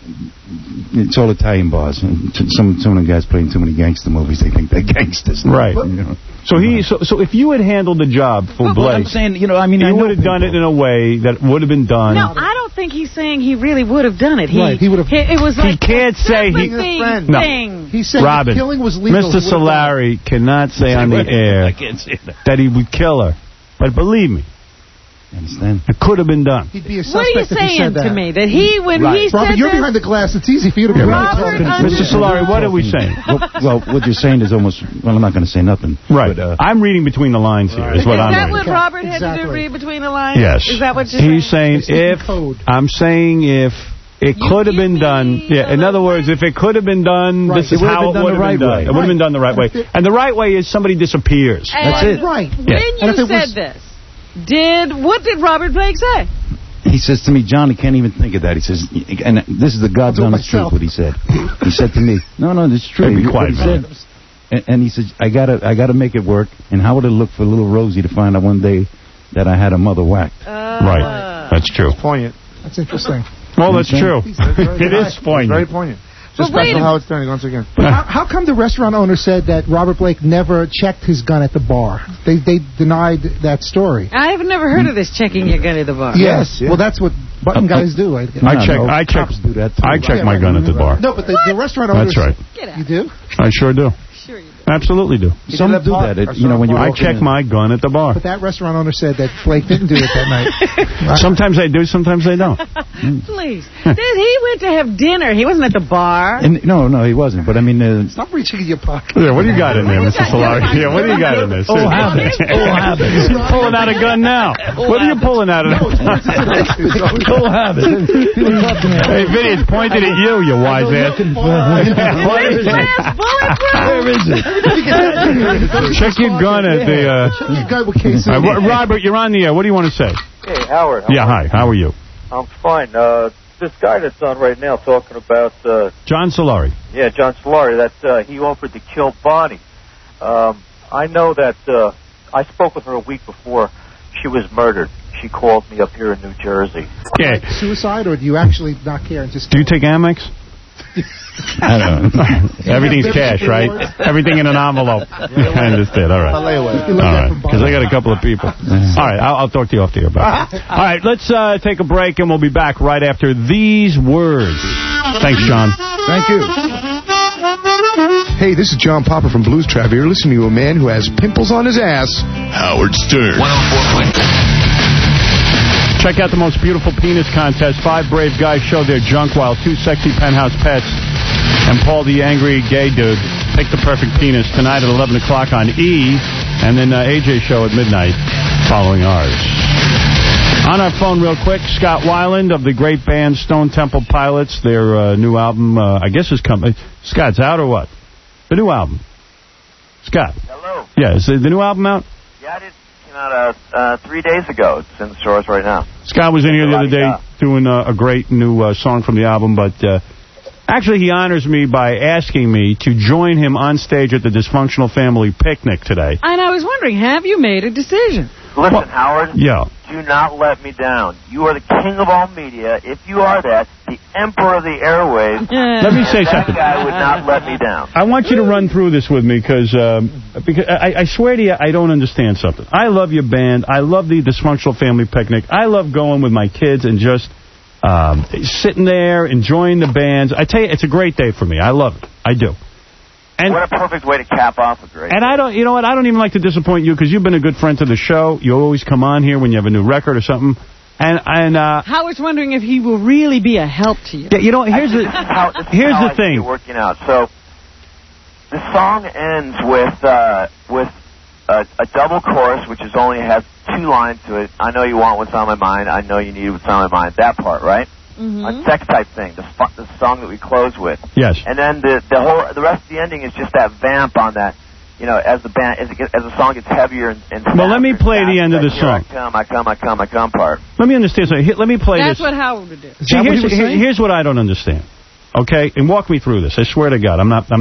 T: it's all Italian bars. And t- some some of the guys playing too many gangster movies. They think they're gangsters.
A: Right.
T: You know?
A: So he, so, so if you had handled the job for
T: Well,
A: Blake,
T: I'm saying, you know, I mean, I
A: you
T: know
A: would have done it in a way that would have been done.
C: No, I don't think he's saying he really would have done it. He,
G: Right, he would have-
C: It, it was
A: He
C: like
A: can't
C: a
A: say he-
C: sympathy
A: No.
C: thing.
G: He said
A: Robin,
G: if killing was legal.
A: Mister
G: he would've done
A: Solari cannot say on the air
T: I can't say that.
A: that he would kill her. But believe me,
T: You understand?
A: it could have been done.
G: He'd be a
C: What are you
G: suspect if he
C: saying
G: said that.
C: to me? That he, when
A: Right.
C: he
G: Robert,
C: said
G: you're
C: this,
G: behind the glass. It's easy for you to be
C: Robert
G: right.
C: under-
A: Mister Solari, what are we saying?
T: well, well, what you're saying is almost, well, I'm not going to say nothing.
A: Right.
T: But, uh,
A: I'm reading between the lines here, is what
C: is
A: I'm
C: that
A: reading.
C: what Robert had to do,
G: Exactly.
C: read between the lines?
A: Yes.
C: Is that what you're
A: He's
C: saying?
A: saying if,
G: code.
A: I'm saying if it
C: You
A: could have
C: give
A: been
C: me
A: done, yeah, in other words, if it could have been done,
G: Right.
A: this
G: It
A: is
T: would have
A: how
T: been
A: it
T: done
A: would
T: the
A: have
T: right
A: been done.
T: way.
A: It would have been done the right way. And the right way is somebody disappears.
C: And
T: That's it.
G: Right.
C: When
A: Yeah.
C: you
G: And if it
C: said
G: was-
C: this, did what did Robert Blake say?
T: He says to me, John, I can't even think of that. He says, and this is the God's
G: I'll do it
T: honest truth,
G: myself.
T: what he said. He said to me, no, no, this is true.
A: Hey, be
T: What
A: quiet,
T: he
A: man.
T: said. And, and he said, I gotta, I gotta make it work. And how would it look for little Rosie to find out one day that I had her mother whacked?
C: Uh,
A: Right. That's true.
D: Poignant.
G: That's interesting.
A: Well, that's
T: Okay.
A: true.
D: Very
A: It is
D: Very
A: poignant.
D: poignant.
C: But
D: Just
C: wait
D: special
C: a-
D: how it's turning once again.
G: But how, how come the restaurant owner said that Robert Blake never checked his gun at the bar? They they denied that story.
C: I have never heard of this checking your gun at the bar.
G: Yes.
D: yeah.
G: Well, that's what button guys do. I,
A: I
T: No,
A: check.
T: no,
A: I check.
T: cops do that too.
A: I check my gun at the bar.
G: No, but the, the restaurant owner.
A: That's right.
C: Get out.
G: You do?
A: I sure do.
C: Sure you do.
A: Absolutely do.
T: Some
D: did that
T: do
D: part,
T: that. It,
D: or
T: you know, when you
A: I
T: walk
A: check
T: in,
A: my gun at the bar.
G: But that restaurant owner said that Blake didn't do it that night. Right?
A: Sometimes I do, sometimes I don't.
C: Please. Did he went to have dinner. He wasn't at the bar.
T: And, no, no, he wasn't. But I mean, uh,
G: Stop reaching in your pocket.
A: Yeah, what do you got in there, Mister Solari? Yeah, what do you got in this?
T: Oh, habits. Oh, habits.
A: He's pulling out a gun now. What are you pulling out of?
T: oh, habits.
A: Hey, Vinny, it's pointed at you, you wise ass. What is it?
T: Where is it?
A: Check your gun at the. Uh...
G: You got what case
A: All right, Robert, you're on the air. What do you want to say?
P: Hey, Howard. how
A: Yeah,
P: are
A: hi. How are you?
P: you? I'm fine. Uh, this guy that's on right now talking about, uh,
A: John Solari.
P: yeah, John Solari, that uh, he offered to kill Bonnie. Um, I know that uh, I spoke with her a week before she was murdered. She called me up here in New Jersey.
A: Yeah.
G: Like suicide, or do you actually not care and just?
A: Do you take Amex? I don't know. Everything's cash, right? Everything in an envelope. I understand. All right. All right. Because I got a couple of people. All right. I'll, I'll talk to you off the air about it. All right. Let's uh, take a break, and we'll be back right after these words. Thanks, John.
T: Thank you.
U: Hey, this is John Popper from Blues Trav. You're listening to a man who has pimples on his ass. Howard Stern.
A: Check out the most beautiful penis contest. Five brave guys show their junk while two sexy penthouse pets and Paul the angry gay dude pick the perfect penis tonight at eleven o'clock on E, and then uh, A J show at midnight following ours. On our phone real quick, Scott Weiland of the great band Stone Temple Pilots. Their uh, new album, uh, I guess, is coming. Scott's out or what? The new album. Scott.
P: Hello.
A: Yeah, is the, the new album out?
P: Yeah, it came out uh, uh, three days ago. It's in the stores right now.
A: Scott was in here the other day
P: Yeah.
A: doing uh, a great new uh, song from the album, but uh, actually he honors me by asking me to join him on stage at the Dysfunctional Family Picnic today.
C: And I was wondering, have you made a decision?
P: Listen, Howard.
A: Yeah.
P: Do not let me down. You are the king of all media. If you are that, the emperor of the airwaves.
A: Let me say
P: that
A: something.
P: guy would not let me down.
A: I want you to run through this with me because um, because I, I swear to you, I don't understand something. I love your band. I love the Dysfunctional Family Picnic. I love going with my kids and just um, sitting there, enjoying the bands. I tell you, it's a great day for me. I love it. I do. And,
P: what a perfect way to cap off a great
A: And I don't, you know what, I don't even like to disappoint you because you've been a good friend to the show. You always come on here when you have a new record or something. And, and uh,
C: Howard's wondering if he will really be a help to you.
A: Yeah, you know, here's the,
P: this is how, this is
A: here's
P: how
A: the
P: I see
A: thing.
P: it working out. So the song ends with uh, with a, a double chorus, which is only has two lines to it. I know you want what's on my mind. I know you need what's on my mind. That part, right?
C: Mm-hmm.
P: A sex type thing. The, the song that we close with.
A: Yes.
P: And then the the whole the rest of the ending is just that vamp on that. You know, as the band as, it gets, as the song gets heavier and, and
A: Well, let me play the end of the
P: Here
A: song.
P: I come, I come, I come, I come part.
A: Let me understand something. Here, let me play
C: That's
A: this.
C: what Howard would do.
A: See, here's, here- here's what I don't understand. Okay? And walk me through this. I swear to God. I'm not I'm not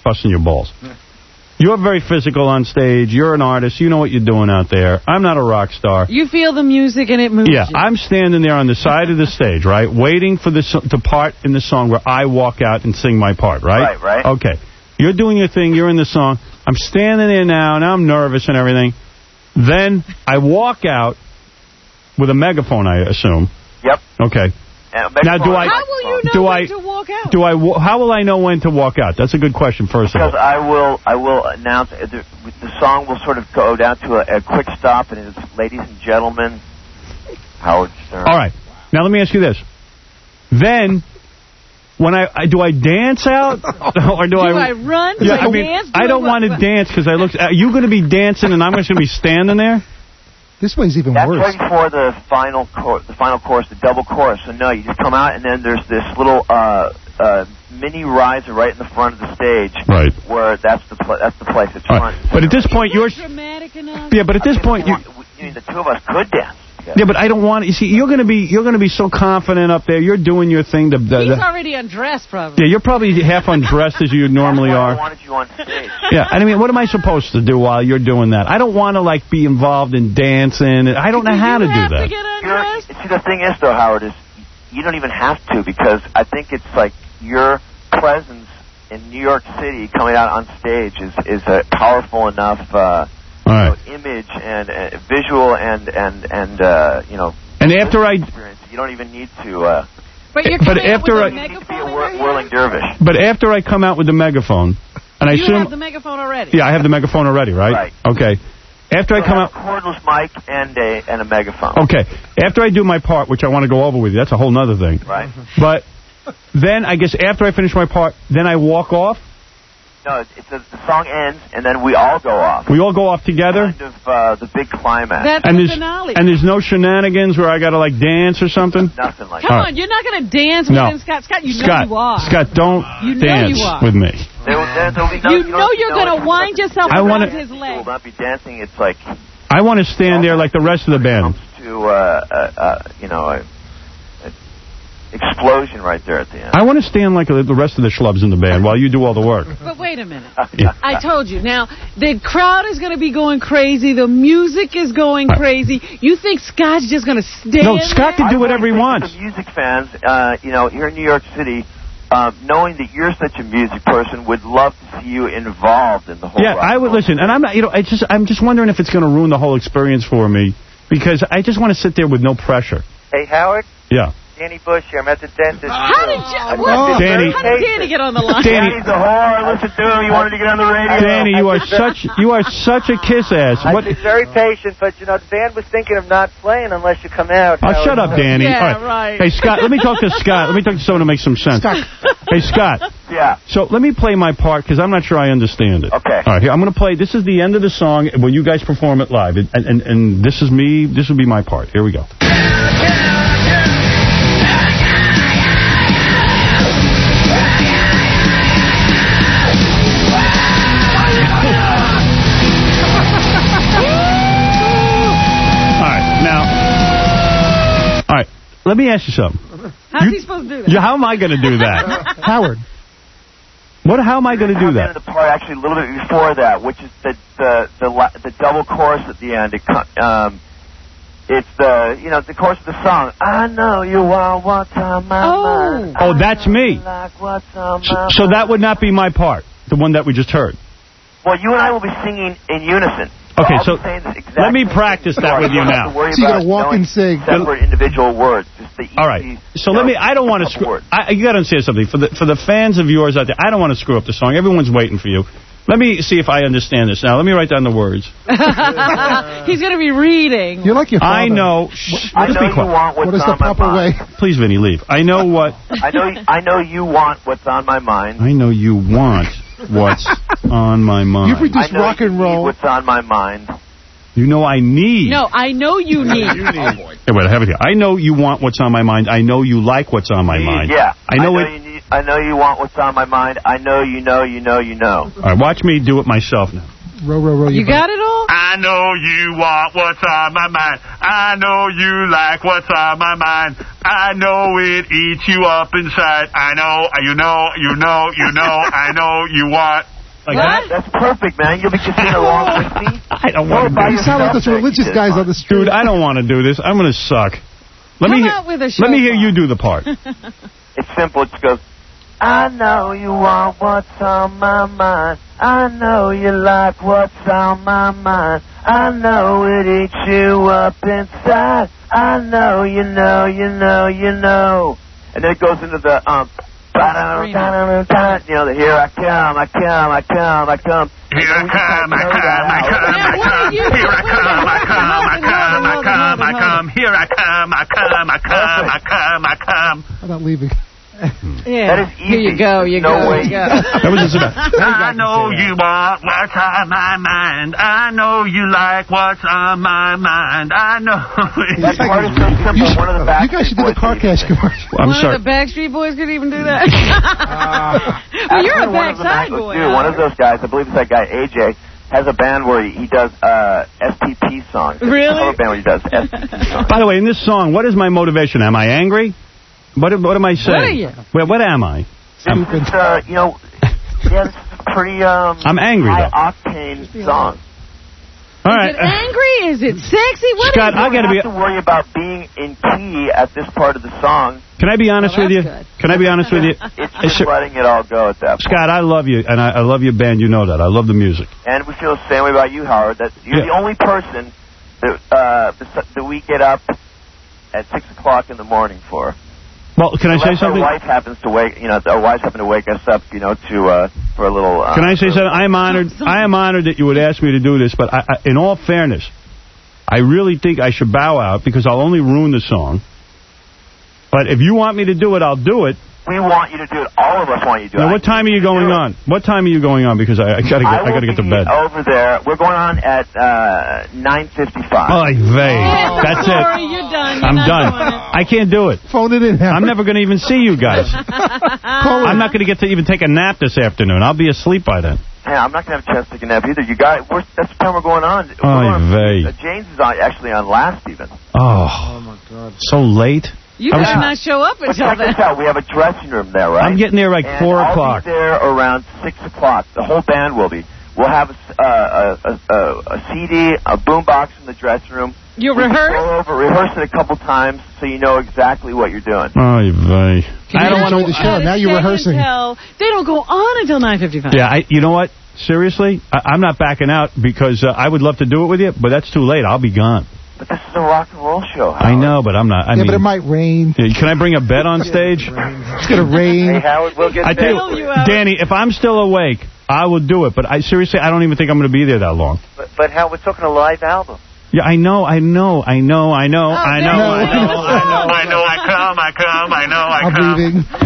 A: busting your balls. You're very physical on stage. You're an artist. You know what you're doing out there. I'm not a rock star.
C: You feel the music and it moves
A: Yeah,
C: you.
A: I'm standing there on the side of the stage, right, waiting for the, so- the part in the song where I walk out and sing my part, right?
P: Right, right.
A: Okay. You're doing your thing. You're in the song. I'm standing there now, and I'm nervous and everything. Then I walk out with a megaphone, I assume.
P: Yep.
A: Okay. Now, do I?
C: How will you know
A: do
C: when
A: I,
C: to walk out?
A: Do I? wa- How will I know when to walk out? That's a good question. First of
P: Because
A: all.
P: I will, I will announce uh, the, the song will sort of go down to a, a quick stop, and it's, ladies and gentlemen, Howard Stern.
A: All right. Now let me ask you this. Then, when I, I do I dance out or do,
C: Do
A: I?
C: I run? Do
A: Yeah,
C: I
A: I mean,
C: dance? Do
A: I
C: I
A: don't
C: what-
A: want to dance because I look. Are you going to be dancing and I'm just going to be standing there?
G: This way's even
P: That's
G: worse.
P: right before the final chor- the final chorus, the double chorus. So no, you just come out, and then there's this little uh, uh, mini riser right in the front of the stage.
A: Right.
P: Where that's the pl- that's the place. It's
A: All
P: front.
A: right. But at this point, you're.
C: Dramatic enough?
A: Yeah, but at this point, you.
P: I mean, the two of us could dance.
A: Yeah, but I don't want. You see, you're going to be you're going to be so confident up there. You're doing your thing. The, the,
C: He's
A: the,
C: already undressed, probably.
A: yeah, you're probably half undressed as you normally
P: I
A: are.
P: wanted you on stage.
A: Yeah, and I mean, what am I supposed to do while you're doing that? I don't want to like be involved in dancing. I don't know how to do that.
P: You're, see, the thing is, though, Howard, is you don't even have to, because I think it's like your presence in New York City coming out on stage is is a powerful enough uh,
A: All right.
P: you know, image and uh, visual and and and uh, you know.
A: And after I.
P: Experience. You don't even need to. Uh,
C: But you're
A: But
C: coming out
A: after
C: with
A: I-
C: a megaphone in
P: whir-
C: your hand?
P: whirling dervish.
A: But after I come out with the megaphone, and I
C: You
A: assume.
C: have the megaphone already.
A: Yeah, I have the megaphone already, right?
P: Right.
A: Okay. After I
P: You
A: come
P: have
A: out.
P: a cordless mic and a and a megaphone.
A: Okay. After I do my part, which I want to go over with you, that's a whole nother thing.
P: Right.
A: But then I guess after I finish my part, then I walk off.
P: No, it's a, the song ends and then we all go off.
A: We all go off together.
P: Kind of uh, the big climax.
C: That's
A: and
C: the
A: there's
C: finale.
A: and there's no shenanigans where I got to like dance or something.
P: Nothing like
C: Come
A: All
C: on,
A: right.
C: you're not going to dance with
A: No.
C: him, Scott. Scott, you
A: Scott,
C: know you are.
A: Scott, don't
C: You know
A: dance
C: you are.
A: with me.
P: There, there, there'll be no,
C: You know you're going to wind yourself
A: I
C: around
A: wanna-
C: his
P: You will
C: leg.
P: not be dancing. It's like
A: I want to stand there like the rest of the band.
P: to uh, uh, uh, you know a, a explosion right there at the end.
A: I want to stand like the rest of the schlubs in the band while you do all the work.
C: But wait a minute.
A: Yeah.
C: I told you. Now, the crowd is going to be going crazy. The music is going crazy. You think Scott's just going to stand
A: No, Scott can
C: there?
A: do whatever he wants.
P: The music fans, uh, you know, here in New York City, uh, knowing that you're such a music person, would love to see you involved in the whole.
A: Yeah,
P: rock
A: I would
P: and roll.
A: listen, and I'm not. You know, I just I'm just wondering if it's going to ruin the whole experience for me because I just want to sit there with no pressure.
B: Hey, Howard.
A: Yeah.
B: Danny Bush here. I'm at the dentist.
C: How did you,
B: I've
C: what,
B: been
A: Danny.
B: very
C: how did
B: patient.
C: Danny get on the line?
A: Danny.
P: Danny's a whore. Listen to him. You wanted to get on the radio.
A: Danny, you are such you are such a kiss ass.
B: I've
A: What?
B: been very patient, but, you know, the band was thinking of not playing unless you come out.
A: Oh,
B: Howard.
A: shut up, Danny.
C: Yeah,
A: All
C: right.
A: Hey, Scott, let me talk to Scott. Let me talk to someone who makes some sense. Hey, Scott.
P: Yeah.
A: So let me play my part because I'm not sure I understand it.
P: Okay.
A: All right, here, I'm going to play. This is the end of the song when you guys perform it live. And, and, and this is me. This will be my part. Here we go. All right, now. All right, let me ask you something.
C: How's
A: You-
C: he supposed to do that?
A: Yeah, how am I going to do that?
G: Howard.
A: What? How am I going to do
P: Come
A: that?
P: into the part actually a little bit before that, which is the the the, la- the double chorus at the end. It, co- um, it's the you know the chorus of the song. I know you want what's on my mind.
A: Oh, that's me.
P: Like what's on
A: So,
P: my
A: so that would not be my part, the one that we just heard.
P: Well, you and I will be singing in unison.
A: Okay,
P: I'll
A: so
P: be saying the exact
A: let me
P: same
A: practice
P: thing.
A: that
P: You
A: with you
P: don't have
A: now.
P: to worry
G: So you
P: about
G: gotta walk
P: knowing
G: and sing.
P: separate individual words. Just the
A: All right. So let me. I don't want to screw. I, you got to understand something. For the for the fans of yours out there, I don't want to screw up the song. Everyone's waiting for you. Let me see if I understand this now. Let me write down the words.
C: He's going to be reading.
G: You're like your father.
A: I know. Shh,
P: I
A: just
P: know
A: be
P: you
A: quiet.
P: want what's
G: What is
P: on
G: the
P: my
G: proper
P: mind.
G: way?
A: Please, Vinny, leave. I know what.
P: I know. I know you want what's on my mind.
A: I know you want what's on my mind.
G: You've reduced
P: I know
G: rock
P: you
G: and
P: need
G: roll.
P: what's on my mind.
A: You know I need.
C: No, I know you need.
A: Hey, wait, I have it here. I know you want what's on my mind. I know you like what's on my mind.
P: Yeah.
A: I know
P: I
A: it.
P: know, you need, I know you want what's on my mind. I know you know you know you know.
A: All right, watch me do it myself now.
G: Row, row, row.
C: You got it all?
A: I know you want what's on my mind. I know you like what's on my mind. I know it eats you up inside. I know, you know, you know, you know, I know you want.
P: Like that? That's perfect, man. You'll be just singing along with me.
A: I don't want to do
G: You sound like those religious guys on the street.
A: Dude, I don't want to do this. I'm going to suck. Let
C: Come
A: me
C: out with a
A: hear, let me hear you do the part.
P: It's simple. It just goes, I know you want what's on my mind. I know you like what's on my mind. I know it eats you up inside. I know, you know, you know, you know. And then it goes into the, um, you know, the here I come, I come, I come, I come.
A: Here I come, I come, I come, I come. Here I come, I come, I come, I come, I come. Here I come, I come, I come, I come, I come.
G: I'm not leaving.
C: Yeah.
P: That is easy.
C: Here you go, you
P: no
C: go,
P: way.
C: you go.
A: That was just about. I know you want what's on my mind. I know you like what's on my mind. I know.
P: That part is so simple. One of the
G: You guys should do the car cash commercial.
A: I'm
C: One
A: sorry.
C: of the Backstreet Boys could even do that. Well, you're a backside boy.
P: Dude, one of those guys, I believe it's that guy A J, has a band where he, he does uh, S P P songs.
C: Really?
P: A band where he does S P P songs.
A: By the way, in this song, what is my motivation? Am I angry? What, what am I saying?
C: What are you?
A: Well, what am I? I'm,
P: It's, uh, you know, yeah, this is a pretty um,
A: I'm angry,
P: high-octane song.
A: All right.
C: Is it angry? Is it sexy? What
A: Scott,
C: is
A: I got to
P: You
A: be.
P: have to worry about being in key at this part of the song.
A: Can I be honest
C: Well,
A: with you?
C: that's good.
A: Can I be honest with you?
P: It's just letting it all go at that point.
A: Scott, I love you, and I, I love your band. You know that. I love the music.
P: And we feel the same way about you, Howard. That you're
A: Yeah.
P: the only person that uh, bes- that we get up at six o'clock in the morning for.
A: Well, can I say
P: Unless
A: something?
P: Our wife happens to wake, you know, our wives happen to wake us up, you know, to uh, for a little. Uh,
A: Can I say something? I'm honored. I am honored that you would ask me to do this, but I, I, in all fairness, I really think I should bow out because I'll only ruin the song. But if you want me to do it, I'll do it.
P: We want you to do it. All of us want you to do
A: Now,
P: it.
A: what time are you going on? What time are you going on? Because I, I gotta get. I,
P: I
A: gotta get to bed.
P: Over there, we're going on at uh, nine fifty-five.
A: Oy vey. That's
C: Sorry,
A: it.
C: you're done. You're
A: I'm
C: not
A: done.
C: doing it.
A: I can't do it.
G: Phone it in.
A: I'm never going to even see you guys. I'm not going to get to even take a nap this afternoon. I'll be asleep by then.
P: Yeah, I'm not going to have a chance to take a nap either. You got we're, that's the time we're going on. We're
A: Oy
P: going on
A: vey.
P: uh, James is on, actually on last even.
A: Oh.
P: Oh, my God.
A: So late.
C: You
A: I was-
C: better not show up
P: But
C: until
P: check this
C: then.
P: out. We have a dressing room there, right?
A: I'm getting there like
P: and
A: four
P: I'll
A: o'clock.
P: be there around six o'clock. The whole band will be. We'll have a, s- uh, a, a, a, a C D, a boombox in the dressing room.
C: You
P: We can
C: rehearse?
P: Go over, rehearse it a couple times so you know exactly what you're doing.
A: Oy vey.
G: I don't want to the show. Now you're rehearsing.
C: Until, they don't go on until nine fifty-five.
A: Yeah, I, you know what? Seriously, I, I'm not backing out because uh, I would love to do it with you, but that's too late. I'll be gone.
P: But this is a rock and roll show.
A: I know, but I'm not. I
G: yeah,
A: mean,
G: but it might rain.
A: yeah, can I bring a bed on stage?
G: It's going to rain.
P: Hey, Howard, we'll get
A: I
P: there
A: tell
P: for
A: you,
P: you.
A: Danny, if I'm still awake, I will do it. But I seriously, I don't even think I'm going to be there that long.
B: But, but how we're talking a live album.
A: Yeah, I know, I know, I know, I know,
C: Oh,
A: I
C: there
A: know,
C: you
A: I
C: go.
A: know, I know, I know, I come, I come, I know, I
G: I'm
A: come.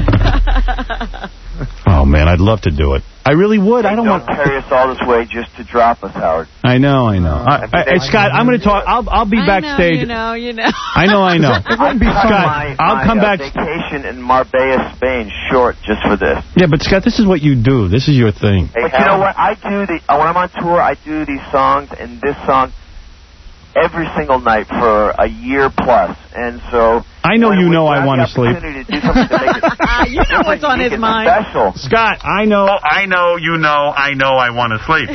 G: leaving.
A: Oh man, I'd love to do it. I really would. I don't
P: Don't
A: want.
P: carry us all this way just to drop us, Howard.
A: I know, I know. I, I, hey, Scott, I'm going to talk. I'll, I'll be
C: I
A: backstage.
C: know, you know, you know.
A: I know, I know.
P: I cut
A: Scott,
P: my,
A: I'll
P: my,
A: come
P: uh,
A: back.
P: vacation in Marbella, Spain, short just for this.
A: Yeah, but Scott, this is what you do. This is your thing.
P: But you know what? I do the uh, when I'm on tour, I do these songs and this song every single night for a year plus, and so.
A: I know
P: when
A: you
P: we
A: know I
P: have
A: want
P: the
A: to sleep.
P: opportunity to do something to make it
C: You know what's on his
P: unique and
C: mind.
P: Special.
A: Scott, I know, I know, you know, I know I want to sleep.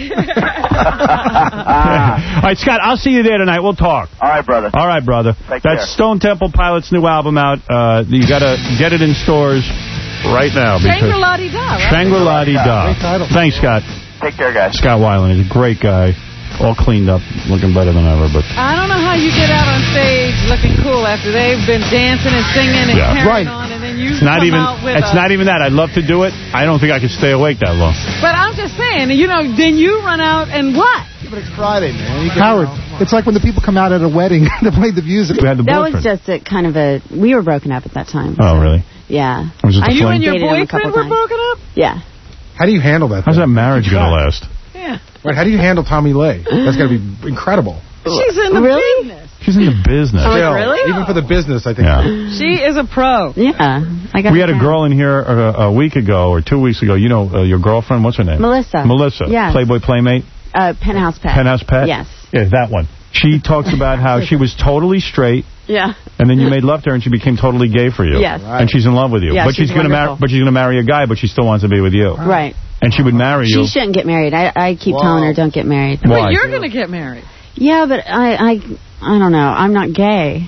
A: All right, Scott, I'll see you there tonight. We'll talk.
P: All right, brother.
A: All right, brother.
P: Take
A: That's
P: care.
A: Stone Temple Pilots' new album out. Uh, you got to get it in stores right now. because
C: Shangri-La-Di-Da, right?
A: Shangri-La-Di-Da.
G: Great title.
A: Thanks, Scott.
P: Take care, guys.
A: Scott Weiland is a great guy. All cleaned up, looking better than ever. But
C: I don't know how you get out on stage looking cool after they've been dancing and singing and
A: Yeah.
C: carrying
G: Right.
C: on, and then you
A: it's not
C: come
A: even.
C: out with
A: It's
C: a,
A: not even that. I'd love to do it. I don't think I could stay awake that long.
C: But I'm just saying, you know, then you run out and what?
D: But it's Friday, man. You can,
G: Howard, it's like when the people come out at a wedding to play the music.
A: We had the
H: That
A: boyfriend.
H: was just a kind of a. We were broken up at that time.
A: Oh, really?
H: Yeah.
A: Was it the
C: Are you
A: fling?
C: and your
H: Dated him a
C: boyfriend
H: couple
C: were
H: times.
C: broken up?
H: Yeah.
F: How do you handle that?
A: How's
F: though?
A: that marriage going to last?
C: Yeah.
F: Right, how do you handle Tommy Lee? That's got to be incredible.
C: She's in the
H: Really?
C: business.
A: She's in the business.
H: Oh,
F: Still,
H: really?
F: Even for the business, I think.
A: Yeah.
C: She is a pro.
H: Yeah. I got
A: We had a
H: that.
A: girl in here uh, a week ago or two weeks ago. You know uh, your girlfriend? What's her name?
H: Melissa.
A: Melissa.
H: Yes.
A: Playboy Playmate.
H: Uh, Penthouse Pet.
A: Penthouse Pet?
H: Yes.
A: Yeah, that one. She talks about how she was totally straight.
H: Yeah.
A: And then you made love to her, and she became totally gay for you.
H: Yes.
A: And she's in love with you.
H: Yeah,
A: but she's,
H: she's
A: gonna marry.
H: wonderful.
A: But she's gonna marry a guy, but she still wants to be with you.
H: Right.
A: And she would marry you.
H: She shouldn't get married. I, I keep
A: Whoa.
H: telling her, don't get married.
A: Why?
C: But you're going to get married.
H: Yeah, but I, I, I don't know. I'm not gay.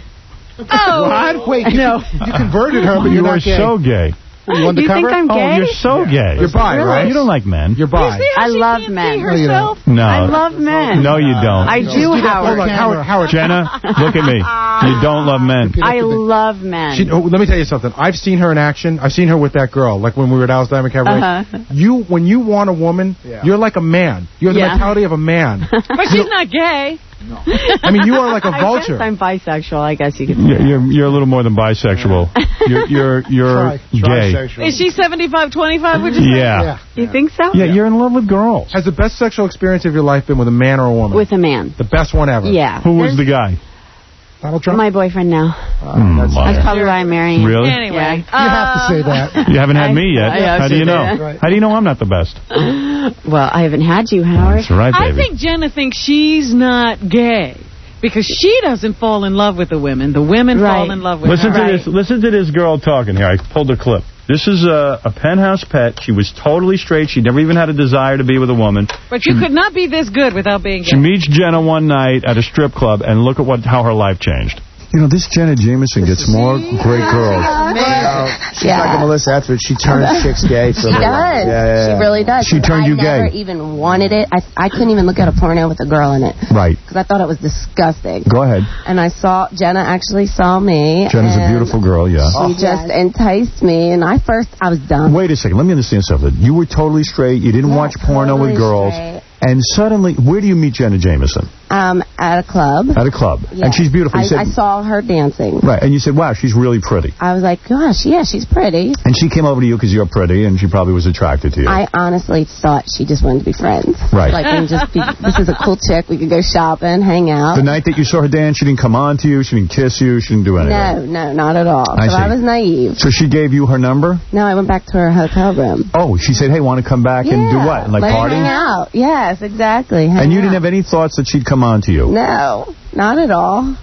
C: Oh.
G: What? Wait, you,
H: No.
G: you converted her, but
A: you
G: you're
A: are
G: not gay.
A: so gay.
G: You want
H: You
G: the
H: think
G: cover?
H: I'm
A: Oh,
H: gay?
A: you're so gay.
F: You're bi,
A: Really?
F: right?
A: You don't like men.
F: You're bi.
H: I love men.
G: No, you don't.
A: No.
H: I love men.
A: No, you don't.
H: I do, Howard.
F: Hold on, Howard. Howard.
A: Jenna, look at me. You don't love men.
H: I love men.
F: She, oh, let me tell you something. I've seen her in action. I've seen her with that girl, like when we were at Alice Diamond Cabaret.
H: Uh-huh.
F: You, when you want a woman,
G: Yeah.
F: you're like a man. You have the
H: Yeah.
F: mentality of a man.
C: But she's not gay.
F: I mean, you are like a
H: I
F: vulture.
H: guess I'm bisexual, I guess you could say.
A: You're, you're, you're a little more than bisexual. You're you're you're
G: Try.
A: gay.
D: Trisexual.
C: Is she seventy-five twenty-five, would you say?
A: Yeah.
H: You think so?
A: Yeah, you're in love with girls.
F: Has the best sexual experience of your life been with a man or a woman?
H: With a man.
F: The best one ever.
H: Yeah.
A: Who was the guy?
G: Donald Trump?
H: My boyfriend now.
A: Mm,
H: That's
A: liar.
H: probably why I'm marrying him.
A: Really?
C: Anyway.
H: Yeah.
G: You have to say that.
A: You haven't had me yet.
H: I have
A: How do
H: to
A: you know?
H: say that.
G: Right.
A: How do you know I'm not the best?
H: Well, I haven't had you, Howard.
A: That's right,
C: I
A: baby.
C: think Jenna thinks she's not gay because she doesn't fall in love with the women. The women
H: Right.
C: fall in love with
A: Listen
C: her.
A: to this. Listen to this girl talking here. I pulled a clip. This is a, a Penthouse Pet. She was totally straight. She never even had a desire to be with a woman.
C: But you could not be this good without being
A: She
C: gay.
A: meets Jenna one night at a strip club, and look at what how her life changed. You know, this Jenna Jameson gets more great girls.
D: She's like a Melissa Etheridge. She turns chicks gay. For
J: She
D: a little while.
J: does.
D: Yeah, yeah, yeah.
J: She really does.
A: She turned
J: I
A: you
J: never
A: gay.
J: even wanted it. I, I couldn't even look at a porno with a girl in it.
A: Right.
J: Because I thought it was disgusting.
A: Go ahead.
J: And I saw, Jenna actually saw me.
A: Jenna's a
J: and
A: beautiful girl, yeah.
J: She just enticed me. And I first, I was dumb.
A: Wait a second. Let me understand something. You were totally straight. You didn't
J: Yeah,
A: watch porno with
J: totally
A: girls.
J: straight.
A: And suddenly, where do you meet Jenna Jameson?
J: Um, at a club.
A: At a club.
J: Yeah.
A: And she's beautiful. You
J: I,
A: said,
J: I saw her dancing.
A: right. And you said, wow, she's really pretty.
J: I was like, gosh, yeah, she's pretty.
A: And she came over to you because you're pretty, and she probably was attracted to you.
J: I honestly thought she just wanted to be friends.
A: Right.
J: Like, and just be, this is a cool chick. We could go shopping, hang out.
A: The night that you saw her dance, she didn't come on to you. She didn't kiss you. She didn't do anything.
J: No, no, not at all.
A: I
J: so I
A: see.
J: was naive.
A: So she gave you her number?
J: No, I went back to her hotel room.
A: Oh, she said, hey, want to come back and do what? And like
J: let's
A: party?
J: hang out. Yes, exactly. Hang
A: And you
J: out.
A: didn't have any thoughts that she'd come on to you?
J: No, not at all.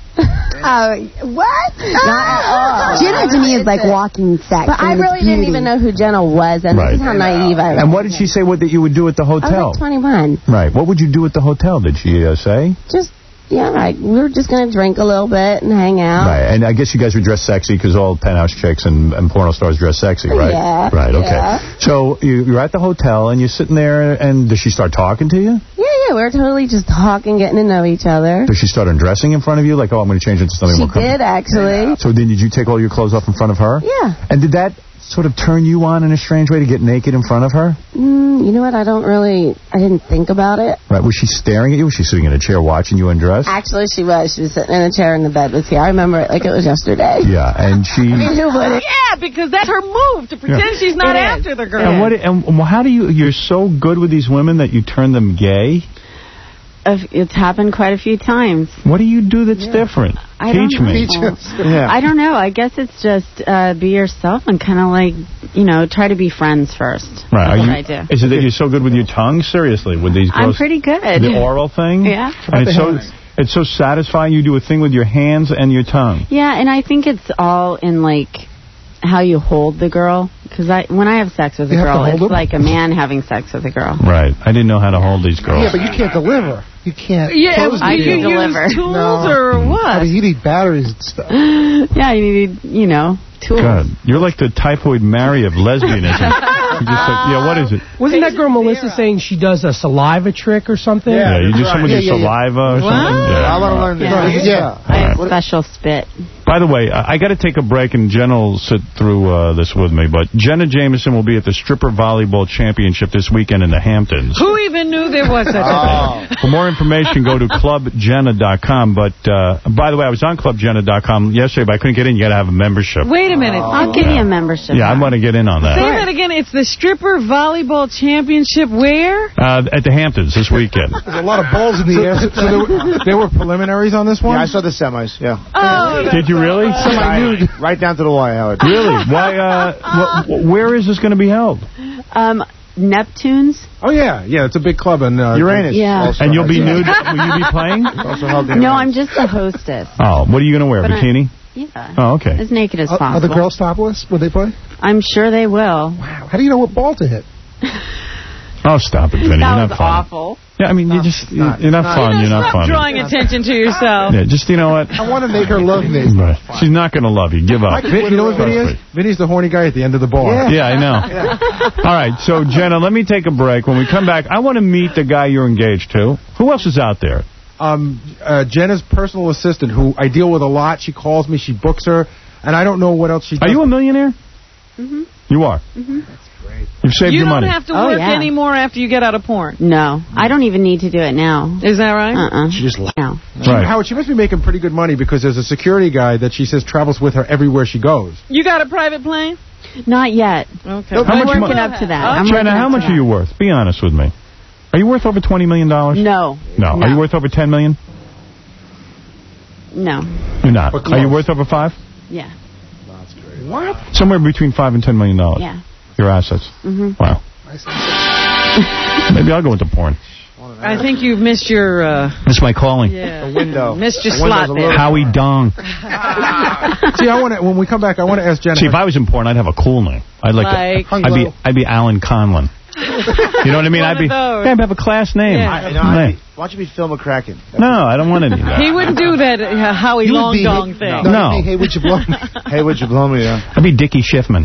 V: Oh, what?
J: Not at all.
V: Jenna to me is like walking sex.
J: But I
V: and
J: really
V: it's
J: didn't
V: beauty.
J: even know who Jenna was, and
A: Right.
J: this is how naive I was.
A: And what did she say what that you would do at the
J: I was
A: hotel?
J: like twenty-one.
A: Right. What would you do at the hotel, did she uh, say?
J: Just, yeah, right. We were just going to drink a little bit and hang out.
A: Right. And I guess you guys would dress sexy because all penthouse chicks and, and porno stars dress sexy, right?
J: Yeah,
A: Right, okay.
J: yeah.
A: So you, you're at the hotel and you're sitting there, and does she start talking to you?
J: Yeah, yeah, we were totally just talking, getting to know each other.
A: Does she start undressing in front of you? Like, oh, I'm going to change into something
J: She
A: more comfortable.
J: did, actually.
A: So then did you take all your clothes off in front of her?
J: Yeah.
A: And did that sort of turn you on in a strange way to get naked in front of her?
J: Mm, you know what? I don't really, I didn't think about it.
A: Right. Was she staring at you? Was she sitting in a chair watching you undress?
J: Actually, she was. She was sitting in a chair and the bed was here. I remember it like it was yesterday.
A: Yeah, and she...
C: Yeah, because that's her move, to pretend
A: Yeah.
C: she's not
J: It is.
C: after the girl.
A: And what? And how do you? You're so good with these women that you turn them gay.
H: It's happened quite a few times.
A: What do you do that's different?
H: I
A: Teach
H: don't
A: me.
H: know. I don't know. I guess it's just uh, be yourself and kind of like, you know, try to be friends first.
A: Right.
H: That's
A: Are
H: what
A: you,
H: I do.
A: Is it that you're so good with your tongue? Seriously, with these girls?
H: I'm pretty good.
A: The oral thing?
H: Yeah.
A: And it's so it's so satisfying. You do a thing with your hands and your tongue.
H: Yeah, and I think it's all in, like, how you hold the girl. Because I, when I have sex with a
G: You have to
H: girl,
G: hold
H: it's
G: them?
H: like a man having sex with a girl.
A: Right. I didn't know how to hold these girls.
G: Yeah, but you can't deliver. You can't.
C: Yeah,
G: close
C: I
G: the
C: can
G: deal.
C: deliver. Tools
G: No.
C: or what?
G: I mean, you need batteries and stuff.
H: Yeah, you need, you know, tools.
A: God, you're like the typhoid Mary of lesbianism. You just like, yeah, what is it?
W: Wasn't that girl Melissa saying she does a saliva trick or something?
A: Yeah, you do something with
W: Yeah,
A: your
W: yeah, yeah.
A: saliva or something? Yeah.
D: I want to learn this.
H: Yeah.
D: Yeah.
H: I have special spit.
A: By the way, I, I got to take a break, and Jenna will sit through uh, this with me. But Jenna Jameson will be at the Stripper Volleyball Championship this weekend in the Hamptons.
C: Who even knew there was such a thing?
A: For more information, go to club jenna dot com. But, uh, by the way, I was on club jenna dot com yesterday, but I couldn't get in. You got to have a membership.
C: Wait a minute.
H: I'll give you a membership.
A: Yeah, I want to get in on
C: Say
A: that.
C: that again. It's the Stripper Volleyball Championship where?
A: Uh, at the Hamptons this weekend.
G: There's a lot of balls in the air.
F: So there were, there were preliminaries on this one?
D: Yeah, I saw the semis, yeah.
C: Oh,
A: Did you really?
D: Right, right down to the wire, Howard.
A: Really? Why? Uh, wh- wh- where is this going to be held?
H: Um, Neptunes.
F: Oh, yeah. Yeah, it's a big club in uh,
D: Uranus.
H: Yeah.
A: And you'll be nude? Will you be playing?
H: No, I'm just a hostess.
A: Oh, what are you going to wear?
H: But I-
A: Bikini?
H: Yeah.
A: Oh, okay.
H: As naked as
G: Are,
H: possible.
G: are the girls topless? Will they play?
H: I'm sure they will.
G: Wow. How do you know what ball to hit?
A: Oh, stop it, Vinny. You're
H: That
A: not
H: was
A: fun.
H: awful.
A: Yeah, I mean, you just, you're not, you're not fun. You're not
C: Stop
A: funny.
C: drawing attention to yourself.
A: Yeah, just, you know what?
G: I want to make her love me.
A: Right. She's not going to love you. Give up.
F: Vin, you know what Vinny is? Vinny's the horny guy at the end of the bar.
A: Yeah, yeah I know. All right, so, Jenna, let me take a break. When we come back, I want to meet the guy you're engaged to. Who else is out there?
F: Um, uh, Jenna's personal assistant, who I deal with a lot. She calls me. She books her. And I don't know what else she does.
A: Are you a millionaire?
H: Mm-hmm.
A: You are?
H: Mm-hmm. That's
F: great.
A: You've saved
C: you
A: your money.
C: don't have to
H: Oh,
C: work
H: yeah.
C: anymore after you get out of porn.
H: No, I don't even need to do it now.
C: Is that right?
H: Uh-uh.
F: She just
H: no.
F: She,
A: Right.
F: Howard, she must be making pretty good money because there's a security guy that she says travels with her everywhere she goes.
C: You got a private plane?
H: Not yet.
C: Okay.
A: How
H: I'm
A: much
H: working
A: mo-
H: up to that. I'm
A: Jenna,
H: working
A: how
H: up
A: much
H: to
A: are
H: that.
A: you worth? Be honest with me. Are you worth over twenty million dollars?
H: No.
A: No.
H: No.
A: Are you worth over ten million
H: No.
A: dollars? You're not.
F: But
A: Are you
F: close.
A: worth over five?
H: Yeah.
F: What?
A: Somewhere between five and ten million dollars.
H: Yeah.
A: Your assets.
H: Mm-hmm.
A: Wow. Maybe I'll go into porn.
C: I think you've missed your... Uh,
A: That's my calling.
C: yeah.
D: The window.
C: Missed your
D: The window's
C: slot
D: a
C: there.
D: little-
A: Howie Dong.
F: See, I want to. When we come back, I want to ask Jenna.
A: See, if I was in porn, I'd have a cool name. I'd like,
C: Like-
A: to, I'd be, I'd be Alan Conlon. You know what I mean?
C: One
A: I'd be,
C: of those.
A: yeah, I'd have a class name.
C: Yeah.
D: I, you know, I'd
A: Yeah.
D: be, why don't you be Phil McCracken?
A: No, I don't want any of that.
C: He wouldn't do that uh, Howie
G: You would
C: Long
G: be-
C: Dong thing.
A: No.
G: Hey, hey, would you blow me?
D: Hey, would you blow me? Yeah.
A: I'd be Dickie Schiffman.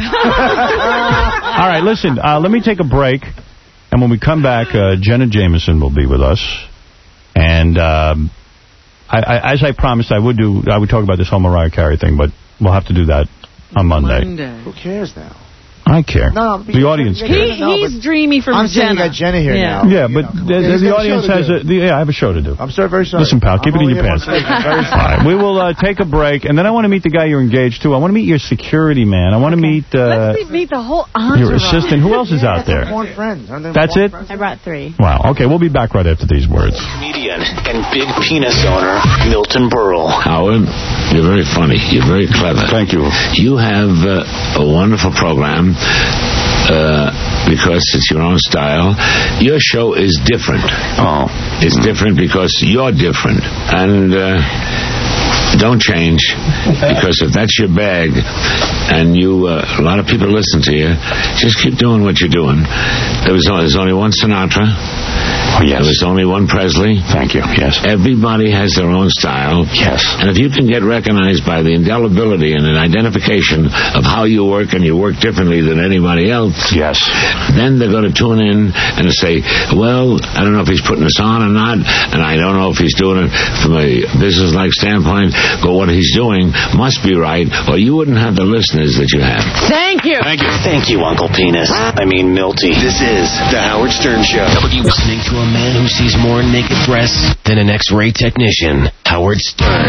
A: All right, listen, uh, let me take a break. And when we come back, uh, Jenna Jameson will be with us. And um, I, I, as I promised, I would do. I would talk about this whole Mariah Carey thing, but we'll have to do that on Monday.
C: Monday.
D: Who cares now?
A: I care.
D: No, no,
A: the audience
D: you-
A: cares.
C: He, he's dreamy from
D: I'm saying
C: Jenna.
D: you got Jenna here
C: Yeah.
D: now.
A: Yeah, but
D: You know,
A: the,
D: yeah,
A: the,
D: he's
A: the
D: got a
A: audience
D: show to
A: has
D: do.
A: a... The, yeah, I have a show to do.
D: I'm sorry, very sorry.
A: Listen, pal, keep
D: I'm
A: it in your
D: only here
A: pants.
D: once a week. I'm very
A: All
D: sorry.
A: right, we will uh, take a break, and then I want to meet the guy you're engaged to. I want to meet your security man. I want to meet uh,
C: Let's meet the whole entourage.
A: your assistant. Who else is out there?
D: Porn friends. Aren't they
A: That's
D: porn
A: it?
D: friends?
H: I brought three.
A: Wow. Okay, we'll be back right after these words.
K: Comedian and big penis owner Milton Berle.
R: Howard, you're very funny. You're very clever.
U: Thank you.
R: You have uh, a wonderful program uh, because it's your own style. Your show is different.
U: Oh.
R: It's different because you're different. And uh, don't change, because if that's your bag and you, uh, a lot of people listen to you, just keep doing what you're doing. There was only, there's only one Sinatra.
U: Oh, yes.
R: There was only one Presley.
U: Thank you. Yes.
R: Everybody has their own style.
U: Yes.
R: And if you can get recognized by the indelibility and an identification of how you work, and you work differently than anybody else,
U: Yes.
R: then they're going to tune in and say, well, I don't know if he's putting this on or not, and I don't know if he's doing it from a business-like standpoint, but what he's doing must be right, or you wouldn't have the listeners that you have.
C: Thank you.
U: Thank you.
K: Thank you, Uncle Penis. I mean, Milty. This is The Howard Stern Show. W listening to a man who sees more naked breasts than an X-ray technician, Howard Stern.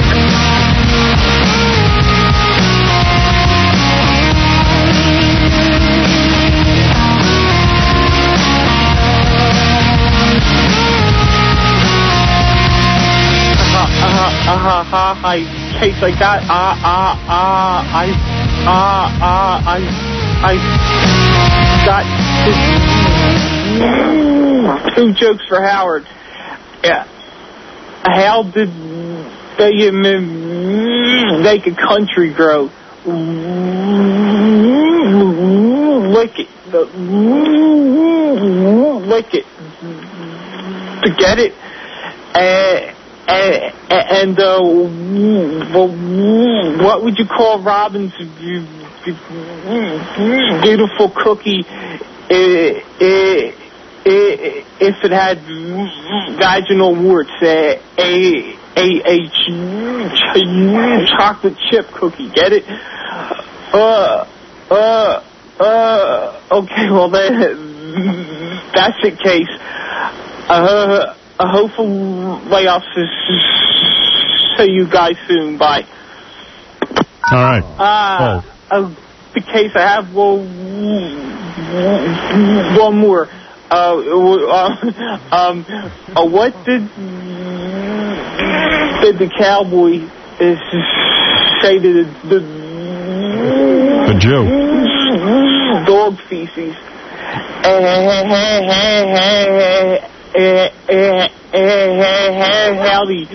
Q: Uh-huh, uh-huh, uh-huh, I taste like that, ah, ah, ah, I, ah, ah, I, I got this, two jokes for Howard. Yeah. How did they make a country grow? Lick it. Lick it. Forget it. Uh, And, and uh, well, what would you call Robin's beautiful cookie if it had vaginal warts? A a a, a chocolate chip cookie. Get it? Uh uh uh. Okay, well then that's the case. Uh. A hopeful layoffs. See you guys soon. Bye.
A: All right.
Q: Uh, uh, the case I have, well, one more. Uh, uh, um, uh, what did did the cowboy uh, say to the, the
A: The Jew?
Q: Dog feces.
L: Howdy.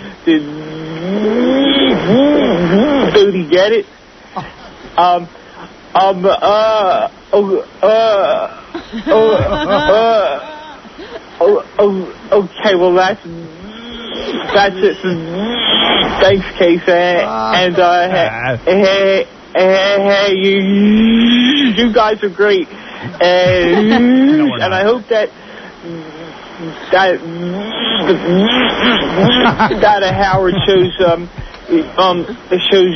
L: Did he get it? Um, um, uh, oh, uh, oh, uh, oh, oh, okay, well, that's, that's it. Thanks, Case. And, uh, hey, hey, hey, you, you guys are great. And, no, and I hope that, that, that uh, Howard shows, um, um, shows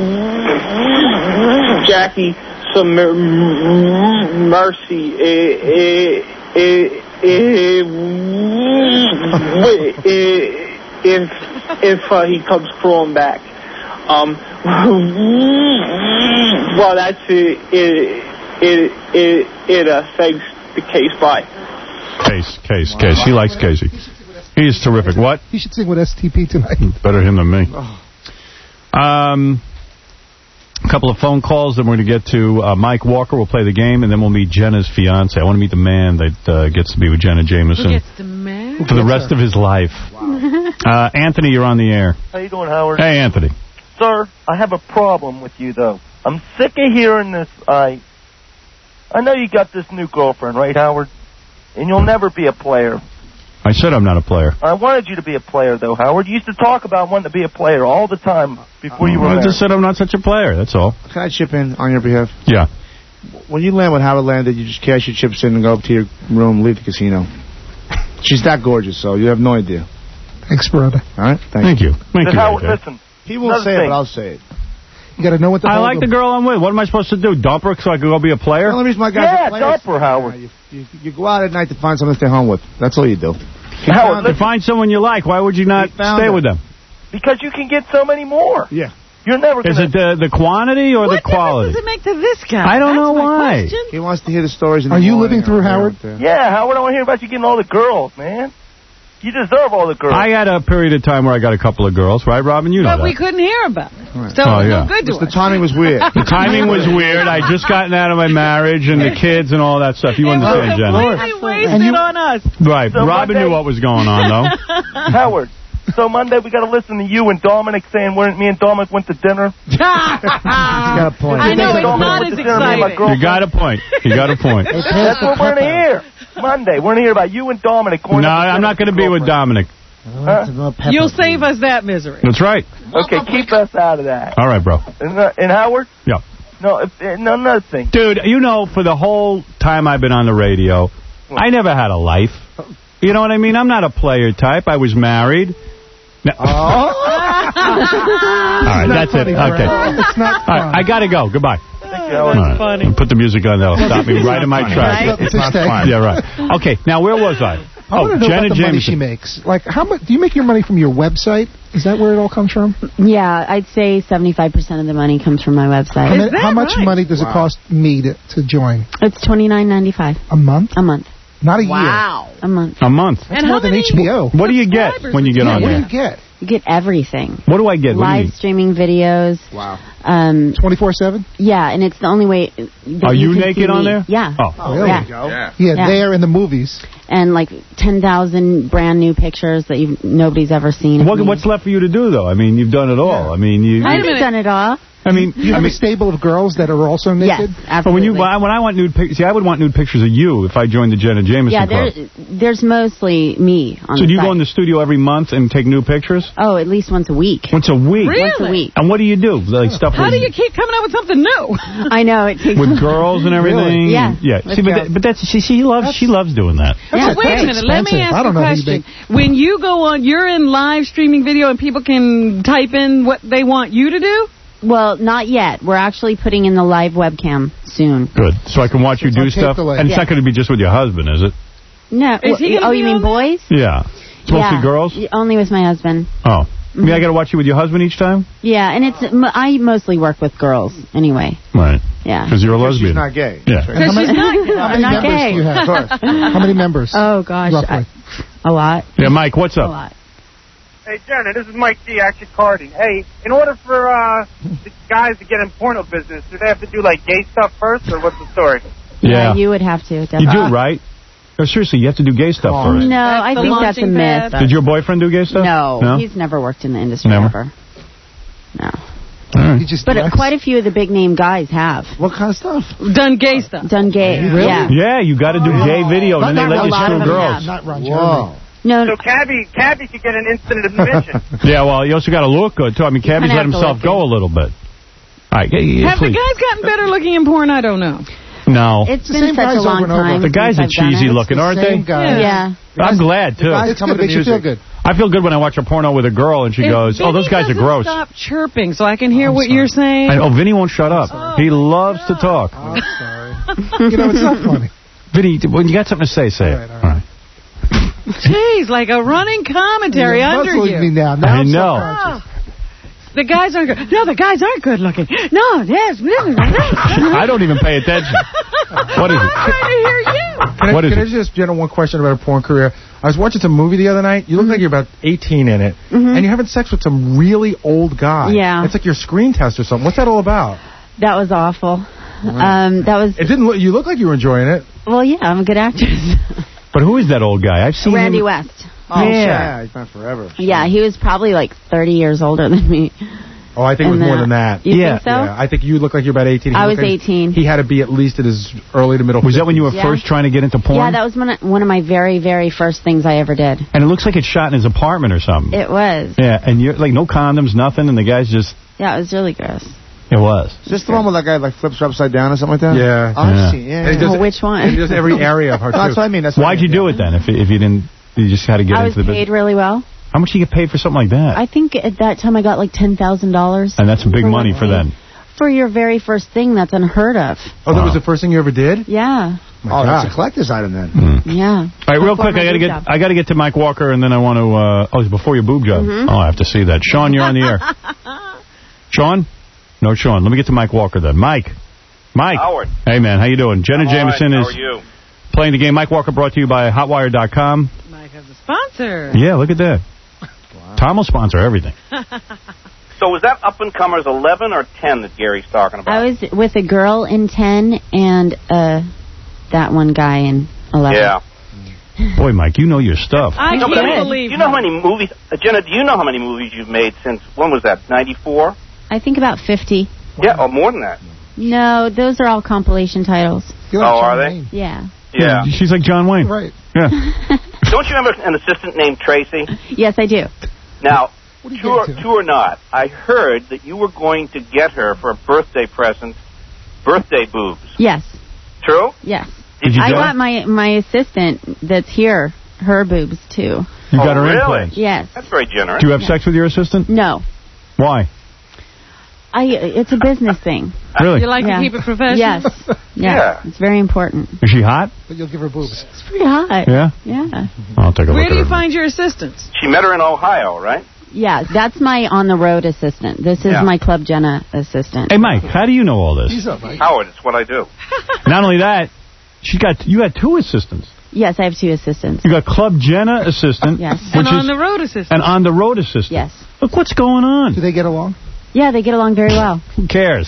L: Jackie some mer- mercy. Uh, uh, uh, if if uh, he comes crawling back. Um, well, that's it. It it it, it uh, thanks the Case. Bye.
A: Case, Case, Case. He likes Casey. He is terrific. What?
G: You should sing with S T P tonight.
A: Better him than me. Um, a couple of phone calls, then we're going to get to uh, Mike Walker. We'll play the game, and then we'll meet Jenna's fiance. I want to meet the man that uh, gets to be with Jenna Jameson.
C: Who gets to marry?
A: For the rest of his life. Wow. Uh, Anthony, you're on the air.
M: How you doing, Howard?
A: Hey, Anthony.
M: Sir, I have a problem with you, though. I'm sick of hearing this. I, I know you got this new girlfriend, right, Howard? And you'll never be a player.
A: I said I'm not a player.
M: I wanted you to be a player, though, Howard. You used to talk about wanting to be a player all the time before you were
A: I
M: married.
A: just said I'm not such a player, that's all.
D: Can I chip in on your behalf?
A: Yeah.
D: When you land with Howard landed, you just cash your chips in and go up to your room, leave the casino. She's that gorgeous, so you have no idea.
G: Thanks, brother.
D: All right? Thank,
A: Thank you.
D: you.
A: Thank you,
M: Howard,
A: A J.
M: listen.
D: He won't say
M: thing.
D: it, but I'll say it.
G: You got to know what the
A: I
G: hell
A: like the girl I'm with. What am I supposed to do? Dump her so I can go be a player?
D: The only reason my guys
M: Yeah,
D: are players,
M: dump her, Howard.
D: You, you, you go out at night to find someone to stay home with. That's all you do.
M: Howard,
A: to find someone you like, why would you not stay
D: her.
A: with them?
M: Because you can get so many more.
D: Yeah.
M: You're never
A: Is
M: gonna...
A: it the, the quantity or
C: what
A: the quality?
C: What difference does it make to this guy?
A: I don't
C: That's
A: know why.
C: Question.
D: He wants to hear the stories in the
G: Are you
D: morning
G: living through Howard?
M: Yeah, Howard, I want to hear about you getting all the girls, man. You deserve all the girls.
A: I had a period of time where I got a couple of girls, right, Robin? You know
C: But
A: that.
C: we couldn't hear about it.
D: Right.
C: So
A: Oh,
C: it was
A: yeah.
C: no good to
D: The
C: us.
D: timing was weird.
A: The timing was weird. I just gotten out of my marriage and the kids and all that stuff. You
C: It was
A: understand, Jenna?
C: completely wasted on us.
A: Right.
M: So
A: Robin
M: Monday-
A: knew what was going on, though.
M: Howard, so Monday we got to listen to you and Dominic saying when me and Dominic went to dinner.
D: He's got a point.
C: I know, it's
M: Dominic
C: not
M: went
C: as
M: to dinner, me and my
C: exciting.
A: You got a point. You got a point.
M: That's what we're going to hear. Monday, we're going to hear about you and Dominic. going
A: No,
M: up to
A: I'm not going to be with Dominic.
M: Huh?
C: You'll save us that misery.
A: That's right.
M: Okay, keep us out of that.
A: All right, bro.
M: And, uh, and Howard?
A: Yeah.
M: No, if, uh, no, another thing.
A: Dude, you know, for the whole time I've been on the radio, I never had a life. You know what I mean? I'm not a player type. I was married. No.
G: Oh.
A: All right, that's it. Okay.
G: It's not
A: All right, I got to go. Goodbye.
M: Thank you, Howard.
A: All right.
C: Funny.
A: Put the music on. That'll stop me right in my tracks.
G: It's not fun.
A: Yeah, right. Okay, now where was I?
G: I want to know
A: Jenna
G: about the money she
A: Jameson.
G: makes. Like, how much do you make your money from your website? Is that where it all comes from?
H: Yeah, I'd say seventy-five percent of the money comes from my website.
G: How, many, how much
C: right?
G: money does
D: Wow.
G: it cost me to, to join?
H: It's twenty-nine ninety-five
G: A month?
H: a month.
G: Not a year.
C: Wow.
H: A month.
A: A month.
G: That's
C: And
G: more
C: how
G: than
C: many
G: H B O.
A: What do you get when you get
G: Yeah,
A: on
G: what do
A: there?
G: you get?
H: You get everything.
A: What do I get? What do you
H: Live
A: mean?
H: streaming videos.
D: Wow.
H: Um,
G: twenty-four seven?
H: yeah, and it's the only way. That
A: Are you
H: can
A: naked
H: see
A: on
H: me.
A: there?
H: Yeah.
A: Oh.
D: Oh,
G: Really?
D: there you go. Yeah.
G: Yeah,
H: Yeah.
G: there in the movies.
H: And like ten thousand brand new pictures that you've, nobody's ever seen. of
A: What,
H: me.
A: what's left for you to do, though? I mean, you've done it all. I mean, you.
H: I've
A: you
H: done it all.
A: I mean,
G: You
A: I
G: have
A: mean,
G: a stable of girls that are also naked?
H: Yes,
A: but
H: absolutely.
A: when you when I, when I want nude pictures, see, I would want nude pictures of you if I joined the Jenna Jameson
H: yeah,
A: Club.
H: there, there's mostly me on
A: So
H: the
A: do you
H: site.
A: go in the studio every month and take new pictures?
H: Oh, at least once a week.
A: Once a week.
C: Really?
H: Once a week.
A: And what do you do? Like stuff
C: How
A: with,
C: do you keep coming up with something new?
H: I know it takes
A: with girls and everything?
H: Really? Yeah.
A: Yeah.
H: With
A: See, but,
H: girls.
A: that, but that's she, she loves she loves doing that.
H: Yeah,
C: So wait a minute. Let me
G: expensive.
C: ask
G: I
C: you
G: don't
C: a
G: know how you
C: question. When you go on, you're in live streaming video and people can type in what they want you to do?
H: Well, not yet. We're actually putting in the live webcam soon.
A: Good. So I can watch you
G: It's
A: do
G: on tape
A: stuff.
G: delay.
A: And it's
H: Yeah.
A: not going to be just with your husband, is it?
H: No.
C: Is he
H: wh-
C: gonna
H: oh,
C: be
H: you mean
C: on there?
H: boys?
A: Yeah. It's mostly
H: Yeah.
A: girls?
H: Y- Only with my husband.
A: Oh. I mean, I got to watch you with your husband each time?
H: Yeah, and it's m- I mostly work with girls anyway.
A: Right.
H: Yeah.
A: Because you're a
D: Because
A: lesbian.
D: she's not gay.
A: Yeah.
G: And how many,
C: She's not good.
G: how
H: I'm
G: many
H: not
G: members
H: gay.
G: do you have?
D: Of course.
G: How many members?
H: Oh gosh,
G: Roughly.
H: I, a lot.
A: Yeah, Mike, what's
H: A
A: up?
H: lot.
Q: Hey, Jenna, this is Mike D, Action Carding. Hey, in order for uh, the guys to get in porno business, do they have to do, like, gay stuff first, or what's the story?
H: Yeah, you would have to.
A: You
H: Definitely.
A: do, right? No, seriously, you have to do gay stuff first.
H: No, I
C: the
H: think that's a
C: launching
H: myth.
C: pad.
A: Did your boyfriend do gay stuff?
H: No,
A: no?
H: he's never worked in the industry
A: Never?
H: ever. No.
A: Right.
G: He just
H: But uh,
G: directs.
H: quite a few of the big name guys have.
D: What kind of stuff?
C: Done gay stuff.
H: Done gay.
G: Really?
H: Yeah.
A: Yeah, you got to do gay video, and then they
H: Not
A: let
H: a
A: you
H: lot of
A: screw
H: them
A: girls.
H: have.
G: Not Ron
D: Whoa.
H: No,
Q: So Cabby, Cabby could get an instant admission.
A: Yeah, well, you also got to look good, too. I mean, Cabby's
H: Kinda
A: let
H: have to
A: himself
H: look
A: go a little bit. All right, yeah, yeah,
C: Have the
A: please.
C: guys gotten better looking in porn? I don't know.
A: No.
H: it's
G: the
H: been
G: same
H: such
G: guys
H: a long
G: over and over.
H: time.
A: The guys are
H: since I've done
A: cheesy
H: it.
A: looking, aren't they?
G: Same guy.
H: Yeah.
A: I'm glad, too.
G: It's good. It makes you feel good.
A: I feel good when I watch a porno with a girl and she
C: If
A: goes, oh, those
C: Vinny
A: guys are
C: doesn't
A: gross.
C: Stop chirping so I can hear
G: I'm
C: what
G: sorry.
C: you're saying.
A: I, oh, Vinny won't shut up.
C: Oh,
A: he loves to talk.
G: I'm sorry. You know, it's not funny.
A: Vinny, when you got something to say, say
G: All right,
A: it.
G: all
A: All right.
C: Jeez, like a running commentary
G: You're
C: under
G: muzzling
C: you.
G: me now. Now
A: I
G: I'm
A: know.
G: self-conscious.
C: The guys aren't good. No, the guys aren't good looking. No, yes.
A: I don't even pay attention. What is
C: I'm
A: it?
C: trying to hear you.
F: Can, I,
A: What is
F: can
A: it?
F: I just general one question about a porn career? I was watching some movie the other night. You look like you're about eighteen in it,
H: Mhm.
F: and you're having sex with some really old guy.
H: Yeah.
F: It's like your screen test or something. What's that all about?
H: That was awful. Um, that was.
F: It didn't look. You look like you were enjoying it.
H: Well, yeah, I'm a good actress.
A: But who is that old guy? I've seen
H: Randy
A: him.
H: West.
D: Oh,
A: Yeah.
D: yeah. He's been forever.
H: Yeah, he was probably like thirty years older than me.
F: Oh, I think it was
H: And
F: more
H: that-
F: than that.
H: You
A: Yeah.
H: think so?
F: Yeah, I think you look like you're about eighteen. He
H: I
F: looked
H: was
F: like
H: eighteen.
F: He had to be at least at his early to middle.
A: Was that when you were
H: Yeah.
A: first trying to get into porn?
H: Yeah, that was one of, one of my very, very first things I ever did.
A: And it looks like it's shot in his apartment or something.
H: It was.
A: Yeah, and you're like no condoms, nothing, and the guy's just.
H: Yeah, it was really gross.
A: It was.
D: Is this the one where that guy like flips her upside down or something like that?
F: Yeah.
D: Oh, I've
A: Yeah.
D: seen. Yeah.
F: And he
D: yeah.
F: does
H: Well,
F: it-
H: which one?
F: And he does every area of her.
D: No, that's
F: too.
D: what I mean. That's what
A: Why'd
D: I
A: you
D: mean,
A: do
D: yeah.
A: it then? If if you didn't, you just had to get
H: I was
A: into the
H: paid
A: business.
H: really well.
A: How much do you get paid for something like that?
H: I think at that time I got like ten thousand dollars.
A: And that's some big money for then.
H: For your very first thing, that's unheard of.
F: Oh, that
A: Wow.
F: was the first thing you ever did?
H: Yeah.
F: My
D: Oh, that's
F: God.
D: a collector's item then.
A: Mm.
H: Yeah.
A: All right, real
H: Before
A: quick,
H: my
A: I gotta
H: boob
A: get
H: job.
A: I gotta get to Mike Walker, and then I want to. Uh, oh, it's before your boob job.
H: Mhm.
A: Oh, I have to see that. Sean, you're on the air. Sean, no, Sean. Let me get to Mike Walker then. Mike, Mike.
I: Howard.
A: Hey man, how you doing? Jenna
I: I'm all right.
A: Jameson
I: How
A: is
I: are you?
A: playing the game. Mike Walker brought to you by Hotwire dot com.
C: Mike has a sponsor.
A: Yeah, look at that. Tom will sponsor everything.
I: So was that up and comers eleven or ten that Gary's talking about?
H: I was with a girl in ten and uh, that one guy in eleven.
I: Yeah.
A: Boy, Mike, you know your stuff.
C: I
I: No, but
C: can't
I: I mean,
C: believe
I: do you know how many movies, uh, Jenna? Do you know how many movies you've made since? When was that? ninety-four?
H: I think about fifty.
I: Yeah, or more than that.
H: No, those are all compilation titles.
I: Oh, are they?
H: Yeah.
I: Yeah.
A: She's like John Wayne.
G: Right.
A: Yeah.
I: Don't you remember an assistant named Tracy?
H: Yes, I do.
I: Now,
G: What are you
I: true or,
G: getting to?
I: true or not, I heard that you were going to get her for a birthday present, birthday boobs.
H: Yes.
I: True?
H: Yes.
A: Did you
H: I
A: do
H: got
A: it?
H: my my assistant that's here, her boobs too.
A: You got
I: Oh,
A: her
I: really?
A: implants.
H: Yes.
I: That's very generous.
A: Do you have sex with your assistant?
H: No.
A: Why?
H: I. It's a business thing.
A: Really?
C: You like
H: Yeah.
C: to keep it professional?
H: Yes. Yes.
I: Yeah.
H: It's very important.
A: Is she hot?
G: But you'll give her boobs.
H: It's pretty hot.
A: Yeah?
H: Yeah.
A: I'll take a
C: Where
A: look
C: do
A: at
C: you
A: her.
C: find your assistants?
I: She met her in Ohio, right?
H: Yeah, that's my on-the-road assistant. This is
I: Yeah.
H: my Club Jenna assistant.
A: Hey, Mike, how do you know all this?
G: He's up, Mike.
I: Howard, it's what I do.
A: Not only that, she got you got two assistants.
H: Yes, I have two assistants.
A: You got Club Jenna assistant,
H: Yes.
A: which
C: And on
A: is
C: the road assistant.
A: an on the road assistant.
H: Yes.
A: Look what's going on.
G: Do they get along?
H: Yeah, they get along very well.
A: Who cares?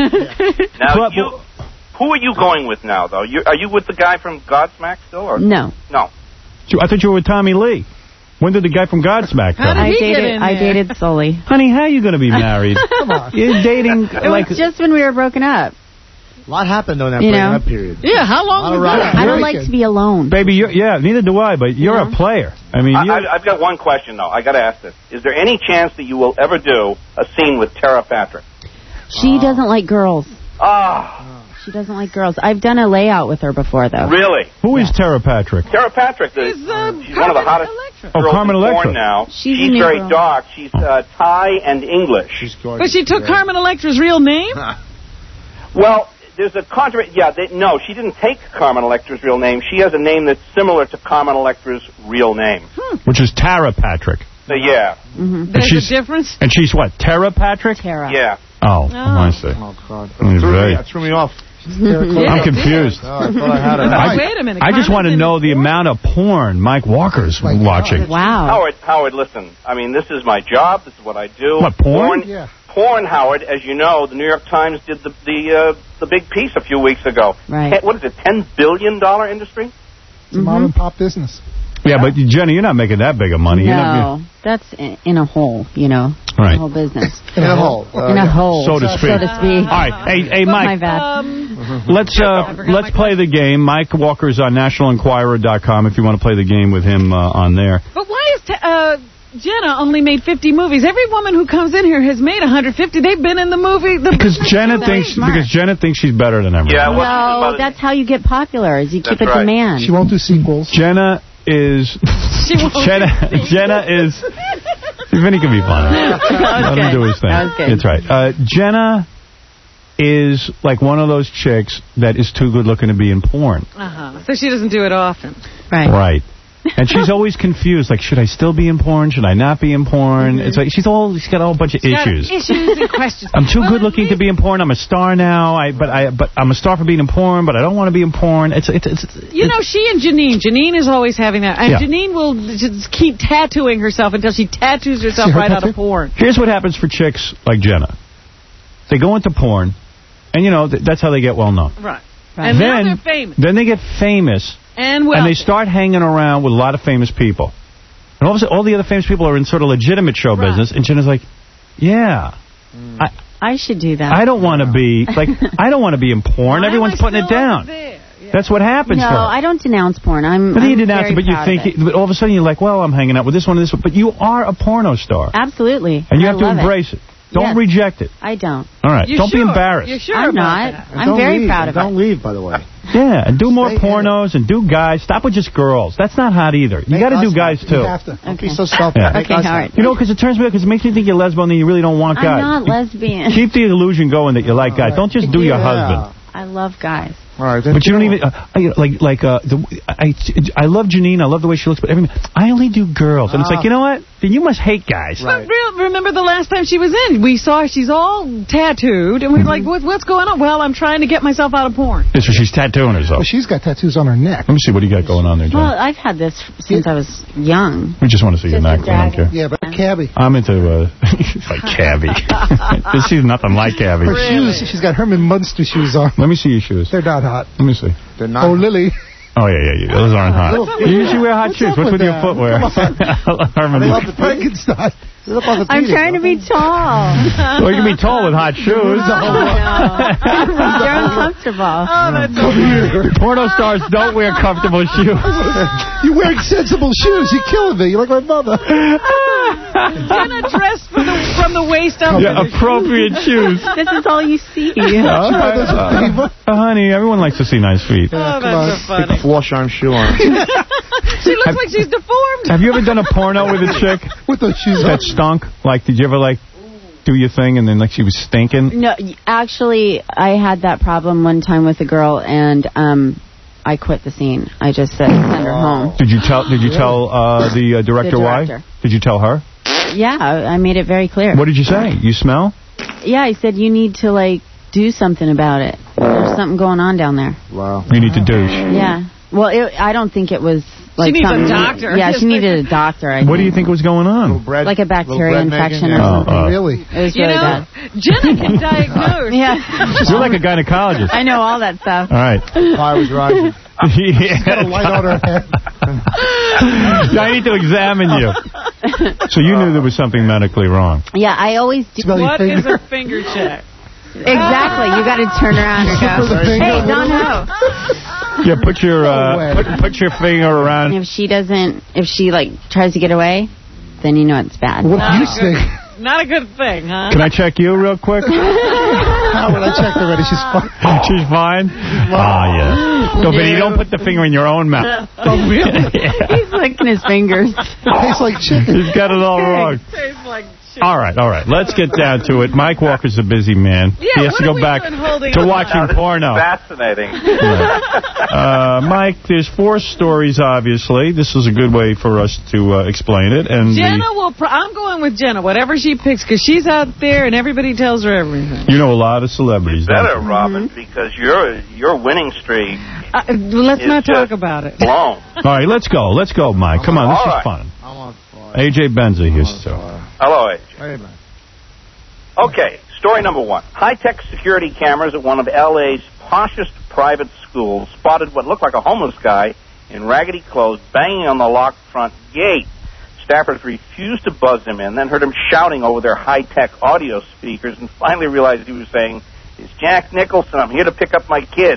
I: Now,
A: Club-
I: you, who are you going with now, though? You, are you with the guy from Godsmack still? Or?
H: No.
I: No.
A: I thought you were with Tommy Lee. When did the guy from Godsmack
C: How
A: come?
C: did
H: I
C: he get
H: dated
C: in
H: I
C: there?
H: dated Sully.
A: Honey, how are you going to be married?
G: Come on.
A: You're dating
H: It
A: like
H: was just when we were broken up.
D: A lot happened during that
H: You
D: breaking
H: know.
D: up period.
C: Yeah, how long
D: All
C: was
D: right.
C: that?
H: I don't like to be alone.
A: baby. You're, yeah, neither do I. But you're
H: Yeah.
A: a player. I mean,
I: I,
A: you're,
I: I, I've got one question, though. I got to ask this. Is there any chance that you will ever do a scene with Tara Patrick?
H: She doesn't like girls.
I: Ah,
H: She doesn't like girls. I've done a layout with her before, though.
I: really?
A: who is Tara Patrick?
I: Tara Patrick, the,
C: She's, uh,
I: she's one of the hottest
C: Electra.
A: Oh,
I: girls
A: Carmen
I: in
A: Electra.
I: porn now.
H: She's a
I: She's
H: new
I: very
H: girl.
I: dark. She's uh, Thai and English.
D: She's gorgeous.
C: But she took
D: Yeah.
C: Carmen Electra's real name?
I: Well, there's a controversy. Yeah, they, no, she didn't take Carmen Electra's real name. She has a name that's similar to Carmen Electra's real name.
A: Which is Tara Patrick.
I: So, yeah.
H: Mm-hmm.
C: There's
A: she's-
C: a difference?
A: And she's what? Tara Patrick?
H: Tara.
I: Yeah.
A: Oh,
C: Oh.
A: I see.
D: Oh, God.
A: Mm,
D: It threw,
A: very-
D: me, it threw me off.
C: Yeah,
A: I'm
C: it
A: confused.
D: Oh, I thought I had it.
C: did. Wait a minute.
A: I just want to
C: Carmen's in
A: know
C: it?
A: the amount of porn Mike Walker's watching.
H: Wow.
I: Howard, Howard, listen. I mean, this is my job. This is what I do.
A: What, porn?
G: Yeah.
I: porn, Howard, as you know, the New York Times did the the uh, the big piece a few weeks ago.
H: Right.
I: Ten, what is it, ten billion dollar industry?
G: It's a mom and pop business.
A: Yeah, but Jenny, you're not making that big of money. You're not,
H: No, that's in, in a hole, you know,
A: Right.
H: the whole business.
D: In a hole. Uh,
H: in a hole,
A: so to speak.
H: So to speak.
A: All right, hey, hey, Mike.
H: My bad.
C: Um,
A: Let's uh, let's play the game. Mike Walker's on national enquirer dot com if you want to play the game with him uh, on there.
C: but why is... T- uh, Jenna only made fifty movies. Every woman who comes in here has made one hundred fifty. They've been in the movie. The
A: Because Jenna thinks
H: smart.
A: because Jenna thinks she's better than everyone.
I: Yeah,
H: No, that's how you get popular, is you
I: That's
H: keep a
I: right.
H: demand.
G: She won't do sequels.
A: Jenna is
C: She won't
A: Jenna Jenna is Vinny can be fun. Let him do his thing.
H: That was good.
A: That's right. Uh, Jenna is like one of those chicks that is too good looking to be in porn.
C: Uh-huh. So she doesn't do it often.
H: Right.
A: Right. And she's always confused, like, should I still be in porn? Should I not be in porn?
C: Mm-hmm.
A: It's like she's all she's got a whole bunch of
C: She's got
A: issues.
C: Issues and questions.
A: I'm too
C: Well,
A: good looking to be in porn. I'm a star now. I but I but I'm a star for being in porn, but I don't want to be in porn. It's it's it's.
C: You know, she and Janine. Janine is always having that. And
A: Yeah.
C: Janine will just keep tattooing herself until she tattoos herself
G: See her
C: right out
G: tattoo?
C: of porn.
A: Here's what happens for chicks like Jenna. They go into porn, and you know th- that's how they get well known.
C: Right.
H: Right.
C: And
A: then
C: now they're famous.
A: then they get famous,
C: And well.
A: and they start hanging around with a lot of famous people. And all of a sudden, all the other famous people are in sort of legitimate show
C: Right.
A: business, and Jenna's like, yeah. I,
H: I should do that.
A: I don't want to be like I don't want to be in porn.
C: Why
A: Everyone's
C: am I
A: putting it
C: still
A: down.
C: there? Yeah.
A: That's what happens
H: No,
A: to her.
H: I don't denounce porn. I'm.
A: But then you
H: I'm
A: denounce it,
H: very
A: but you
H: proud
A: think
H: of it.
A: it, but all of a sudden you're like, well, I'm hanging out with this one and this one. But you are a porno star,
H: Absolutely.
A: and you
H: I
A: have to
H: love
A: embrace it. Don't
H: Yes.
A: reject it.
H: I don't.
A: All right,
C: You're
A: don't
C: sure?
A: be embarrassed.
C: You're sure
H: I'm
C: about
H: not.
C: that?
D: And
H: I'm
D: don't
H: very
D: leave.
H: proud of
D: Don't
H: it.
D: leave, by the way.
A: Yeah, and do more
D: Stay in.
A: pornos and do guys. Stop with just girls. That's not hot either. You
D: Make
A: got to
D: us
A: do guys
D: happy.
A: too.
G: You have to.
D: Don't be
H: Okay.
D: so selfish.
A: Yeah.
D: Make
H: Okay,
D: us
H: all right.
D: happy.
A: You know, because it turns me because it makes you think you're lesbian and you really don't want
H: I'm
A: guys.
H: not
A: You-
H: lesbian.
A: Keep the illusion going that you like guys. Don't just do your
D: Yeah.
A: husband.
H: I love guys.
D: All right, then
A: But you don't
D: do
A: even uh, I- like like uh the, I I love Janine. I love the way she looks. But every, I only do girls, and it's
D: Ah.
A: like, you know what? Then you must hate guys.
C: But real, remember the last time she was in? We saw her, she's all tattooed, and we were like, what, what's going on? Well, I'm trying to get myself out of porn.
A: So she's tattooing herself.
G: Well, she's got tattoos on her neck.
A: Let me see what do you got going on there, John.
H: Well, I've had this since I was young.
A: We just want to see your
H: Just a
A: neck. We don't
H: dragon.
A: care.
G: Yeah, but Cabby.
A: I'm into uh, like Cabby. This is nothing like Cabby.
G: Her shoes, she's got Herman Munster shoes on.
A: Let me see your shoes.
G: They're not hot.
A: Let me see.
D: They're not.
G: Oh, Lily.
A: Oh yeah, yeah, yeah. Those aren't hot.
G: What's up
A: You
G: with
A: usually
G: that?
A: wear hot
G: What's
A: shoes.
G: up
A: What's
G: with
A: with your
G: that?
A: footwear? Herman.
D: They love the
G: Frankenstein.
D: They look like a
H: I'm
D: penis,
H: trying to
D: don't
H: be tall.
A: Well, you can be tall with hot shoes.
H: They're uncomfortable.
C: Oh, that's so funny.
A: Porno stars don't wear comfortable shoes.
G: You're wearing sensible shoes. You're killing me. You're like my mother.
C: Jenna dressed from the, from the waist up.
A: Yeah, appropriate shoes.
H: This is all you see.
A: Uh, uh, honey, everyone likes to see nice feet.
C: Oh, that's so
D: Stick
C: funny.
D: a floor arm shoe on.
C: She looks like she's deformed.
A: Have you ever done a porno with a chick
G: With those shoes
A: that stunk? Like, did you ever, like, do your thing and then, like, she was stinking?
H: No, y- actually, I had that problem one time with a girl, and um, I quit the scene. I just said, send her home.
A: Did you tell Did you tell uh, the uh, director,
H: The
A: why?
H: director.
A: Did you tell her?
H: Yeah, I I made it very clear.
A: What did you say? You smell?
H: Yeah, I said, you need to, like, do something about it. There's something going on down there.
D: Wow.
A: You need to douche.
H: Yeah. Well, it, I don't think it was, like,
C: needs a
H: something...
C: doctor.
H: Yeah, she needed a doctor, I
A: What do
H: think.
A: you think was going on?
D: Bread,
H: Like a bacteria
D: little bread
H: infection
D: making,
H: or
D: yeah.
H: something.
A: Oh, oh.
G: Really?
H: It was
C: You
H: really
C: know,
H: bad.
C: Jenna can diagnose.
H: Yeah.
A: You're like a gynecologist.
H: I know all that stuff.
A: All right.
D: Fire was rising.
A: Yeah.
G: got a light on her head.
A: Yeah, I need to examine you. So you knew there was something medically wrong.
H: Yeah, I always do.
G: Smell your
C: What
G: finger.
C: is a finger check?
H: Exactly. You got to turn around and
G: Slip of the
H: go,
G: finger.
H: hey, Don Ho.
A: Yeah, put your uh,
G: No way.
A: put, put your finger
H: And
A: around.
H: if she doesn't, if she, like, tries to get away, then you know it's bad.
G: What do you
C: Not a
G: think?
C: good- Not a good thing, huh?
A: Can I check you real quick?
G: Howard, I checked already. She's fine.
A: She's fine? Oh, yeah. No, but you don't put the finger in your own mouth.
G: Oh, really?
H: He's licking his fingers.
G: Tastes like chicken.
A: He's got it all wrong.
C: Tastes like shit.
A: All right, all right. Let's get down to it. Mike Walker's a busy man.
C: Yeah,
A: he has
C: what
A: to
C: are
A: go
C: we
A: back
C: doing holding
A: to
C: up?
A: watching
I: Now, this is
A: porno.
I: fascinating.
A: Uh, Mike, there's four stories, obviously. This is a good way for us to uh, explain it. And
C: Jenna
A: the,
C: will. Pro- I'm going with Jenna. Whatever she picks, because she's out there and everybody tells her everything.
A: you know a lot of celebrities. don't
I: Better,
A: you?
I: Robin, because your your winning streak
C: Uh, let's
I: is
C: not talk
I: just
C: about it.
I: blown.
A: All right, let's go. Let's go, Mike. Come on, this
I: All
A: is
I: right.
A: fun.
D: I'm on fire.
A: A J Benza here, so.
I: Hello, A J.
D: Hey, man.
I: Okay, story number one. High-tech security cameras at one of L A's poshest private schools spotted what looked like a homeless guy in raggedy clothes banging on the locked front gate. Staffers refused to buzz him in, then heard him shouting over their high-tech audio speakers, and finally realized he was saying, "It's Jack Nicholson. I'm here to pick up my kid."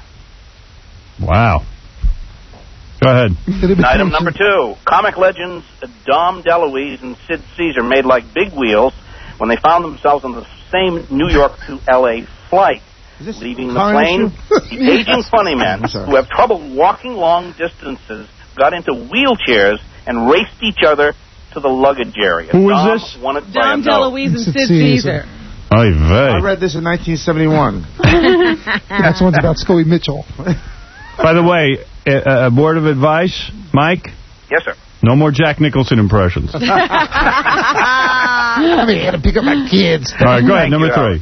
A: Wow. Go ahead.
I: Item number two. Comic legends Dom DeLuise and Sid Caesar made like big wheels when they found themselves on the same New York to L A flight. Leaving the plane, the aging funny men who have trouble walking long distances got into wheelchairs and raced each other to the luggage area.
A: Who was
I: Dom
A: this?
I: won it by
C: Dom
I: a
C: DeLuise and
I: nose.
C: Sid Caesar.
A: Oy vey.
D: I read this in nineteen seventy-one.
G: Next one's about Scully Mitchell.
A: By the way, a, a word of advice, Mike?
I: Yes, sir.
A: No more Jack Nicholson impressions. All
G: I'm here to pick up my kids.
A: right, go ahead,
I: Thank
A: number
I: you,
A: three.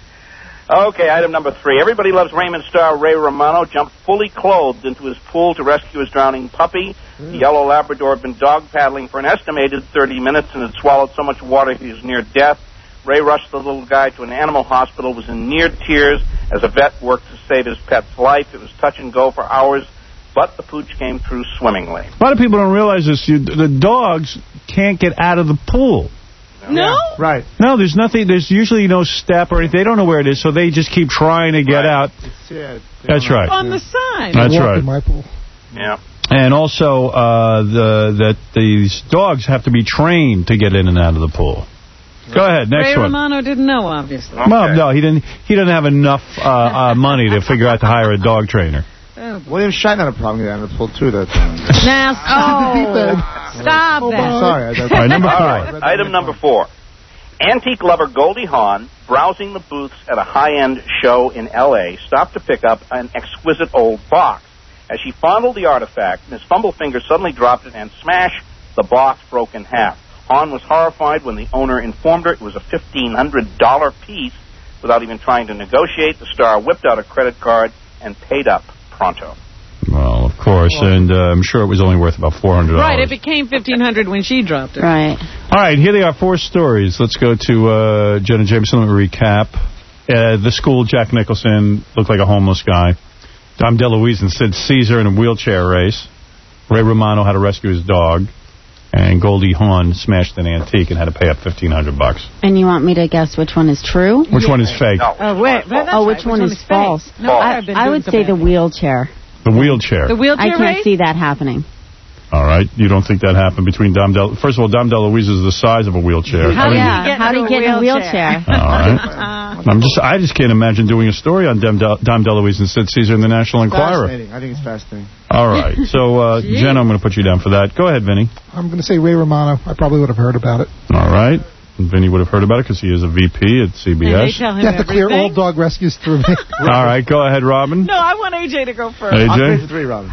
I: Okay, item number three. Everybody Loves Raymond star Ray Romano jumped fully clothed into his pool to rescue his drowning puppy. The yellow Labrador had been dog paddling for an estimated thirty minutes and had swallowed so much water he was near death. Ray rushed the little guy to an animal hospital, was in near tears as a vet worked to save his pet's life. It was touch and go for hours, but the pooch came through swimmingly.
A: A lot of people don't realize this. You, the dogs can't get out of the pool.
C: No?
D: Right.
A: No, there's nothing. There's usually no step or anything. They don't know where it is, so they just keep trying to get out.
D: Yeah,
A: That's right.
C: On the side.
A: That's right.
G: In my pool.
I: Yeah.
A: And also, uh, the that these dogs have to be trained to get in and out of the pool. Go ahead, next
C: Ray
A: one.
C: Romano didn't know, obviously.
I: Okay.
A: Well, no, he didn't. He doesn't have enough uh, uh, money to figure out to hire a dog trainer.
C: Oh.
D: William Shatner had a problem getting out of the pool, too, that time.
C: Now, oh, stop
D: Oh,
C: that.
D: sorry. I,
A: All right, number
I: All
A: four.
I: right, item number four. Antique lover Goldie Hawn, browsing the booths at a high-end show in L A, stopped to pick up an exquisite old box. As she fondled the artifact, Miss Fumblefinger suddenly dropped it and smash, the box broke in half. Hawn was horrified when the owner informed her it was a fifteen hundred dollars piece. Without even trying to negotiate, the star whipped out a credit card and paid up pronto.
A: Well, of course, and uh, I'm sure it was only worth about four hundred dollars.
C: Right, it became fifteen hundred dollars when she dropped it.
H: Right.
A: All right, here they are, four stories. Let's go to uh, Jenna Jameson. Let me recap. Uh, the school, Jack Nicholson looked like a homeless guy. Dom DeLuise and Sid Caesar in a wheelchair race. Ray Romano had to rescue his dog. And Goldie Hawn smashed an antique and had to pay up fifteen hundred bucks.
H: And you want me to guess which one is true?
A: Which yeah. one is fake?
I: No.
C: Oh, wait. That's
H: oh,
C: right.
H: which, one,
C: one
H: is,
C: is
H: false?
C: No,
H: I,
C: I've been
H: I
C: doing
H: would
C: so
H: say
C: bad.
H: the wheelchair.
A: The wheelchair.
C: The wheelchair
H: I can't
C: race?
H: see that happening.
A: All right. You don't think that happened between Dom Del... First of all, Dom DeLuise is the size of a wheelchair.
H: How,
A: I mean,
H: yeah. How did he get in a wheelchair?
A: All right. I'm just, I just can't imagine doing a story on Dom, Del, Dom DeLuise and Sid Caesar in the National Enquirer.
D: Fascinating. I think it's fascinating.
A: All right. So, uh, Jen, I'm going to put you down for that. Go ahead, Vinny.
G: I'm going to say Ray Romano. I probably would have heard about it.
A: All right. And Vinny would have heard about it because he is a V P at C B S.
C: And they tell him
G: You have to clear all
C: everything?
G: dog rescues through me.
A: All right. Go ahead, Robin.
C: No, I want A J to go first.
A: A J?
D: I'll play for three, Robin.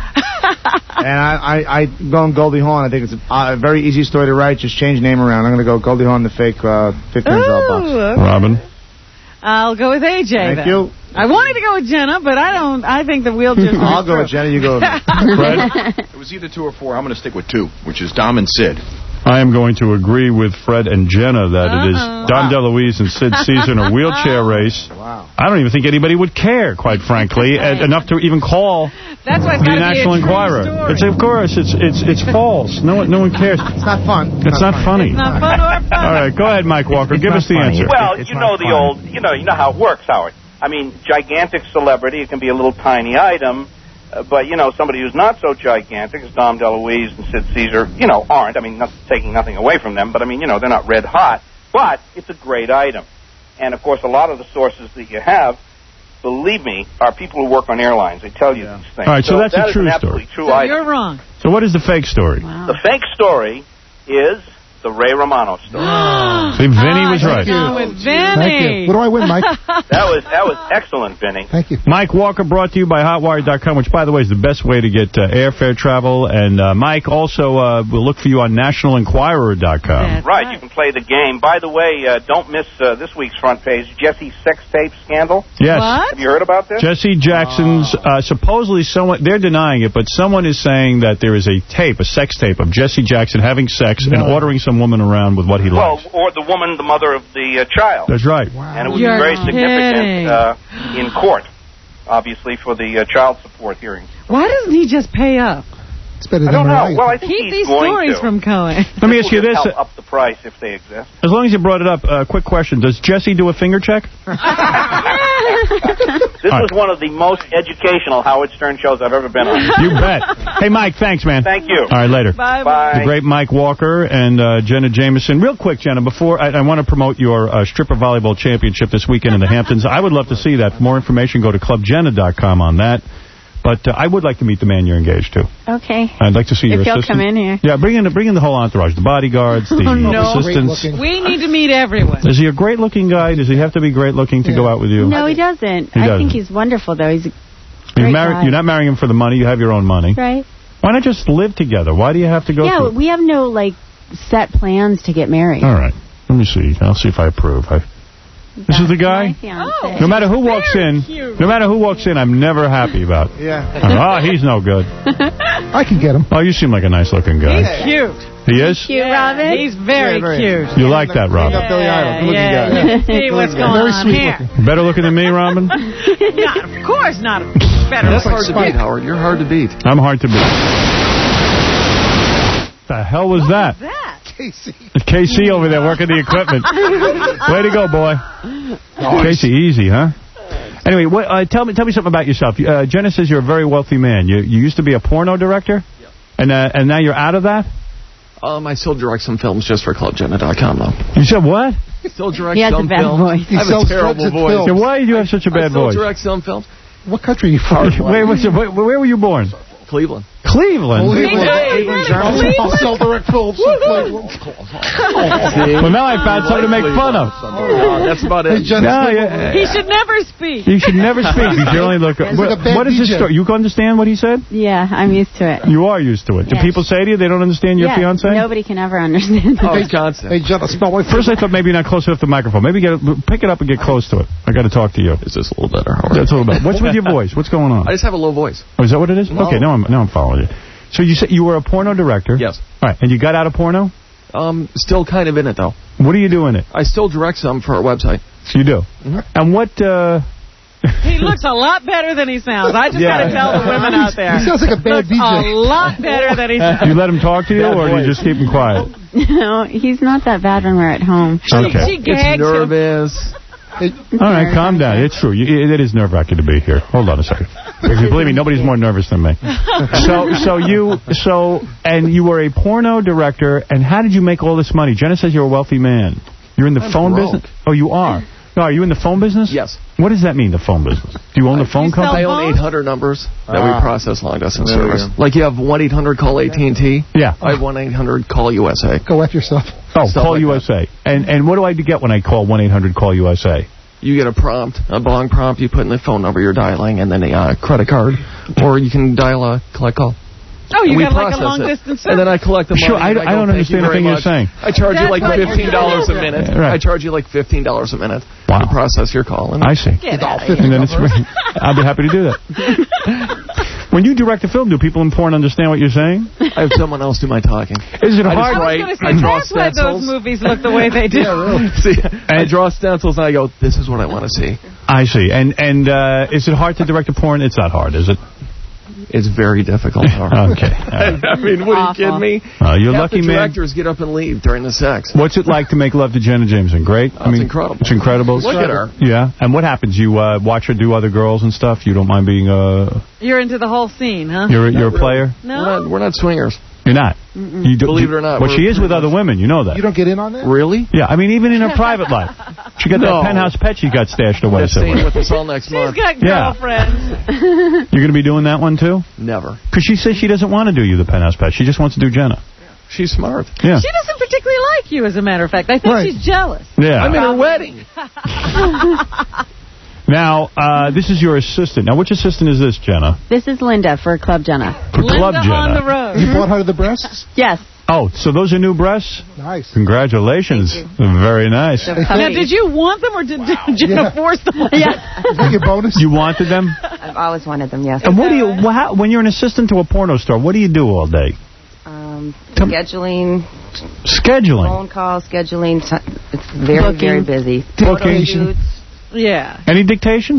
D: And I, I, I go on Goldie Hawn. I think it's a, a very easy story to write. Just change name around. I'm going to go Goldie Hawn, the fake uh, fifteen hundred dollars box.
C: Okay.
A: Robin.
C: I'll go with A J.
D: Thank
C: then.
D: you.
C: I wanted to go with Jenna, but I don't. I think the wheelchair.
D: I'll go with Jenna. You go with me.
A: Fred?
U: It was either two or four. I'm going to stick with two, which is Dom and Sid.
A: I am going to agree with Fred and Jenna that uh-huh. it is Dom wow. DeLuise and Sid Caesar in a wheelchair race.
D: Wow.
A: I don't even think anybody would care, quite frankly, and enough to even call
C: That's why it's
A: the National Enquirer. It's of course it's it's it's false. No one no one cares.
D: It's not fun.
A: It's, it's not, not funny.
C: It's not fun or fun.
A: All right, go ahead, Mike Walker.
U: It's
A: Give us the
U: funny.
A: answer.
I: Well,
U: It's
I: you know the
U: funny.
I: old, you know, you know how it works, Howard. I mean, gigantic celebrity, it can be a little tiny item, uh, but, you know, somebody who's not so gigantic as Dom DeLuise and Sid Caesar, you know, aren't. I mean, not taking nothing away from them, but, I mean, you know, they're not red hot. But it's a great item. And, of course, a lot of the sources that you have, believe me, are people who work on airlines. They tell you yeah. these things.
A: All right, so, so that's
I: that
A: a true
I: is an
A: story.
I: True
C: so
I: item.
C: you're wrong.
A: So what is the fake story?
H: Wow.
I: The fake story is the Ray Romano story.
A: See, Vinny was right.
C: Oh, with Vinny.
G: Thank you. What do I win, Mike?
I: That was that was excellent, Vinny.
G: Thank you.
A: Mike Walker brought to you by Hotwire dot com, which, by the way, is the best way to get uh, airfare travel. And uh, Mike also uh, will look for you on National Enquirer dot com.
I: Right, right, you can play the game. By the way, uh, don't miss uh, this week's front page, Jesse sex tape scandal.
A: Yes.
C: What?
I: Have you heard about this?
A: Jesse Jackson's, uh, supposedly someone, they're denying it, but someone is saying that there is a tape, a sex tape of Jesse Jackson having sex no. and ordering some some woman around with what he
I: Well,
A: likes.
I: or the woman, the mother of the uh, child.
A: That's right.
I: And it would
C: You're
I: be very
C: kidding.
I: significant uh, in court, obviously, for the uh, child support hearings.
C: Why doesn't he just pay up?
G: It's better
I: I
G: than
I: don't know.
G: Mariah.
I: Well, I think
C: Keep
I: he's
C: these
I: going
C: stories
I: to.
C: from Cohen.
A: Let me ask you this.
I: Help up the price if they exist.
A: As long as you brought it up, uh, quick question. Does Jesse do a finger check?
I: This was one of the most educational Howard Stern shows I've ever been on.
A: You bet. Hey, Mike, thanks, man.
I: Thank you.
A: All right, later.
C: Bye,
I: Bye.
A: The great Mike Walker and uh, Jenna Jameson. Real quick, Jenna, before I, I want to promote your uh, stripper volleyball championship this weekend in the Hamptons. I would love to see that. For more information, go to club jenna dot com on that. But uh, I would like to meet the man you're engaged to.
H: Okay.
A: I'd like to see your
H: If you'll
A: assistant.
H: come in here.
A: Yeah, bring in, bring in the whole entourage, the bodyguards, the
C: Oh, no.
A: assistants.
C: We need to meet everyone.
A: Is he a great-looking guy? Does he have to be great-looking to
G: Yeah.
A: go out with you?
H: No, he doesn't.
A: He
H: I
A: doesn't.
H: think he's wonderful, though. He's a
A: You're,
H: great
A: married,
H: guy.
A: you're not marrying him for the money. You have your own money.
H: Right?
A: Why not just live together? Why do you have to go
H: Yeah,
A: through it?
H: we have no, like, set plans to get married.
A: All right. Let me see. I'll see if I approve. I, this is the guy?
H: My fiancé.
A: No matter who walks in, no matter who walks in, I'm never happy about.
D: Yeah.
A: Oh, he's no good.
G: I can get him.
A: Oh, you seem like a nice-looking
C: He's
A: guy.
C: cute.
A: He is?
H: Cute, Robin?
C: He's very
D: Yeah, very.
C: cute.
A: You like that,
D: Bring
A: Robin?
D: up Billy Idol. Good looking
C: yeah.
D: guy.
C: See what's going
G: Very
C: on
G: sweet
C: here.
G: looking.
A: Better looking than me, Robin?
C: Not, of course not. Better.
N: That's hard to beat, Howard. You're hard to beat.
A: I'm hard to beat. The hell was that?
C: that?
G: Casey.
A: Casey over there working the equipment. Way to go, boy. Casey, easy, huh? Anyway, what, uh, tell me tell me something about yourself. Uh, Jenna says you're a very wealthy man. You you used to be a porno director?
N: Yep.
A: And uh, and now you're out of that?
N: Um, I still direct some films just for club jenna dot com, though.
A: You said what?
N: Still direct
H: He has a
N: some
H: bad
N: films.
H: voice.
N: I have
G: He
N: a
G: sells
N: terrible
G: drugs at
N: voice.
G: films.
A: Yeah, why do you have such a
N: I
A: bad
N: still
A: voice?
N: direct some films.
G: What country are you from?
A: Wait, wait, wait, where were you born?
N: Cleveland.
A: Cleveland?
G: Cleveland.
C: Hey,
G: Cleveland,
C: really?
G: Germany. I'll sell direct films in Cleveland.
A: Well, now I found something to make fun of.
N: Uh, that's about
G: Hey,
N: it.
G: Jenna,
A: No,
G: stay
A: yeah,
C: He should never speak.
A: You should never speak. You should only look.
G: He's like a
A: What,
G: bad
A: what is
G: D
A: this
G: J.
A: story? You understand what he said?
H: Yeah, I'm used to it.
A: You are used to it. Do
H: Yes.
A: people say to you they don't understand your
H: yes,
A: fiancé?
H: nobody can ever understand that.
N: Oh, Wisconsin.
G: Hey, Jenna, smell my
A: First, I thought maybe you're not close enough to the microphone. Maybe get it, pick it up and get close to it. I got to talk to you.
N: Is this a little better, Howard?
A: That's a little bit. What's with your voice? What's going on?
N: I just have a low voice.
A: Oh, is that what it is?
N: No.
A: Okay, now I'm now I'm following you. So you said you were a porno director?
N: Yes.
A: All right, and you got out of porno?
N: Um, still kind of in it, though.
A: What do you do in it?
N: I still direct some for our website.
A: You do. Mm-hmm. And what? uh...
C: He looks a lot better than he sounds. I just
A: Yeah.
C: got to tell the women out there.
G: He sounds like a bad
C: looks
G: D J.
C: a lot better than he sounds.
A: You let him talk to you,
N: Bad
A: or do you
N: voice.
A: just keep him quiet?
H: No, he's not that bad when we're at home.
A: Okay.
C: She gags
N: It's
C: him.
N: nervous.
A: All right, calm down. It's true. You, it is nerve-wracking to be here. Hold on a second. Because believe me, nobody's more nervous than me. So, so you, so, and you were a porno director. And how did you make all this money? Jenna says you're a wealthy man. You're in the
N: I'm
A: phone
N: broke.
A: business. Oh, you are. No, are you in the phone business?
N: Yes.
A: What does that mean, the phone business? Do you own the phone
C: You sell
A: company?
N: I own
C: phones?
N: eight hundred numbers that
A: Ah.
N: we process long distance
D: There we
N: service.
D: go.
N: Like you have one eight hundred call A T and T.
A: Yeah.
N: I have one eight hundred call U S A.
G: Go F yourself.
A: Oh,
N: Stuff
A: Call
N: like
A: U S A. And and what do I get when I call one eight hundred call U S A?
N: You get a prompt, a bong prompt. You put in the phone number you're dialing, and then a uh, credit card, or you can dial a collect call.
C: Oh, you
N: And we
C: got like a
N: process
C: long
N: it.
C: distance service.
N: And then I collect the money.
A: Sure, I-
N: and
A: I
N: go,
A: don't
N: "Thank you
A: understand a
N: very
A: thing you're
N: much."
A: saying.
N: I charge you
C: That's
N: like
C: what you're
N: fifteen dollars a minute.
A: Yeah, right.
N: I charge you like fifteen dollars a minute
A: Wow.
N: to process your call. And
A: I see.
C: Get out of
A: And
C: here.
A: then it's I'll be happy to do that. When you direct a film, do people in porn understand what you're saying?
N: I have someone else do my talking.
A: Is it
N: I
A: hard?
N: just
C: I
N: write,
C: was
N: I
C: going to say,
N: draw
C: that's why
N: stencils.
C: those movies look the way they do.
N: Yeah, really. See, I draw stencils and I go, this is what I want to see.
A: I see. And and uh, is it hard to direct a porn? It's not hard, is it?
N: It's very difficult.
A: Okay.
N: I mean, what are you kidding me?
A: Uh, you're
N: Half
A: lucky,
N: the
A: man.
N: directors get up and leave during the sex.
A: What's it like to make love to Jenna Jameson? Great?
N: Oh, it's incredible.
A: It's incredible.
N: Look at her.
A: Yeah. And what happens? You uh, watch her do other girls and stuff? You don't mind being a...
C: You're into the whole scene, huh?
A: You're, you're a
N: really.
A: player?
C: No?
N: We're not, we're not swingers.
A: You're not?
C: Mm-mm.
A: You do,
N: Believe it or not,
A: Well,
N: we're
A: she is
N: pretty
A: with other
N: much-
A: women. You know that.
G: You don't get in on that?
N: Really?
A: Yeah. I mean, even in her private life. She got
N: No.
A: that penthouse pet she got stashed away
N: That's staying
A: somewhere.
N: with us all next
C: She's
N: month.
C: got
A: Yeah.
C: girlfriends.
A: You're going to be doing that one, too?
N: Never.
A: Because she says she doesn't want to do you, the penthouse pet. She just wants to do Jenna.
N: She's smart.
A: Yeah.
C: She doesn't particularly like you, as a matter of fact. I think
G: Right.
C: she's jealous.
A: Yeah.
N: I'm in her wedding.
A: Now, uh, this is your assistant. Now, which assistant is this, Jenna?
H: This is Linda for Club Jenna.
A: For
C: Linda
A: Club Jenna.
C: on the road.
G: You bought her the breasts?
H: Yes.
A: Oh, so those are new breasts?
G: Nice.
A: Congratulations. Very nice.
C: Now, did you want them or did, did you
G: Yeah.
C: force them on
H: Yeah.
G: Is that your bonus?
A: You wanted them?
J: I've always wanted them, yes.
A: And what do you, wha- how, when you're an assistant to a porno star, what do you do all day?
J: Um,
A: Tell me-
J: scheduling,
A: Scheduling.
J: Phone call, scheduling. T- it's very,
H: Booking.
J: very busy.
A: Booking.
C: Yeah.
A: Any dictation?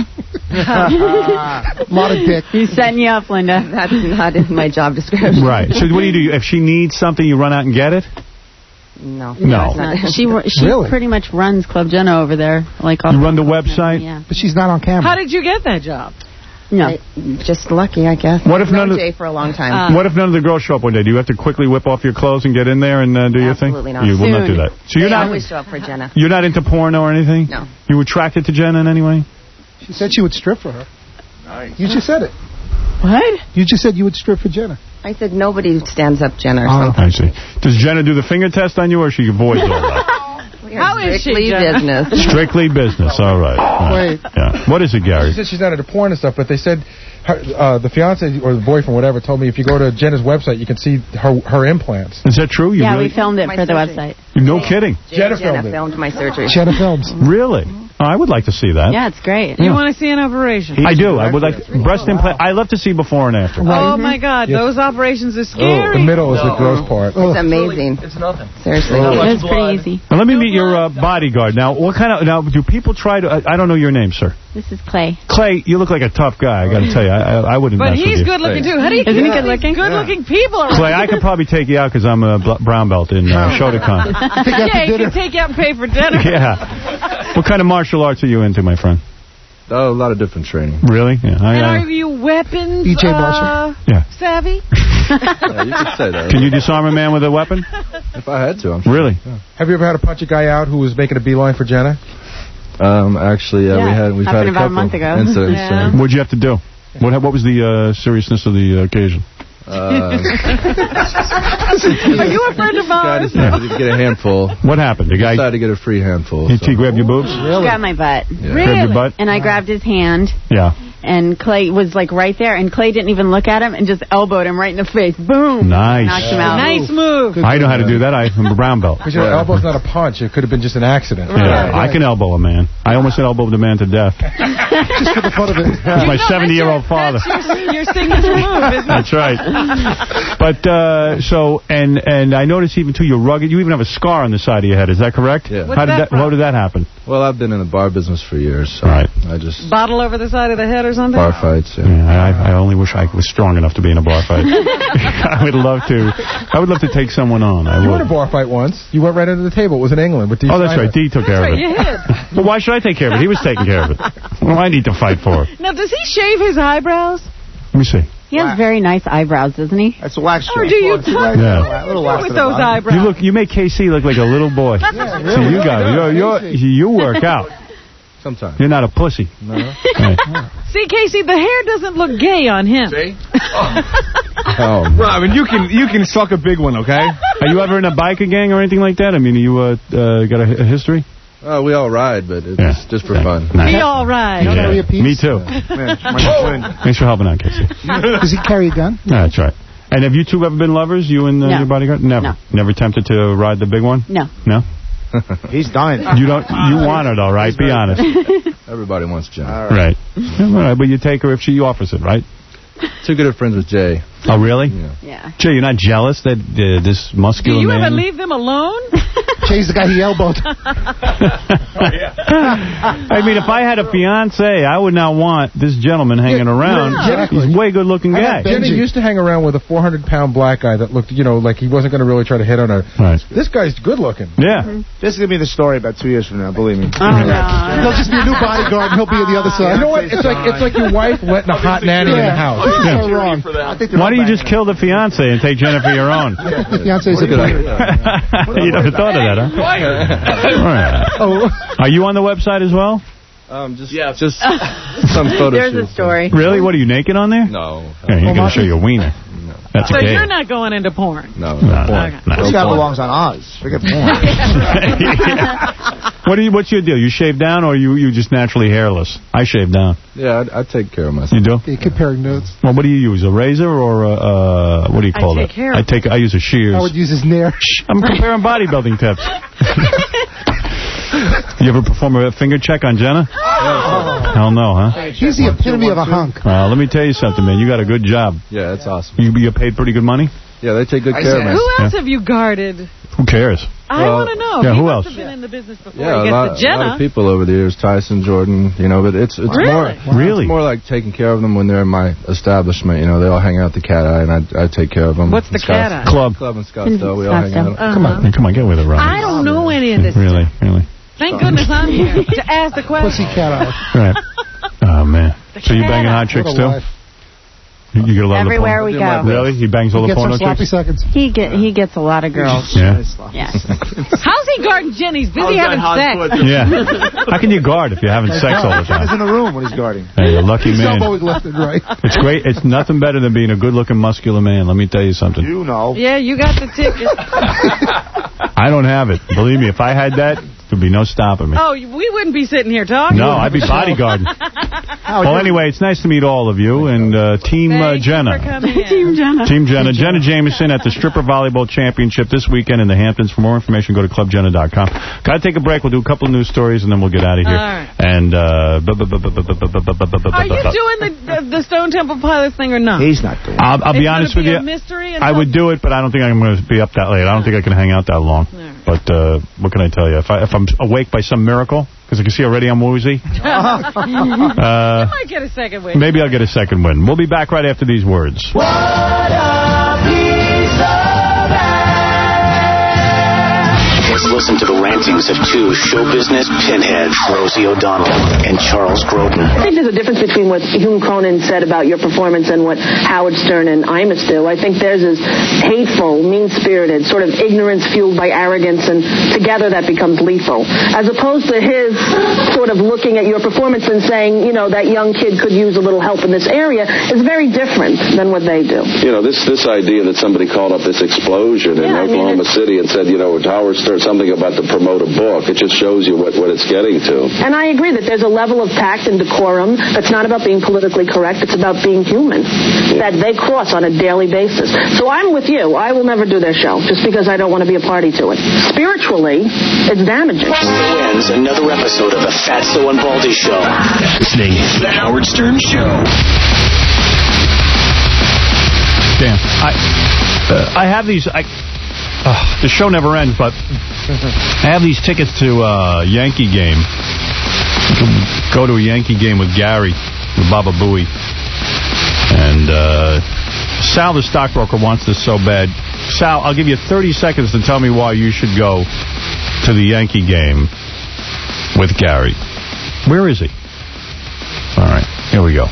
J: A
G: lot of dick.
H: He's setting you up, Linda.
J: That's not in my job description.
A: Right. So what do you do? If she needs something, you run out and get it?
J: No.
A: No.
H: It's not. She she
G: Really?
H: pretty much runs Club Jenna over there. Like all
A: You run the website?
H: Yeah.
G: But she's not on camera.
C: How did you get that job?
H: No.
J: I, just lucky, I guess.
A: What if
J: I've known
A: none of-
J: Jay for a long time.
C: Uh,
A: What if none of the girls show up one day? Do you have to quickly whip off your clothes and get in there and uh, do your thing?
J: Absolutely not.
A: You will not
H: Soon.
A: do that. So you're
J: they
A: not
J: always show up for Jenna.
A: you're not into porno or anything?
J: No.
A: You attracted to Jenna in any way?
G: She said she would strip for her.
A: Nice.
G: You just said it.
H: What?
G: You just said you would strip for Jenna.
J: I said nobody stands up Jenna or
A: Oh,
J: something.
A: I see. Does Jenna do the finger test on you, or she avoids all that?
C: How is she,
J: Strictly
C: Jenna?
J: business.
A: Strictly business. All right. All right.
F: Wait.
A: Yeah. What is it, Gary?
F: She said she's not into porn and stuff, but they said her, uh, the fiance or the boyfriend, whatever, told me if you go to Jenna's website, you can see her her implants.
A: Is that true? You
H: Yeah,
A: really?
H: we filmed it
J: My
H: for the
J: surgery.
H: website.
A: No kidding.
J: Jay
F: Jenna
J: and Jenna
F: filmed it.
J: filmed my surgery.
G: Jenna Films.
A: Really? Oh, I would like to see that.
H: Yeah, it's great.
C: You want to see an operation?
A: I do. I would like breast implant. I love to see before and after.
C: Oh, my God.
F: Yeah.
C: Those operations are
F: Oh,
C: scary.
F: the middle is the gross part.
J: It's amazing.
N: It's nothing.
J: Seriously.
H: It's pretty easy.
A: Now, let me meet your uh, bodyguard. Now, what kind of now do people try to? I, I don't know your name, sir.
H: This is Clay.
A: Clay, you look like a tough guy. I got to tell you, I, I, I wouldn't.
C: But
A: mess with
C: he's
A: you.
C: good looking, too. How do you
H: Isn't he
C: keep
H: good
C: these
H: looking?
C: good-looking people around?
A: Clay, I could probably take you out because I'm a bl- brown belt in uh, Shotokan.
C: Yeah, he can take you out and pay for dinner.
A: Yeah. What kind of martial arts are you into, my friend?
E: Oh, a lot of different training.
A: Really? Yeah. I,
C: And
A: I,
C: are you weapons
G: E J
C: uh,
G: Marshall?
A: Yeah.
C: savvy?
E: Yeah, you could say that.
A: Can you disarm a man with a weapon?
E: If I had to, I'm sure.
A: Really?
F: Have you ever had to punch a guy out who was making a beeline for Jenna?
E: Um, actually, yeah,
H: Yeah,
E: we had we've
H: happened
E: had a
H: about a
E: couple
H: month ago.
E: incidents.
C: Yeah.
E: so,
A: What'd you have to do? What what was the uh, seriousness of the uh, occasion?
E: uh,
C: Are you a friend of
E: guy
C: ours?
E: decided to get a handful.
A: What happened? The guy
E: Decided to get a free handful.
A: Did
E: so-
A: he grab your boobs?
H: Grab my butt.
E: Yeah.
A: Grab your butt?
H: And I grabbed his hand.
A: Yeah.
H: And Clay was like right there, and Clay didn't even look at him and just elbowed him right in the face. Boom!
A: Nice.
H: Knocked him out.
C: Nice move.
A: I know how to do that. I'm a brown belt.
F: Because your
E: Yeah.
F: elbow's not a punch. It could have been just an accident.
A: Yeah, I can elbow a man. I almost elbowed a man to death.
G: Just for the fun of it.
A: That's my seventy-year-old father.
C: That's your, your signature move, isn't it?
A: That's right. But, uh, so, and and I noticed even, too, you're rugged. You even have a scar on the side of your head. Is that correct?
E: Yeah.
C: What's
A: How did
C: that
A: that, how did that happen?
E: Well, I've been in the bar business for years, so
A: Right.
E: I just
C: Bottle over the side of the head or something?
E: bar fights. Yeah.
A: Yeah, I, I only wish I was strong enough to be in a bar fight. I would love to. I would love to take someone on. I
F: You were in
A: would.
F: a bar fight once. You went right under the table. It was in England with D.
A: Oh, that's
F: Simon.
A: right. Dee took care
C: That's
A: of
C: right,
A: it.
C: you hid.
A: Well, why should I take care of it? He was taking care of it. What do I need to fight for?
C: Now, does he shave his eyebrows?
A: Let me see.
H: He has very nice eyebrows, doesn't he?
D: That's a wax
C: Or
D: job.
C: do you
D: Wax,
C: touch
D: wax,
A: Yeah.
D: wax, little wax
C: with
D: to the
C: those
D: bottom.
C: eyebrows?
A: You look. You make K C look like a little boy.
D: Yeah,
A: So
D: really.
A: you got it. You're, you're, you work out.
E: Sometimes.
A: You're not a pussy.
E: No.
A: Right.
C: See, Casey, the hair doesn't look gay on him.
E: See?
A: Oh,
O: Robin, you can you can suck a big one, okay?
A: Are you ever in a biker gang or anything like that? I mean, you uh, uh, got a, hi- a history?
E: Uh, we all ride, but it's
A: Yeah.
E: just for fun.
C: Be all right.
G: Don't carry a piece?
A: Me too.
D: Man, my
A: Thanks for helping out, Casey.
G: Does he carry a gun?
A: Yeah, that's right. And have you two ever been lovers, you and uh,
H: No.
A: your bodyguard? Never.
H: No.
A: Never tempted to ride the big one?
H: No.
A: No?
D: He's dying.
A: You don't. You want it, all right? Be honest.
E: Everybody wants Jenna.
D: All
A: Right. Yeah, all right, but you take her if she offers it, right?
E: Too good of friends with Jay.
A: Oh, really?
E: Yeah.
H: Yeah.
A: Jay, you're not jealous that uh, this
C: Do
A: muscular
C: you
A: man...
C: ever leave them alone?
G: Jay's the guy he elbowed.
A: I mean, if I had a fiance, I would not want this gentleman hanging around.
F: Exactly.
A: He's a way good-looking guy.
F: Jenny used to hang around with a four hundred pound black guy that looked, you know, like he wasn't going to really try to hit on her.
A: Right.
F: This guy's good looking.
A: Yeah.
D: This is going to be the story about two years from now, believe me.
H: Oh, no.
G: He'll just be a new bodyguard and he'll be on the other side.
F: You know what? It's like it's like your wife letting a hot nanny in the house.
A: Yeah.
G: So wrong.
D: I think they're
A: Why don't you
D: all
A: just kill the fiance and take Jennifer your own?
G: The fiance's a
E: Good
G: player.
A: You never thought of that, huh? All right.
G: Oh,
A: Are you on the website as well?
E: Um, just just some photo
H: There's a
E: shoots.
H: story.
A: Really? What, are you naked on there?
E: No.
A: Yeah, you're going to show your wiener. That's
C: So
A: gay.
C: you're not going into porn?
E: No.
A: No,
E: No.
A: no, no.
D: This guy belongs on Oz. Forget porn.
A: What do you? What's your deal? You shave down or you you just naturally hairless? I shave down.
E: Yeah, I, I take care of myself.
A: You do?
G: you're comparing notes.
A: Well, what do you use? A razor or a, uh, what do you
C: I
A: call
C: take
A: it?
C: hair.
A: I take. I use a shears.
G: Howard uses Nair.
A: I'm comparing bodybuilding tips. You ever perform a finger check on Jenna?
G: Oh.
A: Hell no, huh?
G: He's the epitome of a hunk.
A: Well, let me tell you something, man. You got a good job.
E: Yeah, that's awesome.
A: You you get paid pretty good money?
E: Yeah, they take good care of me.
C: Who else have you guarded?
A: Who cares?
C: I
E: Well,
C: want to know.
A: yeah,
C: he
A: who
C: must
A: else?
C: have been in the business before
E: Yeah,
C: he
E: a
C: gets
E: lot,
C: to Jenna.
E: a lot of people over the years, Tyson, Jordan, you know, but it's it's
C: Really?
E: more
A: Really?
E: It's more like taking care of them when they're in my establishment. You know, they all hang out at the Cat Eye, and I I take care of them.
C: What's the Cat Eye?
A: Club.
E: Club in Scottsdale. We all hang out.
C: Uh-huh.
A: Come on, come on, get with it, Ron.
C: I don't know any of this.
A: Really, really.
C: Thank goodness I'm here to ask the question.
G: Pussy cat eye.
A: Right. Oh man. So you
C: cat
A: banging
C: eye.
A: hot chicks
G: What a
A: too?
G: life.
A: You you get a lot
H: Everywhere
A: of
H: we
A: the
H: go.
A: porno? Really? He bangs all
G: You
A: the
G: get some
A: porno
G: sloppy
A: chicks?
G: seconds.
H: He get he gets a lot of girls.
A: Yeah.
H: Yes.
C: How's he guarding Jenny's busy having sex?
A: Yeah. How can you guard if you're having sex all the
D: He's
A: time?
D: in the room when he's guarding.
A: Hey, you're a lucky
G: He's
A: man.
G: always left and right.
A: It's great. It's nothing better than being a good-looking, muscular man. Let me tell you something.
D: You know.
C: Yeah, you got the ticket.
A: I don't have it. Believe me, if I had that, there'd be no stopping me.
C: Oh, we wouldn't be sitting here talking.
A: No, I'd be bodyguarding. Well, anyway, it's nice to meet all of you, and uh, Team uh, Jenna.
C: Team Jenna.
A: Team Jenna. Jenna Jameson at the Stripper Volleyball Championship this weekend in the Hamptons. For more information, go to club jenna dot com. Got to take a break. We'll do a couple of news stories, and then we'll get out of here.
C: All right.
A: And uh,
C: Are you doing the, the the Stone Temple Pilots thing or not?
D: He's not doing it.
A: I'll, I'll be
C: It's
A: honest
C: gonna
A: with
C: be
A: you.
C: a mystery
A: I would do it, but I don't think I'm going to be up that late. I don't think I can hang out that long. But uh, what can I tell you? If, I, if I'm awake by some miracle, because I can see already I'm woozy,
C: you
A: uh,
C: might get a second win.
A: maybe I'll get a second win. We'll be back right after these words.
K: What a piece of Let's listen to the rantings of two show business pinheads, Rosie O'Donnell and Charles Grodin.
B: I think there's a difference between what Hume Cronin said about your performance and what Howard Stern and Imus do. I think theirs is hateful, mean-spirited, sort of ignorance fueled by arrogance, and together that becomes lethal. As opposed to his sort of looking at your performance and saying, you know, that young kid could use a little help in this area is very different than what they do.
S: You know, this this idea that somebody called up this explosion in
B: Yeah, I mean,
S: Oklahoma City and said, you know, Howard Stern, something about to promote a book, it just shows you what, what it's getting to.
B: And I agree that there's a level of tact and decorum that's not about being politically correct, it's about being human, that they cross on a daily basis. So I'm with you. I will never do their show just because I don't want to be a party to it. Spiritually, it's damaging.
K: So ends another episode of the Fatso and Baldy Show. Listening to the Howard Stern Show.
A: Damn. I, uh, I have these... I, uh, the show never ends, but I have these tickets to a uh, Yankee game. Go to a Yankee game with Gary, with Baba Booey. And uh, Sal, the stockbroker, wants this so bad. Sal, I'll give you thirty seconds to tell me why you should go to the Yankee game with Gary. Where is he? All right, here we go.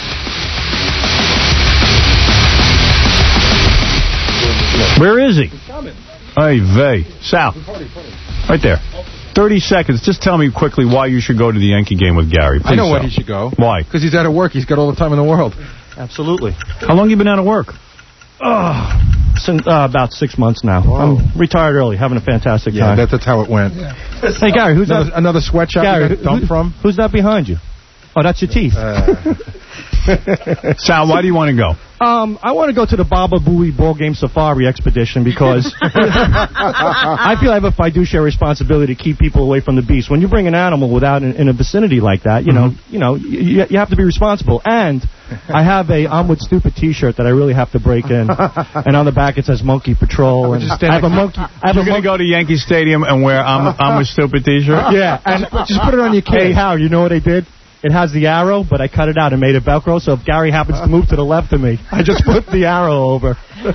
A: Where is he? Hey, vey. Sal. Right there. thirty seconds. Just tell me quickly why you should go to the Yankee game with Gary. Please,
F: I know why
A: Sal.
F: he should go.
A: Why?
F: Because he's out of work. He's got all the time in the world.
T: Absolutely.
A: How long you been out of work?
T: Oh, since, uh, about six months now.
F: Whoa.
T: I'm retired early, having a fantastic
F: Yeah,
T: time.
F: that, that's how it went.
T: Hey, Gary, who's
F: another,
T: that?
F: Another sweatshop
T: Gary,
F: you got dumped
T: who,
F: from?
T: Who's that behind you? Oh, that's your teeth.
F: Uh.
A: Sal, why do you want to go?
T: Um, I want to go to the Baba Booey Ball Game Safari Expedition because I feel I have a fiduciary responsibility to keep people away from the beast. When you bring an animal without in, in a vicinity like that, you know,
A: Mm-hmm.
T: you know, you, you have to be responsible. And I have a I'm with stupid T-shirt that I really have to break in, and on the back it says Monkey Patrol. And I have a monkey. I have
A: You're
T: a
A: going to go to Yankee Stadium and wear I'm I'm with stupid T-shirt?
T: Yeah, and just put it on your kid. Hey, Howard, you know what I did? It has the arrow, but I cut it out and made it Velcro, so if Gary happens to move to the left of me, I just put the arrow over.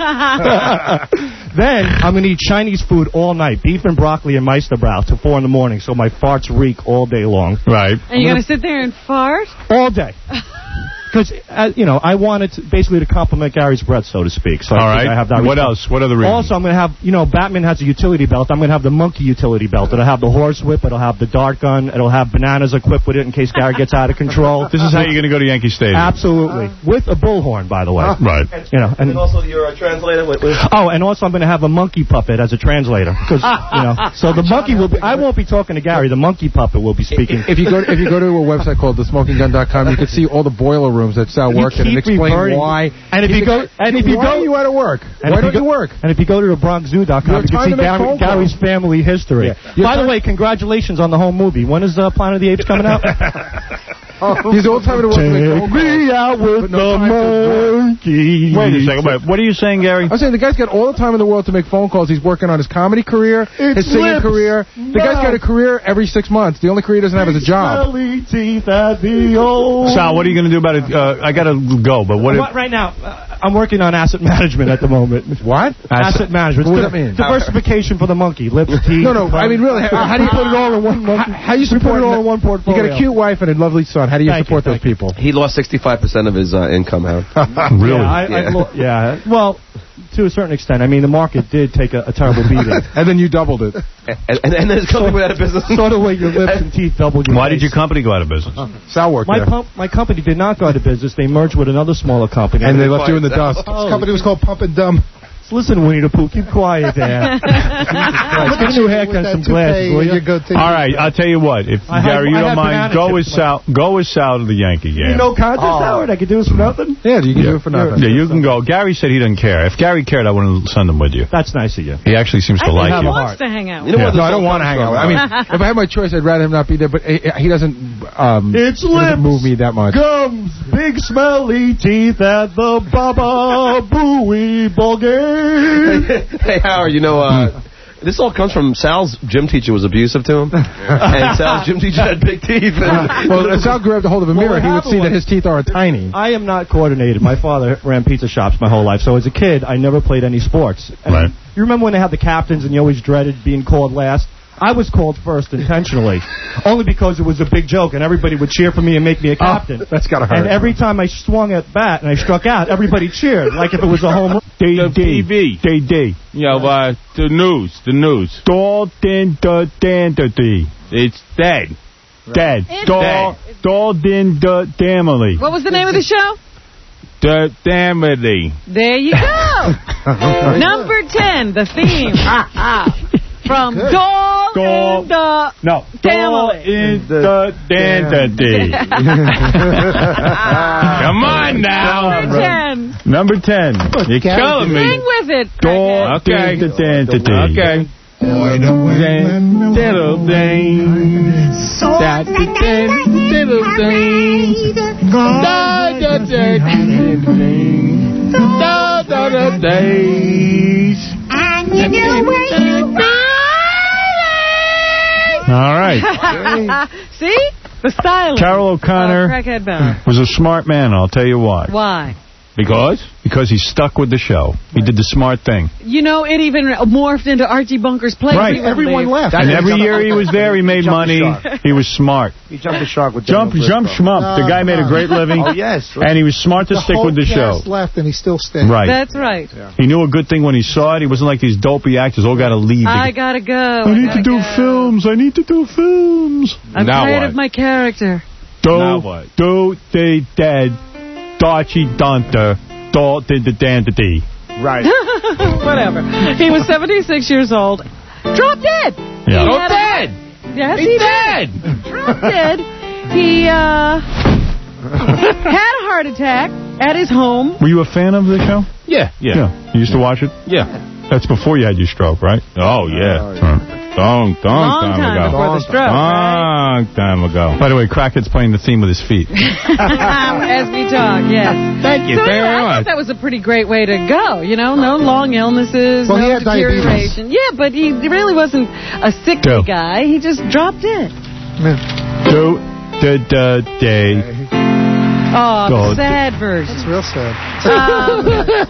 T: Then I'm going to eat Chinese food all night, beef and broccoli and Meisterbrow till four in the morning, so my farts reek all day long.
A: Right.
C: And you're going to sit there and fart?
T: All day. Because, uh, you know, I wanted to, basically to compliment Gary's breath, so to speak. So
A: All
T: I think
A: right.
T: I have that
A: What
T: response.
A: else? What other reasons?
T: Also, I'm going to have, you know, Batman has a utility belt. I'm going to have the monkey utility belt. It'll have the horse whip. It'll have the dart gun. It'll have bananas equipped with it in case Gary gets out of control.
A: This is how you're going to go to Yankee Stadium.
T: Absolutely. With a bullhorn, by the way.
A: Right.
T: You know, and,
M: And also your uh, translator with, with
T: oh, and also I'm going to have a monkey puppet as a translator. Because, you know, so the monkey will be, I won't be talking to Gary. The monkey puppet will be speaking.
F: If you go if you go to a website called the smoking gun dot com, you can see all the boiler rooms that Sal worked in and
T: keep
F: explain
T: reverting.
F: why.
T: And if you go, and if you
F: why
T: go,
F: are you out of work?
T: And
F: Why
T: if
F: don't
T: you,
F: you
T: go,
F: work?
T: And if you go to the bronx zoo dot com,
F: You're
T: you can
F: trying
T: see
F: to make
T: Gary,
F: phone
T: Gary's
F: calls.
T: family history.
F: Yeah. You're
T: By the
F: trying-
T: way, congratulations on the home movie. When is uh, Planet of the Apes coming out?
F: He's the old time in the world to make phone calls.
T: Take me out with
F: no
T: the monkey.
A: Wait a second. Wait, what are you saying, Gary?
F: I'm saying the guy's got all the time in the world to make phone calls. He's working on his comedy career,
T: It's
F: his singing
T: lips.
F: career. The guy's got a career every six months. The only career he doesn't have is a job.
T: Smelly teeth at the old.
A: Sal, what are you going to do about it? Uh, I got to go, but what if...
T: What, right now, uh, I'm working on asset management at the moment.
F: What?
T: Asset, management.
F: What does that mean?
T: Diversification for the monkey. Lips, teeth.
F: No, no. I mean, really, how, how do you
T: put it all in one monkey?
F: How, how you
T: We
F: support
T: put it all in one portfolio.
F: You got a cute wife and a lovely son. How do you
T: Thank
F: support
T: you,
F: those people?
P: He lost sixty-five percent of his uh, income, Howard.
A: Really?
T: Yeah, I,
P: Yeah.
T: I lo- yeah. Well, to a certain extent. I mean, the market did take a, a terrible beating.
F: And then you doubled it.
P: And, and, and then his company went out of business.
T: Sort of like your lips and teeth doubled your
A: Why did
T: face.
A: your company go out of business?
F: Sal worked
T: My,
F: there.
T: pump, my company did not go out of business. They merged with another smaller company.
F: And they left you in the dust.
T: Oh,
G: This company was called Pump and Dumb.
T: listen, Winnie the Pooh, keep quiet there. Get a new haircut and some glasses, will you?
A: All right, I'll tell you what. If
T: I
A: Gary,
T: have-
A: you
T: I
A: don't
T: have
A: mind,
T: banana
A: go
T: chips,
A: with Sal. Go with Sal to the Yankee game.
T: You know contest, Howard? I could do this for nothing?
F: Yeah, you can do it for nothing.
A: Yeah, you can go. Gary said he doesn't care. If Gary cared, I wouldn't send him with you.
T: That's nice of you.
A: He actually seems to
C: I think
A: like
C: he
A: you.
C: wants to hang out.
F: You know
A: Yeah.
F: what? No, I don't want to hang out. I mean, if I had my choice, I'd rather him not be there. But he, he doesn't. Um,
T: It's
F: he doesn't
T: lips.
F: move me that much.
T: Gums, big smelly teeth at the Baba Booey ball game.
P: Hey, Howard, you know, uh, this all comes from Sal's gym teacher was abusive to him. And Sal's gym teacher had big teeth. And
F: Well, if Sal grabbed a hold of a
T: Well,
F: mirror,
T: what
F: he would
T: happened
F: see that
T: was-
F: his teeth are tiny.
T: I am not coordinated. My father ran pizza shops my whole life, so as a kid, I never played any sports. And
A: Right.
T: You remember when they had the captains and you always dreaded being called last? I was called first intentionally, only because it was a big joke, and everybody would cheer for me and make me a captain.
F: Oh, that's gotta hurt.
T: And every time I swung at bat and I struck out, everybody cheered, like if it was a home run.
R: The T V.
A: D D.
R: You know, uh, the news. The news.
A: Dalton the Dandy.
R: It's dead.
A: Dead.
C: It's
A: Dal- Dalton the Damily.
C: What was the name of the show?
R: The Damity.
C: There you go. Number ten, the theme. From Doll in the
A: No.
C: Family.
A: in the Dandy.
R: Come on now.
C: Number ten.
A: Number ten. You're killing
C: Sing
A: me.
C: with it.
A: Dalton
R: Okay.
A: the Dandy.
R: Okay.
A: Then, diddle ding.
R: That the dead little things. Da da da da da da days.
V: And you know where you
A: All right.
C: See? The style.
A: Carol O'Connor
C: Oh, Crackhead Bell.
A: was a smart man, I'll tell you why.
C: Why?
A: Because? Because he stuck with the show. He did the smart thing.
C: You know, it even morphed into Archie Bunker's play.
A: Right.
G: Everyone left.
A: And every year he was there, he made
D: jumped the
A: money.
D: shark.
A: He was smart.
D: He jumped the shark with
A: Jump,
D: Daniel
A: jump,
D: Briscoe.
A: shmump. The guy made a great living.
D: Oh, yes.
A: And he was smart to
G: The
A: stick
G: whole
A: with the show.
G: cast left, and he still stayed.
A: Right.
C: That's right.
A: He knew a good thing when he saw it. He wasn't like these dopey actors all got to leave.
C: I gotta go.
A: I need to do films. I need to do films.
C: I'm
A: Now
C: tired
A: what?
C: of my character.
A: Do,
R: Now what?
A: do, they, dead, Darchie, Dunter, do, did the dandity.
D: Right.
C: Whatever. He was seventy-six years old. Drop dead.
A: Yeah.
C: He
R: Oh,
C: had a-
R: dead.
C: Yes,
R: He's
C: he
R: dead.
C: did. Drop dead. He uh, had a heart attack at his home.
A: Were you a fan of the show?
R: Yeah, yeah,
A: You used to watch it?
R: yeah.
A: That's before you had your stroke, right?
R: Oh, yeah.
A: Right.
R: Long, long,
C: Long
R: time,
C: time
R: ago.
C: before the stroke, right?
R: Long time ago.
A: By the way, Crackett's playing the theme with his feet.
C: As we talk, yes.
R: Thank you
C: So
R: very
C: anyway, I
R: much.
C: thought that was a pretty great way to go. You know, no long illnesses,
G: Well,
C: no
G: he had diabetes.
C: deterioration. Yeah, but he really wasn't a sickly
A: Go.
C: guy. He just dropped dead.
A: Do, da, da, day.
C: Oh,
A: Go.
C: the sad version.
G: It's real sad.
C: Um,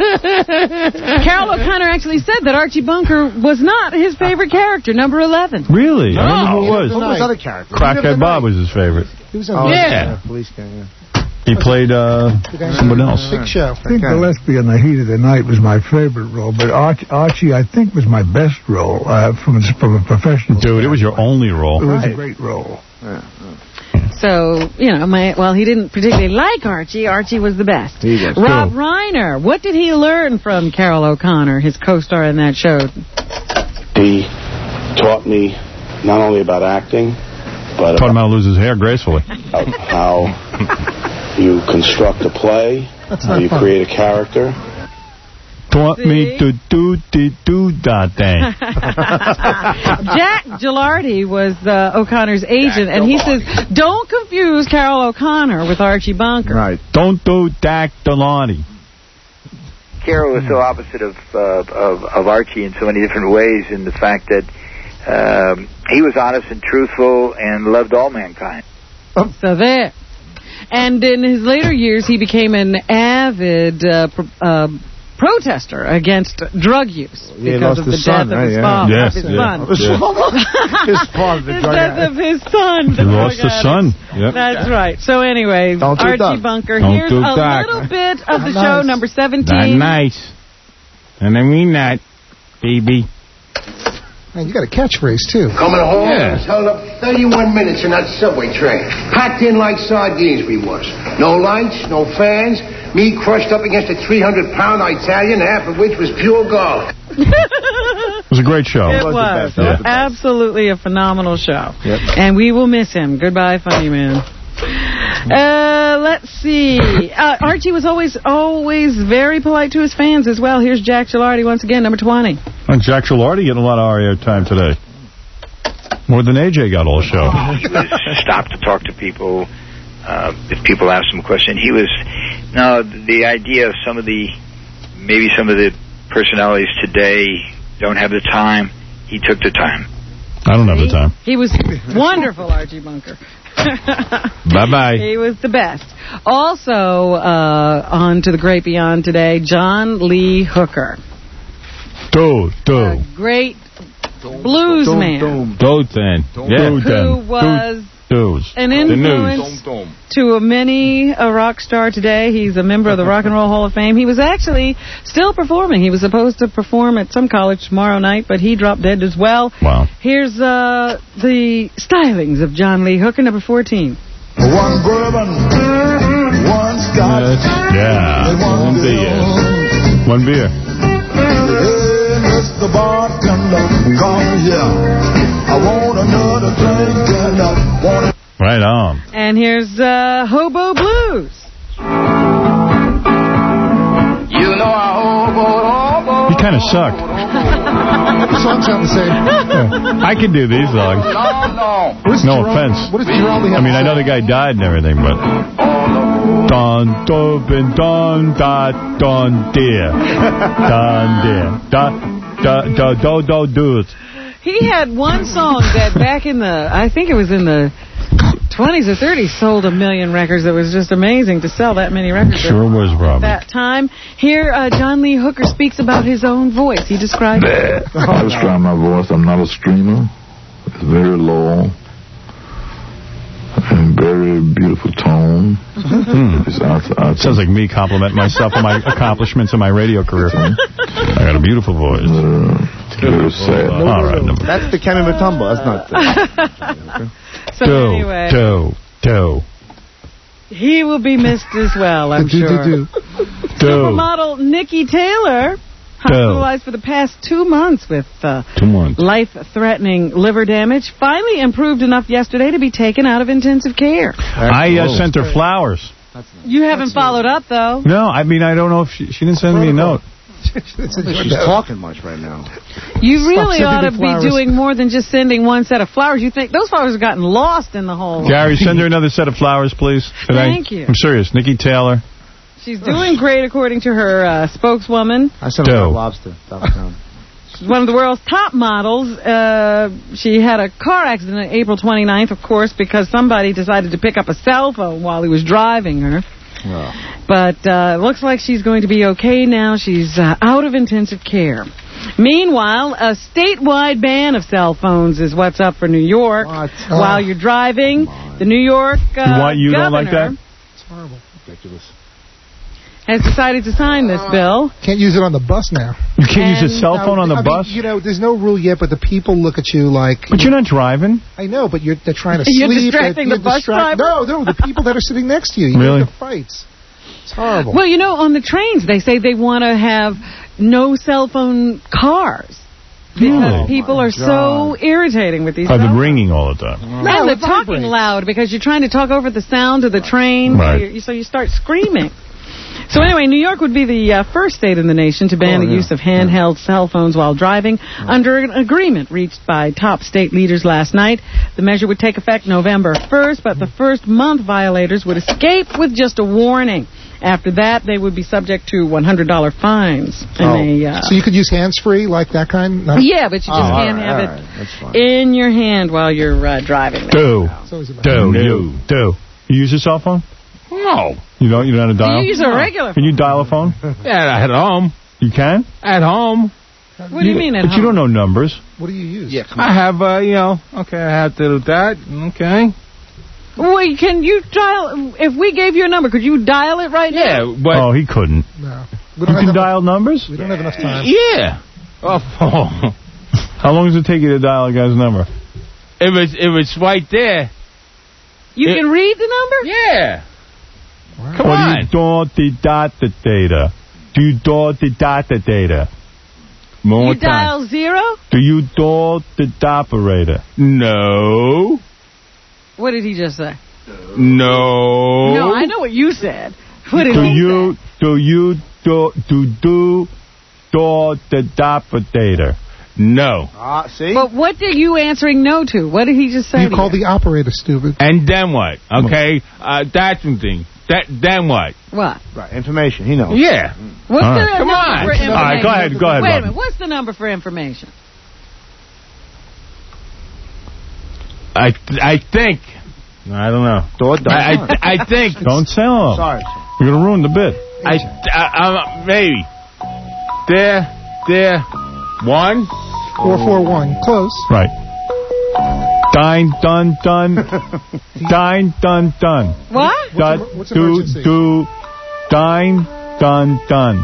C: Carol O'Connor actually said that Archie Bunker was not his favorite character, number eleven.
A: Really? I remember who it was.
D: Who was other character?
A: Crackhead Bob was his favorite.
G: He was in
D: Oh,
R: Yeah.
D: Police guy, yeah.
A: He played uh, someone else.
G: Big Show.
W: I think Gillespie in The Heat of the Night was my favorite role, but Archie, Archie I think, was my best role uh, from, a- from a professional
A: Dude, it was your only
W: It
A: role.
W: was a great role.
C: So, you know, my well, he didn't particularly like Archie. Archie was the best.
D: He was.
C: Rob Reiner, what did he learn from Carol O'Connor, his co-star in that show?
S: He taught me not only about acting, but
A: Taught him how to lose his hair gracefully.
S: about how you construct a play,
G: That's
S: how
G: not
S: you
G: fun.
S: create a character.
A: Want me to do the do that thing.
C: Jack Gilardi was uh, O'Connor's agent, and he says, don't confuse Carol O'Connor with Archie Bunker.
A: Right. Don't do Dak Gilardi.
L: Carol was so opposite of, uh, of of Archie in so many different ways, in the fact that um, he was honest and truthful and loved all mankind.
C: So there. And in his later years, he became an avid uh, pr- uh, protester against drug use
D: Yeah,
C: because of the
D: son,
C: death
D: right?
C: of his
D: Yeah.
C: father.
A: Yes,
C: his
A: yeah.
C: son.
A: Yeah.
D: His father, the
C: The
D: drug
C: death
D: addict.
C: of his son.
A: He
C: the
A: lost
C: drug
A: the son.
C: addict.
A: Yep.
C: That's right. So anyway,
D: Don't do
C: Archie
D: that.
C: Bunker.
A: Don't
C: Here's
A: do
C: a
A: that.
C: little bit of the
G: Not
C: show,
G: nice.
C: number
A: Not
C: seventeen.
A: nice. And I mean that, baby.
G: Man, you got a catchphrase, too.
Q: Coming home,
A: Yeah.
Q: I was held up thirty-one minutes in that subway train. Packed in like sardines we was. No lights, no fans. Me crushed up against a three hundred pound Italian, half of which was pure garlic.
A: It was a great show.
C: It
D: was the
C: was.
D: best. That was the best.
C: Absolutely a phenomenal show.
D: Yep.
C: And we will miss him. Goodbye, funny man. Uh, let's see. Uh, Archie was always, always very polite to his fans as well. Here's Jack Gilardi once again, number twenty.
A: And Jack Gilardi getting a lot of R A O time today. More than A J got all show.
L: He was stopped to talk to people. Uh, if people asked him a question, he was no the idea of some of the maybe some of the personalities today don't have the time. He took the time.
A: I don't have the time.
C: He was wonderful, Archie Bunker.
A: Bye-bye.
C: He was the best. Also, uh, on to the great beyond today, John Lee Hooker.
A: Do, do.
C: Great blues man.
A: Do, then. Yeah.
C: Who was
A: Dudes.
C: an
A: The
C: influence
A: news.
C: to a many a rock star today. He's a member of the Rock and Roll Hall of Fame. He was actually still performing. He was supposed to perform at some college tomorrow night, but he dropped dead as well.
A: Wow.
C: Here's uh, the stylings of John Lee Hooker, number fourteen.
V: One bourbon, one scotch.
A: Yeah. One beer. One beer.
V: Hey, Mister Bartender, come here. I want another drink and I want
A: Right on.
C: And here's uh, Hobo Blues.
V: You know I hobo, hobo.
A: You kind of suck.
G: The songs sound the same.
A: Yeah. I can do these songs.
V: No, no.
G: What does
A: No
G: Geraldi-
A: offense.
G: What does Geraldi have
A: I mean,
G: to
A: I know
G: say?
A: the guy died and everything, but... Don, dobin, don, da, don, dear. Don, dear. Da, da, da, do, do, do.
C: He had one song that back in the, I think it was in the twenties or thirties, sold a million records. It was just amazing to sell that many records.
A: Sure was, Robin.
C: That time. Here, uh, John Lee Hooker speaks about his own voice. He described it.
V: I describe my voice. I'm not a screamer. It's very low and very beautiful tone.
A: Hmm.
V: It's out, out,
A: Sounds like me complimenting myself on my accomplishments in my radio career. I got a beautiful voice.
V: very sad.
A: All right. Number
D: That's the Kenny Matumbo. That's not the...
C: So
A: do,
C: anyway,
A: do, do.
C: he will be missed as well, I'm
G: Do, do,
C: sure.
G: do.
A: Do.
C: Supermodel Nikki Taylor, hospitalized for the past two months with uh,
A: Two months.
C: life-threatening liver damage, finally improved enough yesterday to be taken out of intensive care.
A: I uh, sent her flowers.
C: You haven't followed up, though.
A: No, I mean, I don't know if she, she didn't send me a note.
D: She's talking much right now.
C: You really
G: sending
C: ought to
G: me
C: be
G: flowers.
C: doing more than just sending one set of flowers. You think those flowers have gotten lost in the whole...
A: Gary, send her another set of flowers, please. Today.
C: Thank you.
A: I'm serious. Nikki Taylor.
C: She's doing great, according to her uh, spokeswoman.
D: I sent her a lobster downtown.
C: She's one of the world's top models. Uh, she had a car accident on April twenty-ninth, of course, because somebody decided to pick up a cell phone while he was driving her. But uh, looks like she's going to be okay now. She's uh, out of intensive care. Meanwhile, a statewide ban of cell phones is what's up for New York. While you're driving, the New York uh,
A: You want- you don't
C: governor
A: like that?
G: It's horrible. Ridiculous.
C: has decided to sign this bill.
G: Can't use it on the bus now.
A: You can't use a cell phone on the
G: I mean,
A: bus?
G: you know, there's no rule yet, but the people look at you like...
A: But you're not driving.
G: I know, but you're, they're trying to
C: You're
G: sleep.
C: distracting
G: you're
C: the bus
G: distract-
C: driver?
G: No, no, the people that are sitting next to you. You
A: Really?
G: get the fights. It's horrible.
C: Well, you know, on the trains, they say they want to have no cell phone cars. Because
A: Really?
C: people are so irritating with these
A: I've
C: cell
A: been
C: phones.
A: ringing all the time.
C: And they're talking loud because you're trying to talk over the sound of the train.
A: Right.
C: So, you so you start screaming. So anyway, New York would be the uh, first state in the nation to ban
D: Oh,
C: the
D: yeah.
C: use of handheld cell phones while driving under an agreement reached by top state leaders last night. The measure would take effect November first, but the first month violators would escape with just a warning. After that, they would be subject to one hundred dollars fines. And
G: Oh.
C: they, uh,
G: So you could use hands-free like that kind? No?
C: yeah, but you just
G: Oh,
C: can't
G: all
C: have
G: right,
C: it
G: all right. That's fine.
C: in your hand while you're uh, driving.
A: Do.
G: It's always about-
A: Do. You. Do. You use your cell phone?
O: No.
A: You don't? You know how to dial?
C: You use a regular
A: Can you dial a phone?
O: Yeah, at home.
A: You can?
O: At home.
C: What do you mean at
A: But
C: home?
A: you don't know numbers.
G: What do you use?
O: Yeah, I have, uh, you know, okay, I have to do that. Okay.
C: Wait, can you dial... If we gave you a number, could you dial it right now?
O: Yeah, but...
A: Oh, he couldn't.
G: No. We
A: You
G: don't
A: can
G: have
A: dial numbers?
G: We don't have enough time.
O: Yeah. Oh,
A: How long does it take you to dial a guy's number?
O: if it's, if it's right there.
C: You
O: It-
C: can read the number?
O: Yeah. Come
A: What
O: on.
A: do you do the data data? Do you do the data data? More
C: You
A: time.
C: dial zero?
A: Do you do the operator?
O: No.
C: What did he just say?
O: No.
C: No, I know what you said. What did
A: Do
C: he
A: you do you do do do do the operator?
O: No.
D: Ah, see?
C: But what are you answering no to? What did he just say
G: You
C: to
G: call
C: you?
G: the operator stupid.
O: And then what? Okay. Uh, that's one thing. That then what?
C: What?
D: Right, information. He knows.
O: Yeah.
C: What's
A: All
C: the
A: right.
O: Come
C: number
O: on.
C: for
O: All
C: information?
A: right, go ahead, go ahead,
C: Wait a
A: Bob.
C: minute. What's the number for information?
O: I I think. I don't know. I I, I think.
A: Don't sell them.
D: Sorry.
A: You're gonna ruin the bit.
O: I, I, I maybe. There, there, one.
G: Four four one. Close.
A: Right. Dine, done, done. Dine, done, done.
C: What?
A: Dot,
G: em- what's
A: do,
G: emergency?
A: do, dine, done, done.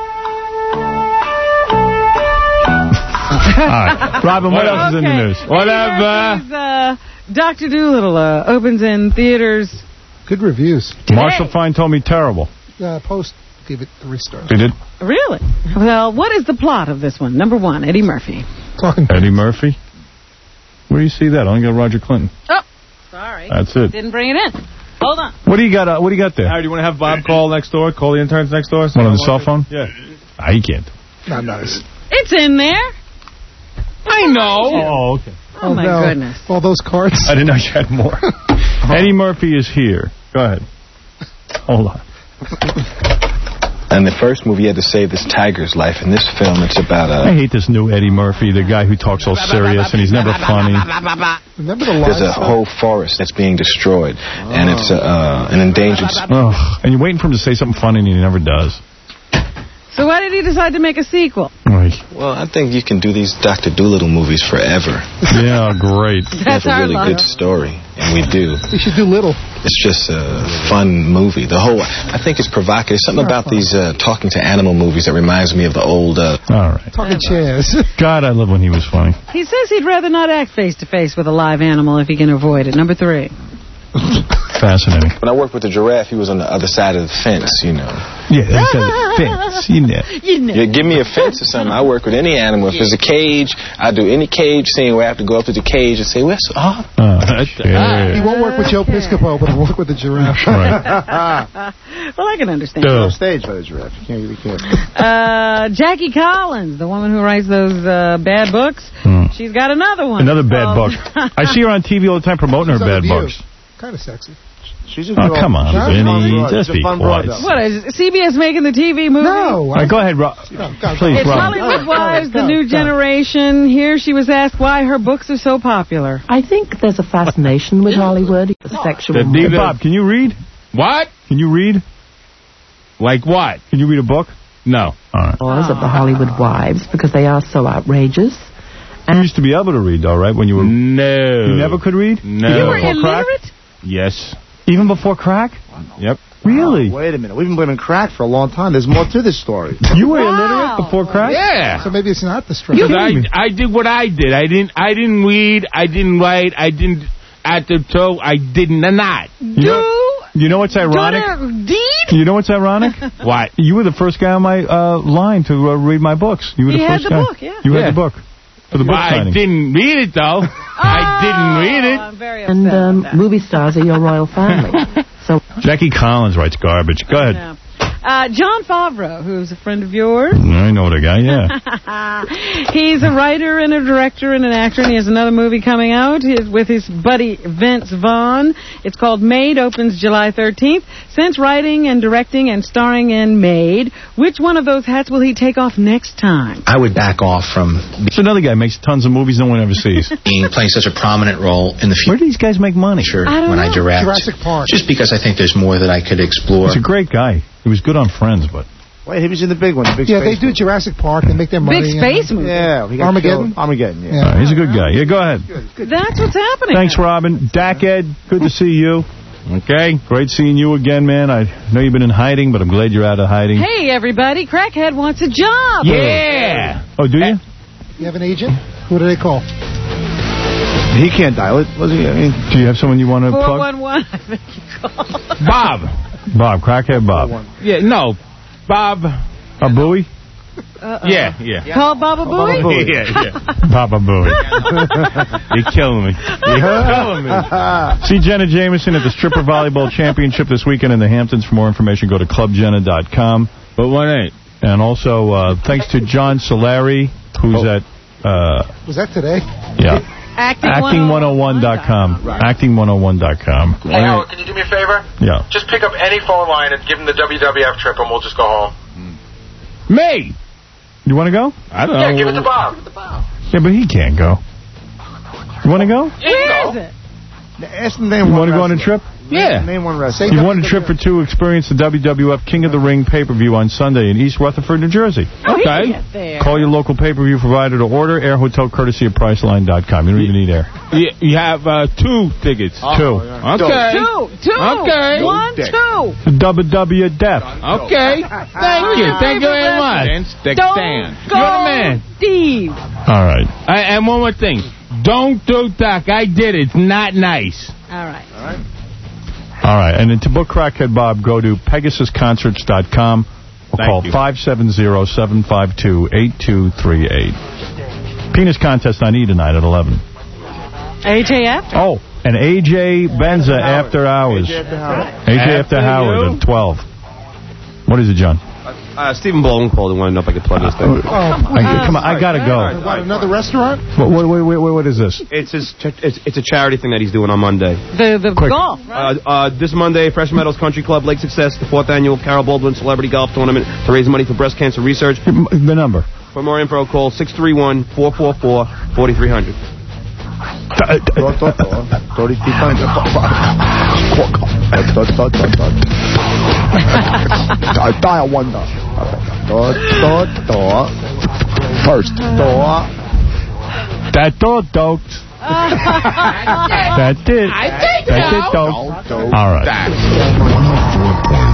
A: All right. Robin, what else is in the
C: Okay.
A: news?
O: Whatever.
C: Eddie Murphy's, uh, Doctor Dolittle uh, opens in theaters.
G: Good reviews.
A: Marshall Fine told me terrible.
G: Uh, Post gave it three stars.
A: He did?
C: Really? Well, what is the plot of this one? Number one, Eddie Murphy.
G: Talking.
A: Eddie Murphy? Where do you see that? I only got Roger Clinton.
C: Oh, sorry.
A: That's it.
C: Didn't bring it in. Hold on.
A: What do you got? Uh, what do you got there?
O: Howard, do you want to have Bob call next door? Call the interns next door?
A: What, on the cell phone?
O: Yeah.
A: Ah, he can't.
G: Not nice.
C: It's in there.
O: I know.
A: Oh, okay.
C: Oh, my
G: no.
C: goodness.
G: All those cards.
A: I didn't know you had more. Eddie Murphy is here. Go ahead. Hold on.
I: In the first movie, he had to save this tiger's life. In this film, it's about
A: I
I: a...
A: hate this new Eddie Murphy, the guy who talks all serious and he's never funny.
G: Remember the
I: There's a
G: last
I: whole forest that's being destroyed, and it's a, uh, an endangered...
A: Ugh. And you're waiting for him to say something funny and he never does.
C: So why did he decide to make a sequel?
A: Right.
I: Well, I think you can do these Doctor Dolittle movies forever.
A: Yeah, great.
C: That's
I: Have a
C: our
I: really
C: luck.
I: good story, and we do.
G: We should do Little.
I: It's just a fun movie. The whole, I think it's provocative. Something about these uh, talking to animal movies that reminds me of the old... Uh,
A: All right.
G: Talking chairs.
A: God, I love when he was funny.
C: He says he'd rather not act face-to-face with a live animal if he can avoid it. Number three.
A: Fascinating.
I: When I worked with the giraffe, he was on the other side of the fence, you know.
A: Yeah, that's a fence, you know.
C: You know.
I: Yeah, give me a fence or something. I work with any animal. If there's a cage, I do any cage scene where I have to go up to the cage and say, "Where's oh,
A: Oh, shit.
G: He won't work with Joe Piscopo, but he'll work with the giraffe.
A: Right.
C: Well, I can understand.
A: Duh.
D: No stage for the giraffe. You can't be careful.
C: Uh, Jackie Collins, the woman who writes those uh, bad books,
A: Hmm.
C: she's got another one.
A: Another bad book.
C: called-
A: I see her on T V all the time promoting her
G: She's on
A: bad
G: The View.
A: books.
G: Kind of sexy.
D: She's a
A: Oh,
D: girl.
A: come on,
D: She's a
A: Vinny.
D: fun broad.
A: Just
D: She's a
A: be
D: fun broad,
A: quiet.
D: though.
C: What, is C B S making the T V movie?
G: No.
A: All right, go ahead, Rob.
G: No, go,
A: Please,
C: It's
A: Rob.
C: Hollywood Wives, the
G: Go,
C: new
G: go.
C: generation. Here she was asked why her books are so popular.
N: I think there's a fascination with Hollywood, sexual.
O: The
A: Hey,
O: diva-
A: Bob, can you read?
O: What?
A: Can you read?
O: Like what?
A: Can you read a book?
O: No.
A: All right.
N: laws of the Hollywood wives because they are so outrageous.
A: You used to be able to read, though, right? When you were...
O: No.
A: You never could read?
O: No.
C: You were
A: Before crack?
C: illiterate?
O: Yes.
A: Even before crack?
O: Yep.
A: Really?
D: Oh, wait a minute. We've been blaming crack for a long time. There's more to this story.
A: You were
C: Wow.
A: illiterate before crack?
O: Yeah.
G: So maybe it's not the stress.
O: Because I, I did what I did. I didn't I didn't read. I didn't write. I didn't at the toe. I did not.
A: You know, you know what's ironic?
C: Deed?
A: You know what's ironic?
O: What?
A: You were the first guy on my uh, line to uh, read my books. You were
C: He
A: the
C: had
A: first
C: the
A: guy.
C: book, yeah.
A: You
O: Yeah.
A: had the book. For the book
O: I
A: signing.
O: didn't read it though. I didn't read it.
C: I'm very upset
N: And um,
C: about that.
N: movie stars are your royal family. So
A: Jackie Collins writes garbage. Go ahead.
C: Yeah. Uh, Jon Favreau, who's a friend of yours.
A: I know the guy, yeah.
C: He's a writer and a director and an actor, and he has another movie coming out with his buddy Vince Vaughn. It's called Made, opens July thirteenth. Since writing and directing and starring in Made, which one of those hats will he take off next time?
E: I would back off from...
A: It's another guy makes tons of movies no one ever sees.
E: being playing such a prominent role in the future.
A: Where do these guys make money?
E: Sure,
C: I don't
E: when
C: know.
E: I direct.
G: Jurassic Park.
E: Just because I think there's more that I could explore.
A: He's a great guy. He was good on Friends, but...
D: Wait, he was in the big one, the big
G: Yeah,
D: space
G: they do Jurassic Park. They make their money.
C: Big space movie.
D: Yeah, he got
G: Armageddon?
D: killed. Armageddon, yeah.
G: Yeah.
A: Uh, he's a good guy. Yeah, go ahead.
C: That's what's happening.
A: Thanks, Robin. Dak Ed, good to see you. Okay, great seeing you again, man. I know you've been in hiding, but I'm glad you're out of hiding.
C: Hey, everybody, Crackhead wants a job.
A: Yeah. Oh, do you?
G: You have an agent? Who do they call?
D: He can't dial it, was he? I mean,
A: do you have someone you want to
C: four
A: plug?
C: one one, I think you called.
O: Bob.
A: Bob, Crackhead Bob.
O: Yeah, no. Bob.
A: A Bowie?
C: Uh-oh.
O: Yeah, yeah.
C: Call Baba Booey?
O: Booey. Yeah, yeah.
A: Baba Booey.
O: You're killing me. You're killing me.
A: See Jenna Jameson at the Stripper Volleyball Championship this weekend in the Hamptons. For more information, go to club jenna dot com.
O: But one ain't.
A: And also, uh, thanks to John Solari, who's
O: oh.
A: at... Uh,
G: Was that today?
A: Yeah.
C: Acting
A: one oh one dot com. Acting one oh one dot com.
F: Hey, Howard, can you do me a favor?
A: Yeah.
F: Just pick up any phone line and give him the W W F trip, and we'll just go home.
O: Me?
A: You want to go?
O: I don't
F: Yeah,
O: know.
F: give it to Bob.
A: Yeah, but he can't go. You want to go?
C: Where is it?
D: Ask him name
A: You
D: one
A: want to go on a
D: wrestler.
A: trip?
O: Yeah.
D: Name one wrestler.
A: You want a trip for two? Experience the W W F King of the Ring pay-per-view on Sunday in East Rutherford, New Jersey.
C: Oh, he can
O: Okay.
C: get there.
A: Call your local pay-per-view provider to order. Air hotel courtesy of Priceline dot com. You don't even need air.
O: You, you have uh, two tickets.
A: Two.
O: Okay.
C: Two, two.
O: Okay.
C: One, two.
A: W W Def.
O: Okay. Thank you. Thank you very much. Stick
C: Don't
O: stand.
C: go,
O: You're the man.
C: Steve.
A: All right.
O: I, and one more thing. Don't do Doc. I did it. It's not nice.
C: All right. All right.
A: All right. And then to book Crackhead Bob, go to pegasus concerts dot com or
O: Thank
A: call
O: you.
A: five seven zero, seven five two, eight two three eight. Penis contest on E tonight at eleven.
C: A J F?
A: Oh, and A J Benza after hours. A J after,
O: After
A: Howard
O: you?
A: at twelve. What is it, John?
P: Uh, Stephen Baldwin called and wanted to know if I could plug this thing.
G: Oh,
A: I, come on, I gotta go.
G: What, another restaurant?
A: What, what, wait, wait, wait, what is this?
P: It's his. Ch- it's, it's a charity thing that he's doing on Monday.
C: The the
A: Quick.
C: golf, right?
P: Uh, uh, this Monday, Fresh Meadows Country Club, Lake Success, the fourth annual Carol Baldwin Celebrity Golf Tournament to raise money for breast cancer research.
A: The number.
P: For more info, call six three one, four four four, four three zero zero.
D: Dial one. First.
A: That dog, dog. That's it.
O: I think
A: That's
O: so.
A: it, dog. All right.